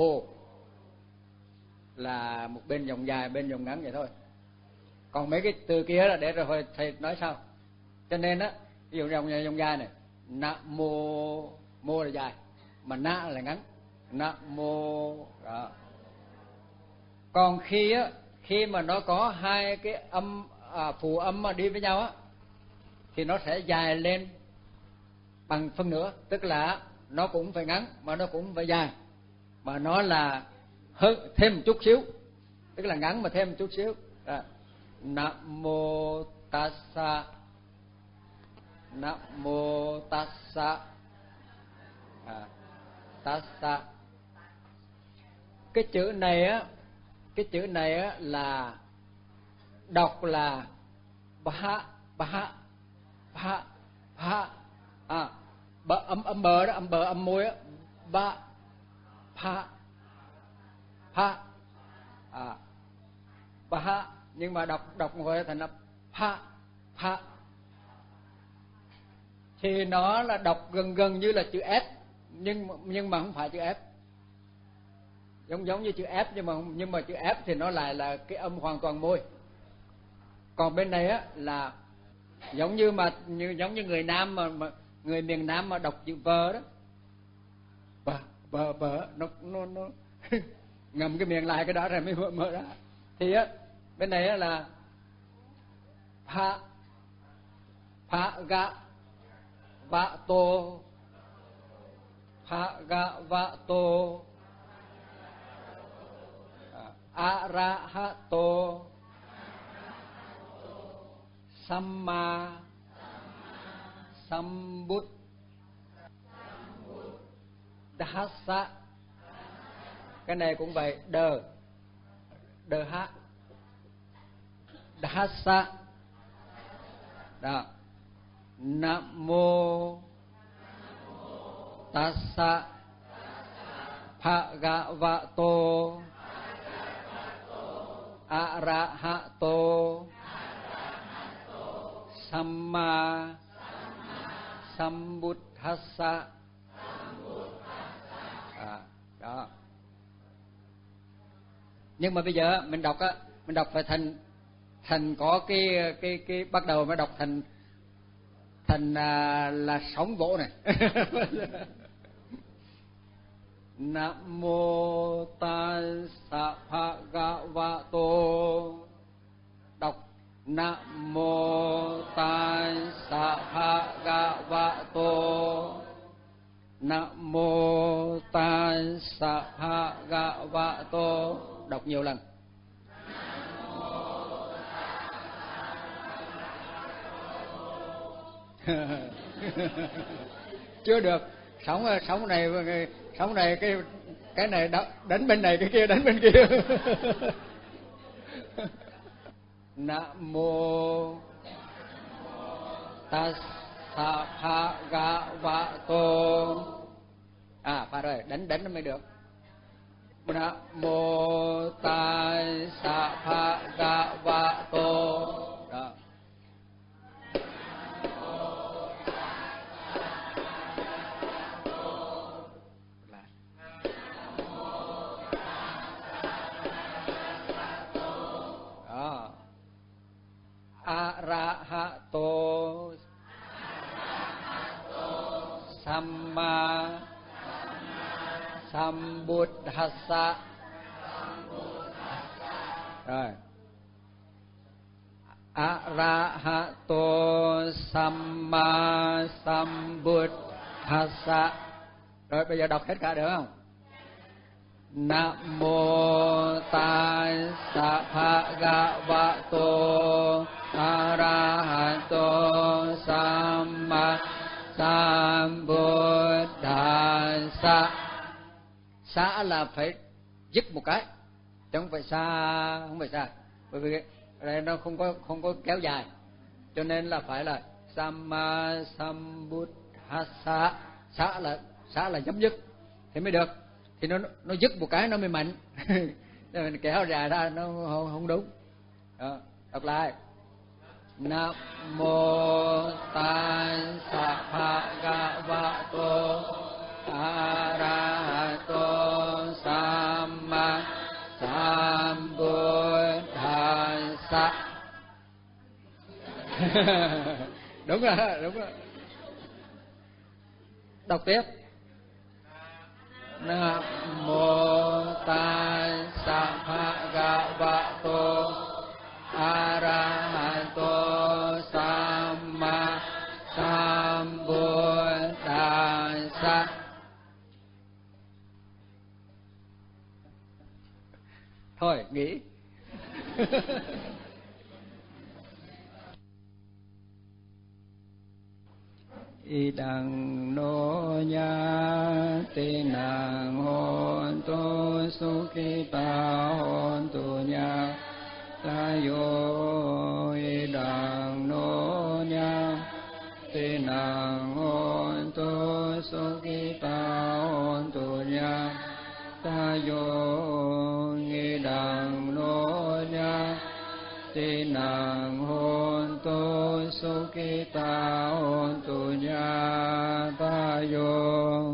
là một bên dòng dài, bên dòng ngắn vậy thôi. Còn mấy cái từ kia là để rồi thầy nói sau. Cho nên á, ví dụ dòng dòng dài này, na mô, mô là dài mà na là ngắn, na mô đó. Còn khi á, khi mà nó có hai cái âm à, phụ âm mà đi với nhau á, thì nó sẽ dài lên bằng phân nửa, tức là nó cũng phải ngắn mà nó cũng phải dài, mà nó là hơn thêm một chút xíu, tức là ngắn mà thêm một chút xíu. Đó. Nam mô Tassa, Nam mô Tassa, à, Tassa. Cái chữ này á, cái chữ này á là đọc là ba ba ba ba, à, ba âm âm bờ đó, âm bờ âm môi á, ba pa pha, à, pha, nhưng mà đọc đọc một hơi thành là pha, pha, thì nó là đọc gần gần như là chữ S, nhưng nhưng mà không phải chữ F, giống giống như chữ F, nhưng mà nhưng mà chữ F thì nó lại là cái âm hoàn toàn môi. Còn bên này á là giống như mà như giống như người Nam mà, mà người miền Nam mà đọc chữ vờ đó, bờ bờ bờ, nó nó nó ngầm cái miệng lại cái đó rồi mới mở, mở ra. Thì á bên này á là pha, pha ga va tô, pha ga va tô, a ra ha tô, samma sambut dhassa. Cái này cũng vậy, đờ đờ ha dhassa đó. Nam mô tassa bhagavato arahato samma sambuddhassa. À, đó. Nhưng mà bây giờ mình đọc á, mình đọc phải thành thành có cái cái cái bắt đầu mới đọc thành thành à, là sóng vỗ này. Nam mô tassa bhagavato, đọc Nam mô tassa bhagavato, Nam mô tassa bhagavato, đọc nhiều lần. Chưa được, sống sống này sống này cái cái này đánh bên này, cái kia đánh bên kia. Nam mô tassa bhagavato, à phải rồi, đánh đánh nó mới được. Nam mô tassa bhagavato đó. Arahato samma sambuddhassa. Rồi. Arahato samma sambuddhassa. Rồi bây giờ đọc hết cả được không? Nam mô tassa bhagavato arahato samma sambuddhassa. Xá là phải dứt một cái, chứ không phải xa, không phải xa, bởi vì đây nó không có không có kéo dài, cho nên là phải là samma sambuddhassa. Xá là xá là chấm dứt thì mới được, thì nó nó dứt một cái nó mới mạnh. Mình kéo dài ra nó không, không đúng. Đó, đọc lại. Nam mô tassa bhagavato arahato samma sambuddhassa. Đúng rồi, đúng rồi. Đọc tiếp. Nam mô tassa bhagavato arahato samma sambuddhassa. Thôi nghỉ. Idang no nyati nang hontu sukhita hontu nyatayo. Idang no nyati nang hontu sukhita hontu nyatayo. ตินังโหนตุสุขิตาโหนตุญาตาโย